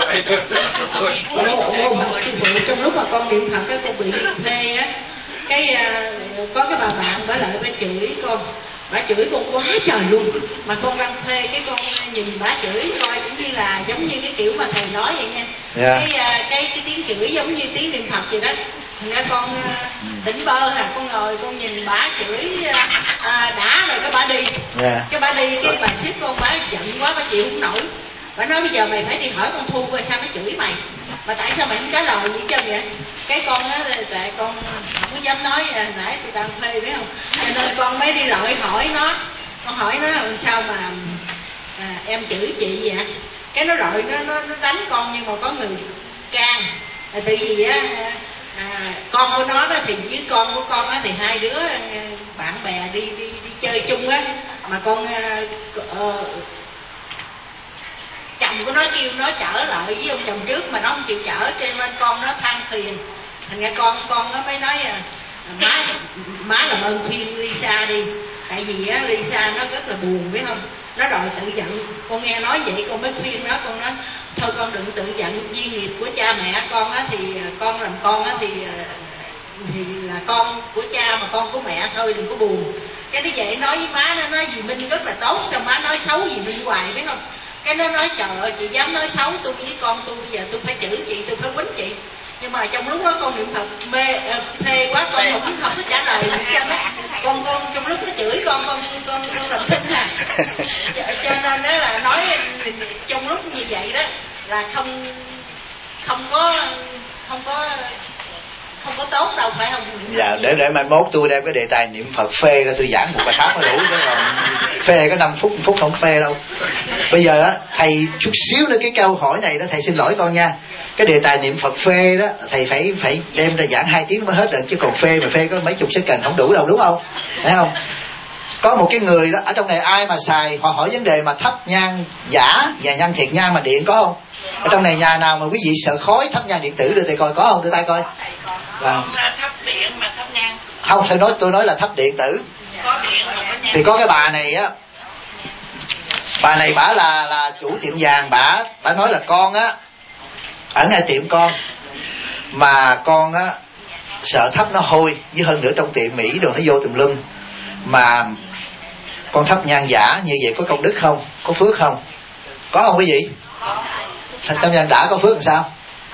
Trong lúc mà con niệm Phật cái con bị phê á, cái có cái bà bạn bà lại bà chửi con. Bà chửi con quá trời luôn, mà con đang phê cái con nhìn bà chửi coi cũng như là giống như cái kiểu mà thầy nói vậy nha. Cái tiếng chửi giống như tiếng niệm Phật vậy đó. Thành ra con tỉnh bơ à, con ngồi con nhìn bà chửi đã rồi cái bà đi. Cái bà đi cái bà xếp con, bà giận quá bà chịu không nổi. Bà nói bây giờ mày phải đi hỏi con Thu coi sao nó chửi mày, mà tại sao mày không trả lời gì chứ vậy. Cái con á, tại con không có dám nói nãy tôi đang phê biết không, cho nên con mới đi lại hỏi nó, con hỏi nó làm sao mà em chửi chị vậy. Cái nó rọi nó đánh con, nhưng mà có người can. Tại vì á con của nó đó thì với con của con á thì hai đứa bạn bè đi chơi chung á, mà con chồng của nó kêu nó trở lại với ông chồng trước mà nó không chịu chở, cho nên con nó than phiền. Thành ra con nó mới nói má làm ơn khuyên Lisa đi, tại vì á Lisa nó rất là buồn biết không, nó đòi tự giận. Con nghe nói vậy con mới khuyên nó, con nói thôi con đừng tự giận, duyên nghiệp của cha mẹ con á, thì con làm con á thì là con của cha mà con của mẹ thôi, đừng có buồn. Cái nó vậy nói với má, nó nói dì Minh rất là tốt, sao má nói xấu dì Minh hoài biết không. Cái nó nói trời ơi chị dám nói xấu tôi với con tôi, bây giờ tôi phải chửi chị, tôi phải quýnh chị. Nhưng mà trong lúc đó con niệm Phật phê quá, con không có trả lời gì cho nó. Con trong lúc nó chửi con làm thinh à. Cho nên đó là nói trong lúc như vậy đó là không có tốt đâu phải không? Dạ, để mai mốt tôi đem cái đề tài niệm Phật phê ra tôi giảng một bài pháp nó đủ, chứ còn phê có 5 phút không phê đâu. Bây giờ á thầy chút xíu nữa cái câu hỏi này đó thầy xin lỗi con nha. Cái đề tài niệm Phật phê đó thầy phải đem ra giảng 2 tiếng mới hết được, chứ còn phê có mấy chục second không đủ đâu, đúng không? Phải không? Có một cái người đó ở trong này ai mà xài, họ hỏi vấn đề mà thắp nhang giả và nhang thiệt nhang mà điện có không? Ở trong này nhà nào mà quý vị sợ khói thắp nhang điện tử đưa tay coi, có không? Đưa tay coi. Thắp điện mà thắp nhang. Không, tôi nói là thắp điện tử. Có điện mà có nhang. Thì có cái bà này á, bà này bả là chủ tiệm vàng, bả nói là con á ở ngay tiệm con mà con á sợ thắp nó hôi, với hơn nữa trong tiệm Mỹ đồ nó vô tùm lum, mà con thắp nhang giả như vậy có công đức không, có phước không? Có không quý vị? Thắp nhang giả có phước làm sao?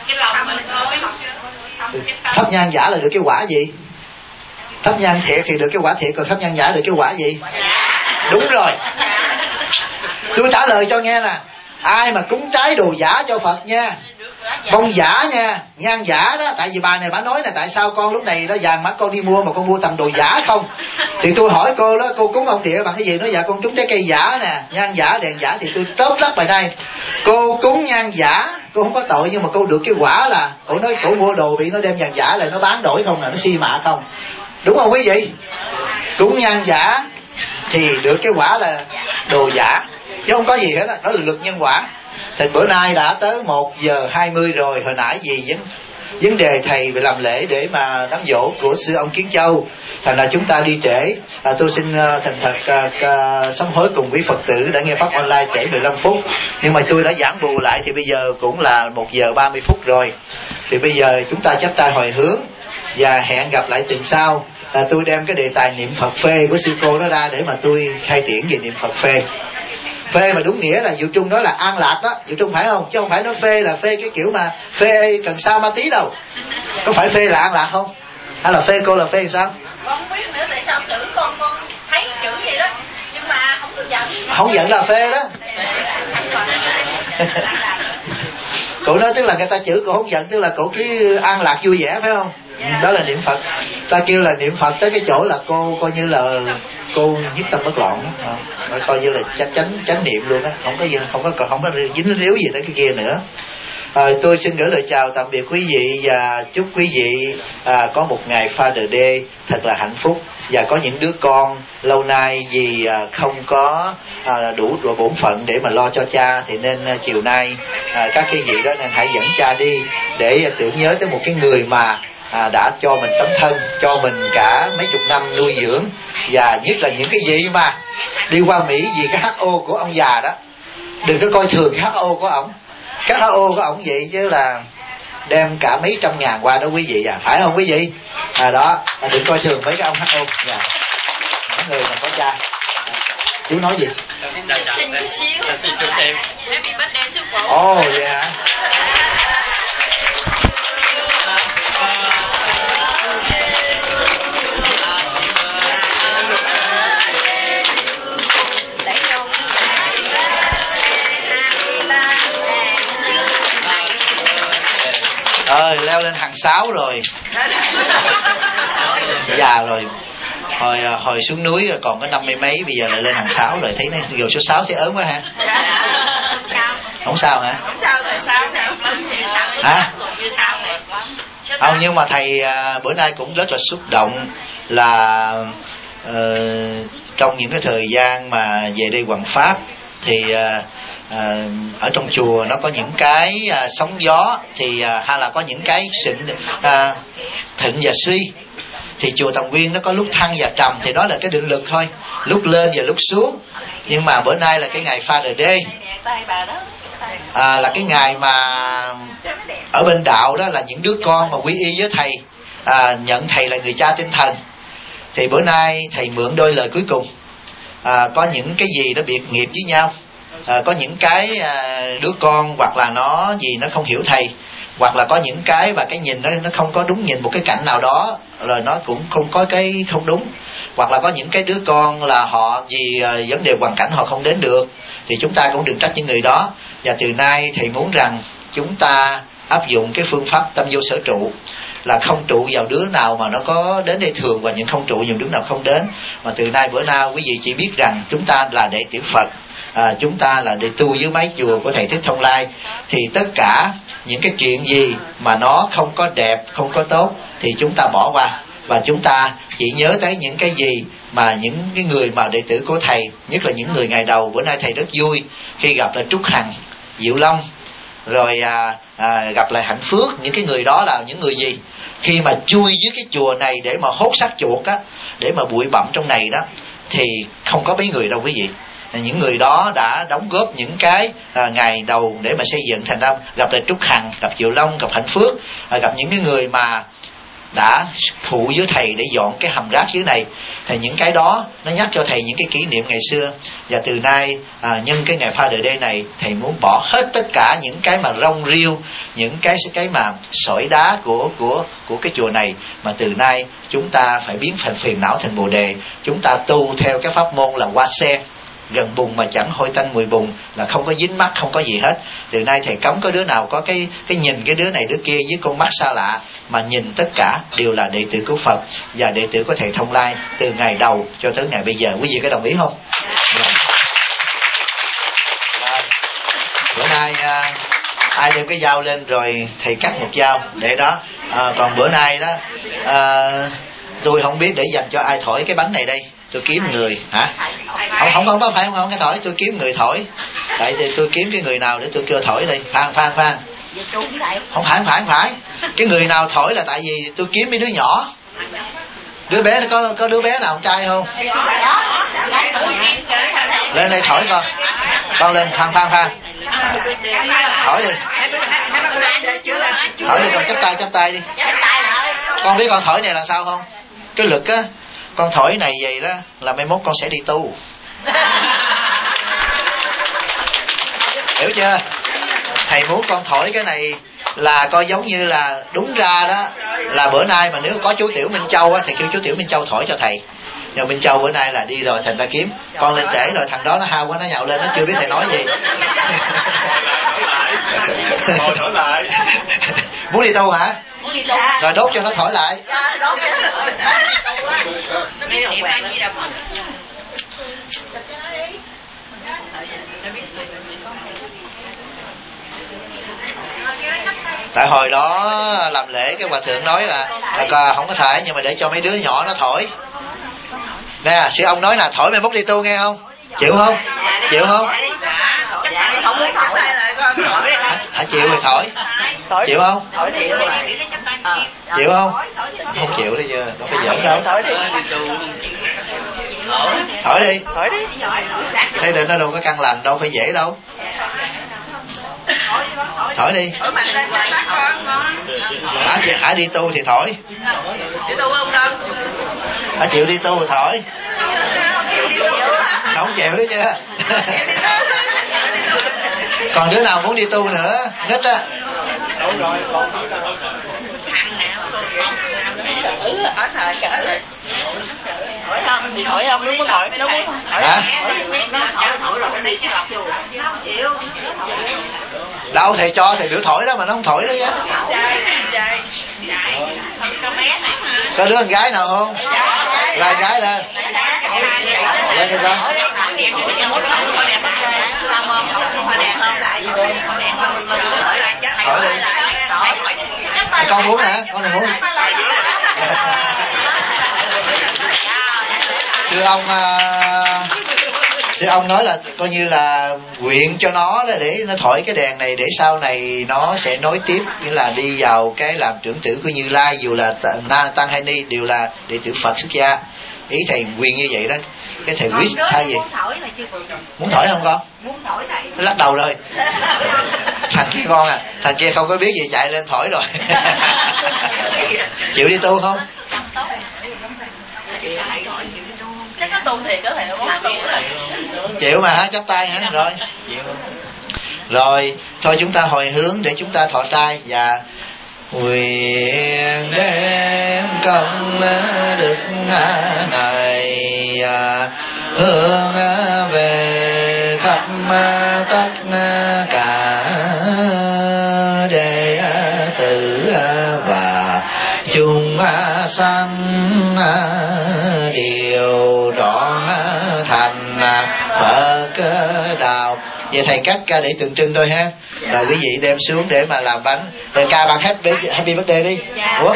Thắp nhang giả là được cái quả gì? Thắp nhang thiệt thì được cái quả thiệt, còn thắp nhang giả được cái quả gì? Đúng rồi. Tôi trả lời cho nghe nè. Ai mà cúng trái đồ giả cho Phật nha, bông giả nha, nhang giả đó. Tại vì bà này bà nói là tại sao con lúc này đó vàng mắt con đi mua mà con mua tầm đồ giả không? Thì tôi hỏi cô đó, cô cúng ông địa bằng cái gì? Nói dạ con trúng trái cây giả nè, nhang giả, đèn giả. Thì tôi tóm lắc bài đây, cô cúng nhang giả cô không có tội, nhưng mà cô được cái quả là cổ nói cổ mua đồ bị nó đem vàng giả lại nó bán đổi không, là nó si mạ không? Đúng không quý vị? Cúng nhang giả thì được cái quả là đồ giả, chứ không có gì hết á, đó là luật nhân quả. Thì bữa nay đã tới 1:20 rồi. Hồi nãy vì vấn đề thầy về làm lễ để mà đám giỗ của sư ông Kiến Châu, thành là chúng ta đi trễ. Tôi xin thành thật sám hối cùng quý Phật tử đã nghe pháp online trễ 15 phút. Nhưng mà tôi đã giảng bù lại thì bây giờ cũng là 1:30 rồi. Thì bây giờ chúng ta chắp tay hồi hướng và hẹn gặp lại tuần sau. Tôi đem cái đề tài niệm Phật phê của sư cô đó ra để mà tôi khai triển về niệm Phật phê. Phê mà đúng nghĩa là Diệu Trung nói là an lạc đó, Diệu Trung phải không? Chứ không phải nói phê là phê cái kiểu mà phê cần sao ma tí đâu. Có phải phê là an lạc không? Hay là phê cô là phê làm sao? Con không biết nữa, tại sao chữ con thấy chữ vậy đó, nhưng mà không được giận. Không giận là phê đó. Cổ nói tức là người ta chữ cổ không giận, tức là cổ cứ an lạc vui vẻ phải không? Đó là niệm Phật. Ta kêu là niệm Phật tới cái chỗ là cô coi như là cô nhất tâm bất loạn đó, coi như là chánh niệm luôn á, không có dính líu gì tới cái kia nữa. Tôi xin gửi lời chào tạm biệt quý vị và chúc quý vị có một ngày Father Day thật là hạnh phúc, và có những đứa con lâu nay vì không có đủ bổn phận để mà lo cho cha, thì nên chiều nay các cái vị đó nên hãy dẫn cha đi để tưởng nhớ tới một cái người mà đã cho mình tấm thân, cho mình cả mấy chục năm nuôi dưỡng, và nhất là những cái gì mà đi qua Mỹ vì cái HO của ông già đó. Đừng có coi thường cái HO của ổng. Cái HO của ổng vậy chứ là đem cả mấy trăm ngàn qua đó quý vị à, phải không quý vị? Đó, đừng coi thường mấy cái ông HO dạ. Những người mà có cha. Chú nói gì? Xin chút xíu. Xin chút xíu. Happy birthday sư phụ. Ồ vậy hả? Leo lên hàng 6 rồi. Già rồi. Hồi xuống núi còn có 50 mấy, bây giờ lại lên hàng 6 rồi, thấy nó vô số 6 thấy ớn quá ha. Không sao hả? Không sao rồi, sao hả? Không, nhưng mà thầy bữa nay cũng rất là xúc động là trong những cái thời gian mà về đây hoằng pháp thì ở trong chùa nó có những cái sóng gió, thì hay là có những cái thịnh và suy, thì chùa Tầm Nguyên nó có lúc thăng và trầm, thì đó là cái định lực thôi, lúc lên và lúc xuống. Nhưng mà bữa nay là cái ngày Father Day, là cái ngày mà ở bên đạo đó là những đứa con mà quy y với thầy, nhận thầy là người cha tinh thần. Thì bữa nay thầy mượn đôi lời cuối cùng. Có những cái gì nó biệt nghiệp với nhau, có những cái đứa con hoặc là nó gì nó không hiểu thầy, hoặc là có những cái và cái nhìn nó không có đúng, nhìn một cái cảnh nào đó rồi nó cũng không có cái không đúng, hoặc là có những cái đứa con là họ vì vấn đề hoàn cảnh họ không đến được, thì chúng ta cũng đừng trách những người đó. Và từ nay thầy muốn rằng chúng ta áp dụng cái phương pháp tâm vô sở trụ, là không trụ vào đứa nào mà nó có đến đây thường, và những không trụ vào đứa nào không đến. Mà từ nay bữa nay quý vị chỉ biết rằng chúng ta là đệ tử Phật, chúng ta là đệ tu dưới mái chùa của thầy Thích Thông Lai, thì tất cả những cái chuyện gì mà nó không có đẹp, không có tốt thì chúng ta bỏ qua, và chúng ta chỉ nhớ tới những cái gì mà những cái người mà đệ tử của thầy, nhất là những người ngày đầu. Bữa nay thầy rất vui khi gặp lại Trúc Hằng, Diệu Long, rồi gặp lại Hạnh Phước. Những cái người đó là những người gì? Khi mà chui dưới cái chùa này để mà hốt xác chuột á, để mà bụi bặm trong này đó, thì không có mấy người đâu quý vị. Những người đó đã đóng góp những cái ngày đầu để mà xây dựng thành ra gặp lại Trúc Hằng, gặp Diệu Long, gặp Hạnh Phước, gặp những cái người mà đã phụ với thầy để dọn cái hầm rác dưới này. Thì những cái đó nó nhắc cho thầy những cái kỷ niệm ngày xưa. Và từ nay nhân cái ngày Father Day này, thầy muốn bỏ hết tất cả những cái mà rong riêu, những cái mà sỏi đá của cái chùa này, mà từ nay chúng ta phải biến phần phiền não thành bồ đề. Chúng ta tu theo cái pháp môn là hoa sen, gần bùn mà chẳng hôi tanh mùi bùn, là không có dính mắt, không có gì hết. Từ nay thầy cấm có đứa nào có cái nhìn cái đứa này đứa kia với con mắt xa lạ, mà nhìn tất cả đều là đệ tử của Phật và đệ tử của thầy Thông Lai từ ngày đầu cho tới ngày bây giờ. Quý vị có đồng ý không? Bữa nay ai đem cái dao lên rồi thầy cắt một dao để đó. Còn bữa nay đó tôi không biết để dành cho ai thổi cái bánh này đây. Tôi kiếm người hả? Không có phải không cái thổi, tôi kiếm người thổi. Tại vì tôi kiếm cái người nào để tôi kêu thổi đây. Phan không phải cái người nào thổi là tại vì tôi kiếm mấy đứa nhỏ. Đứa bé có đứa bé nào con trai không? Lên đây thổi con lên. Phan thổi đi con, chắp tay đi. Con biết con thổi này là sao không? Cái lực á, con thổi này vậy đó là mai mốt con sẽ đi tu. Hiểu chưa? Thầy muốn con thổi cái này là coi giống như là đúng ra đó là bữa nay mà nếu có chú Tiểu Minh Châu á, thì kêu chú Tiểu Minh Châu thổi cho thầy. Nhưng Minh Châu bữa nay là đi rồi, thành ra kiếm con lên trễ rồi, thằng đó nó hao quá, nó nhạo lên, nó chưa biết thầy nói gì. Thổi lại. Muốn đi tu hả? Rồi đốt cho nó thổi lại. Tại hồi đó làm lễ cái hòa thượng nói là không có thể, nhưng mà để cho mấy đứa nhỏ nó thổi. Nè, sư ông nói là thổi mai mốt đi tu nghe không? Chịu không? Chịu không? Hả chịu thì thổi. Chịu không? Chịu không? Không chịu đấy chưa? Đâu phải giỡn đâu. Thổi đi. Thế định nó đâu có căn lành đâu, phải dễ đâu. Thổi đi. Hả đi tu thì thổi. Hả chịu đi tu thì thổi. Không chịu đấy chưa? Còn đứa nào muốn đi tu nữa? Nít á. Thổi không? Nó muốn thổi. Hả? Đâu thầy cho thầy biểu thổi đó mà nó không thổi đó chứ. Có đứa con gái nào không? Là gái lên. Lên đi con. Thổi đi. Con muốn hả? Con này muốn. Thưa ông nói là coi như là nguyện cho nó để nó thổi cái đèn này để sau này nó sẽ nối tiếp, nghĩa là đi vào cái làm trưởng tử của Như Lai, dù là Tăng hay Ni đều là đệ tử Phật xuất gia. Ý thầy nguyện như vậy đó. Cái thầy wish thay gì? Muốn thổi không con? Muốn thổi thầy. Nó lắc đầu rồi. Thằng kia con à, thằng kia không có biết gì chạy lên thổi rồi. Chịu đi tu không? Chắc có tu thiệt đó thầy, nó muốn tu rồi. Chịu mà hả? Chắp tay hả? Rồi. Rồi, thôi chúng ta hồi hướng để chúng ta thọ trai và nguyện đem công đức này hướng về khắp tất cả đệ tử và chúng sanh đều trọn thành Phật đạo. Vậy thầy cắt ca để tượng trưng thôi ha. Rồi quý vị đem xuống để mà làm bánh. Rồi ca bằng happy birthday đi. Ủa?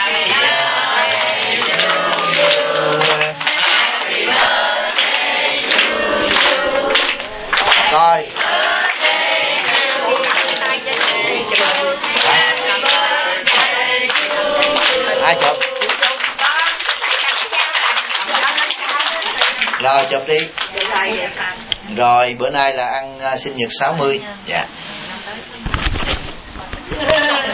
Rồi. Ai chụp? Rồi chụp đi. Rồi bữa nay là ăn sinh nhật 60. Dạ.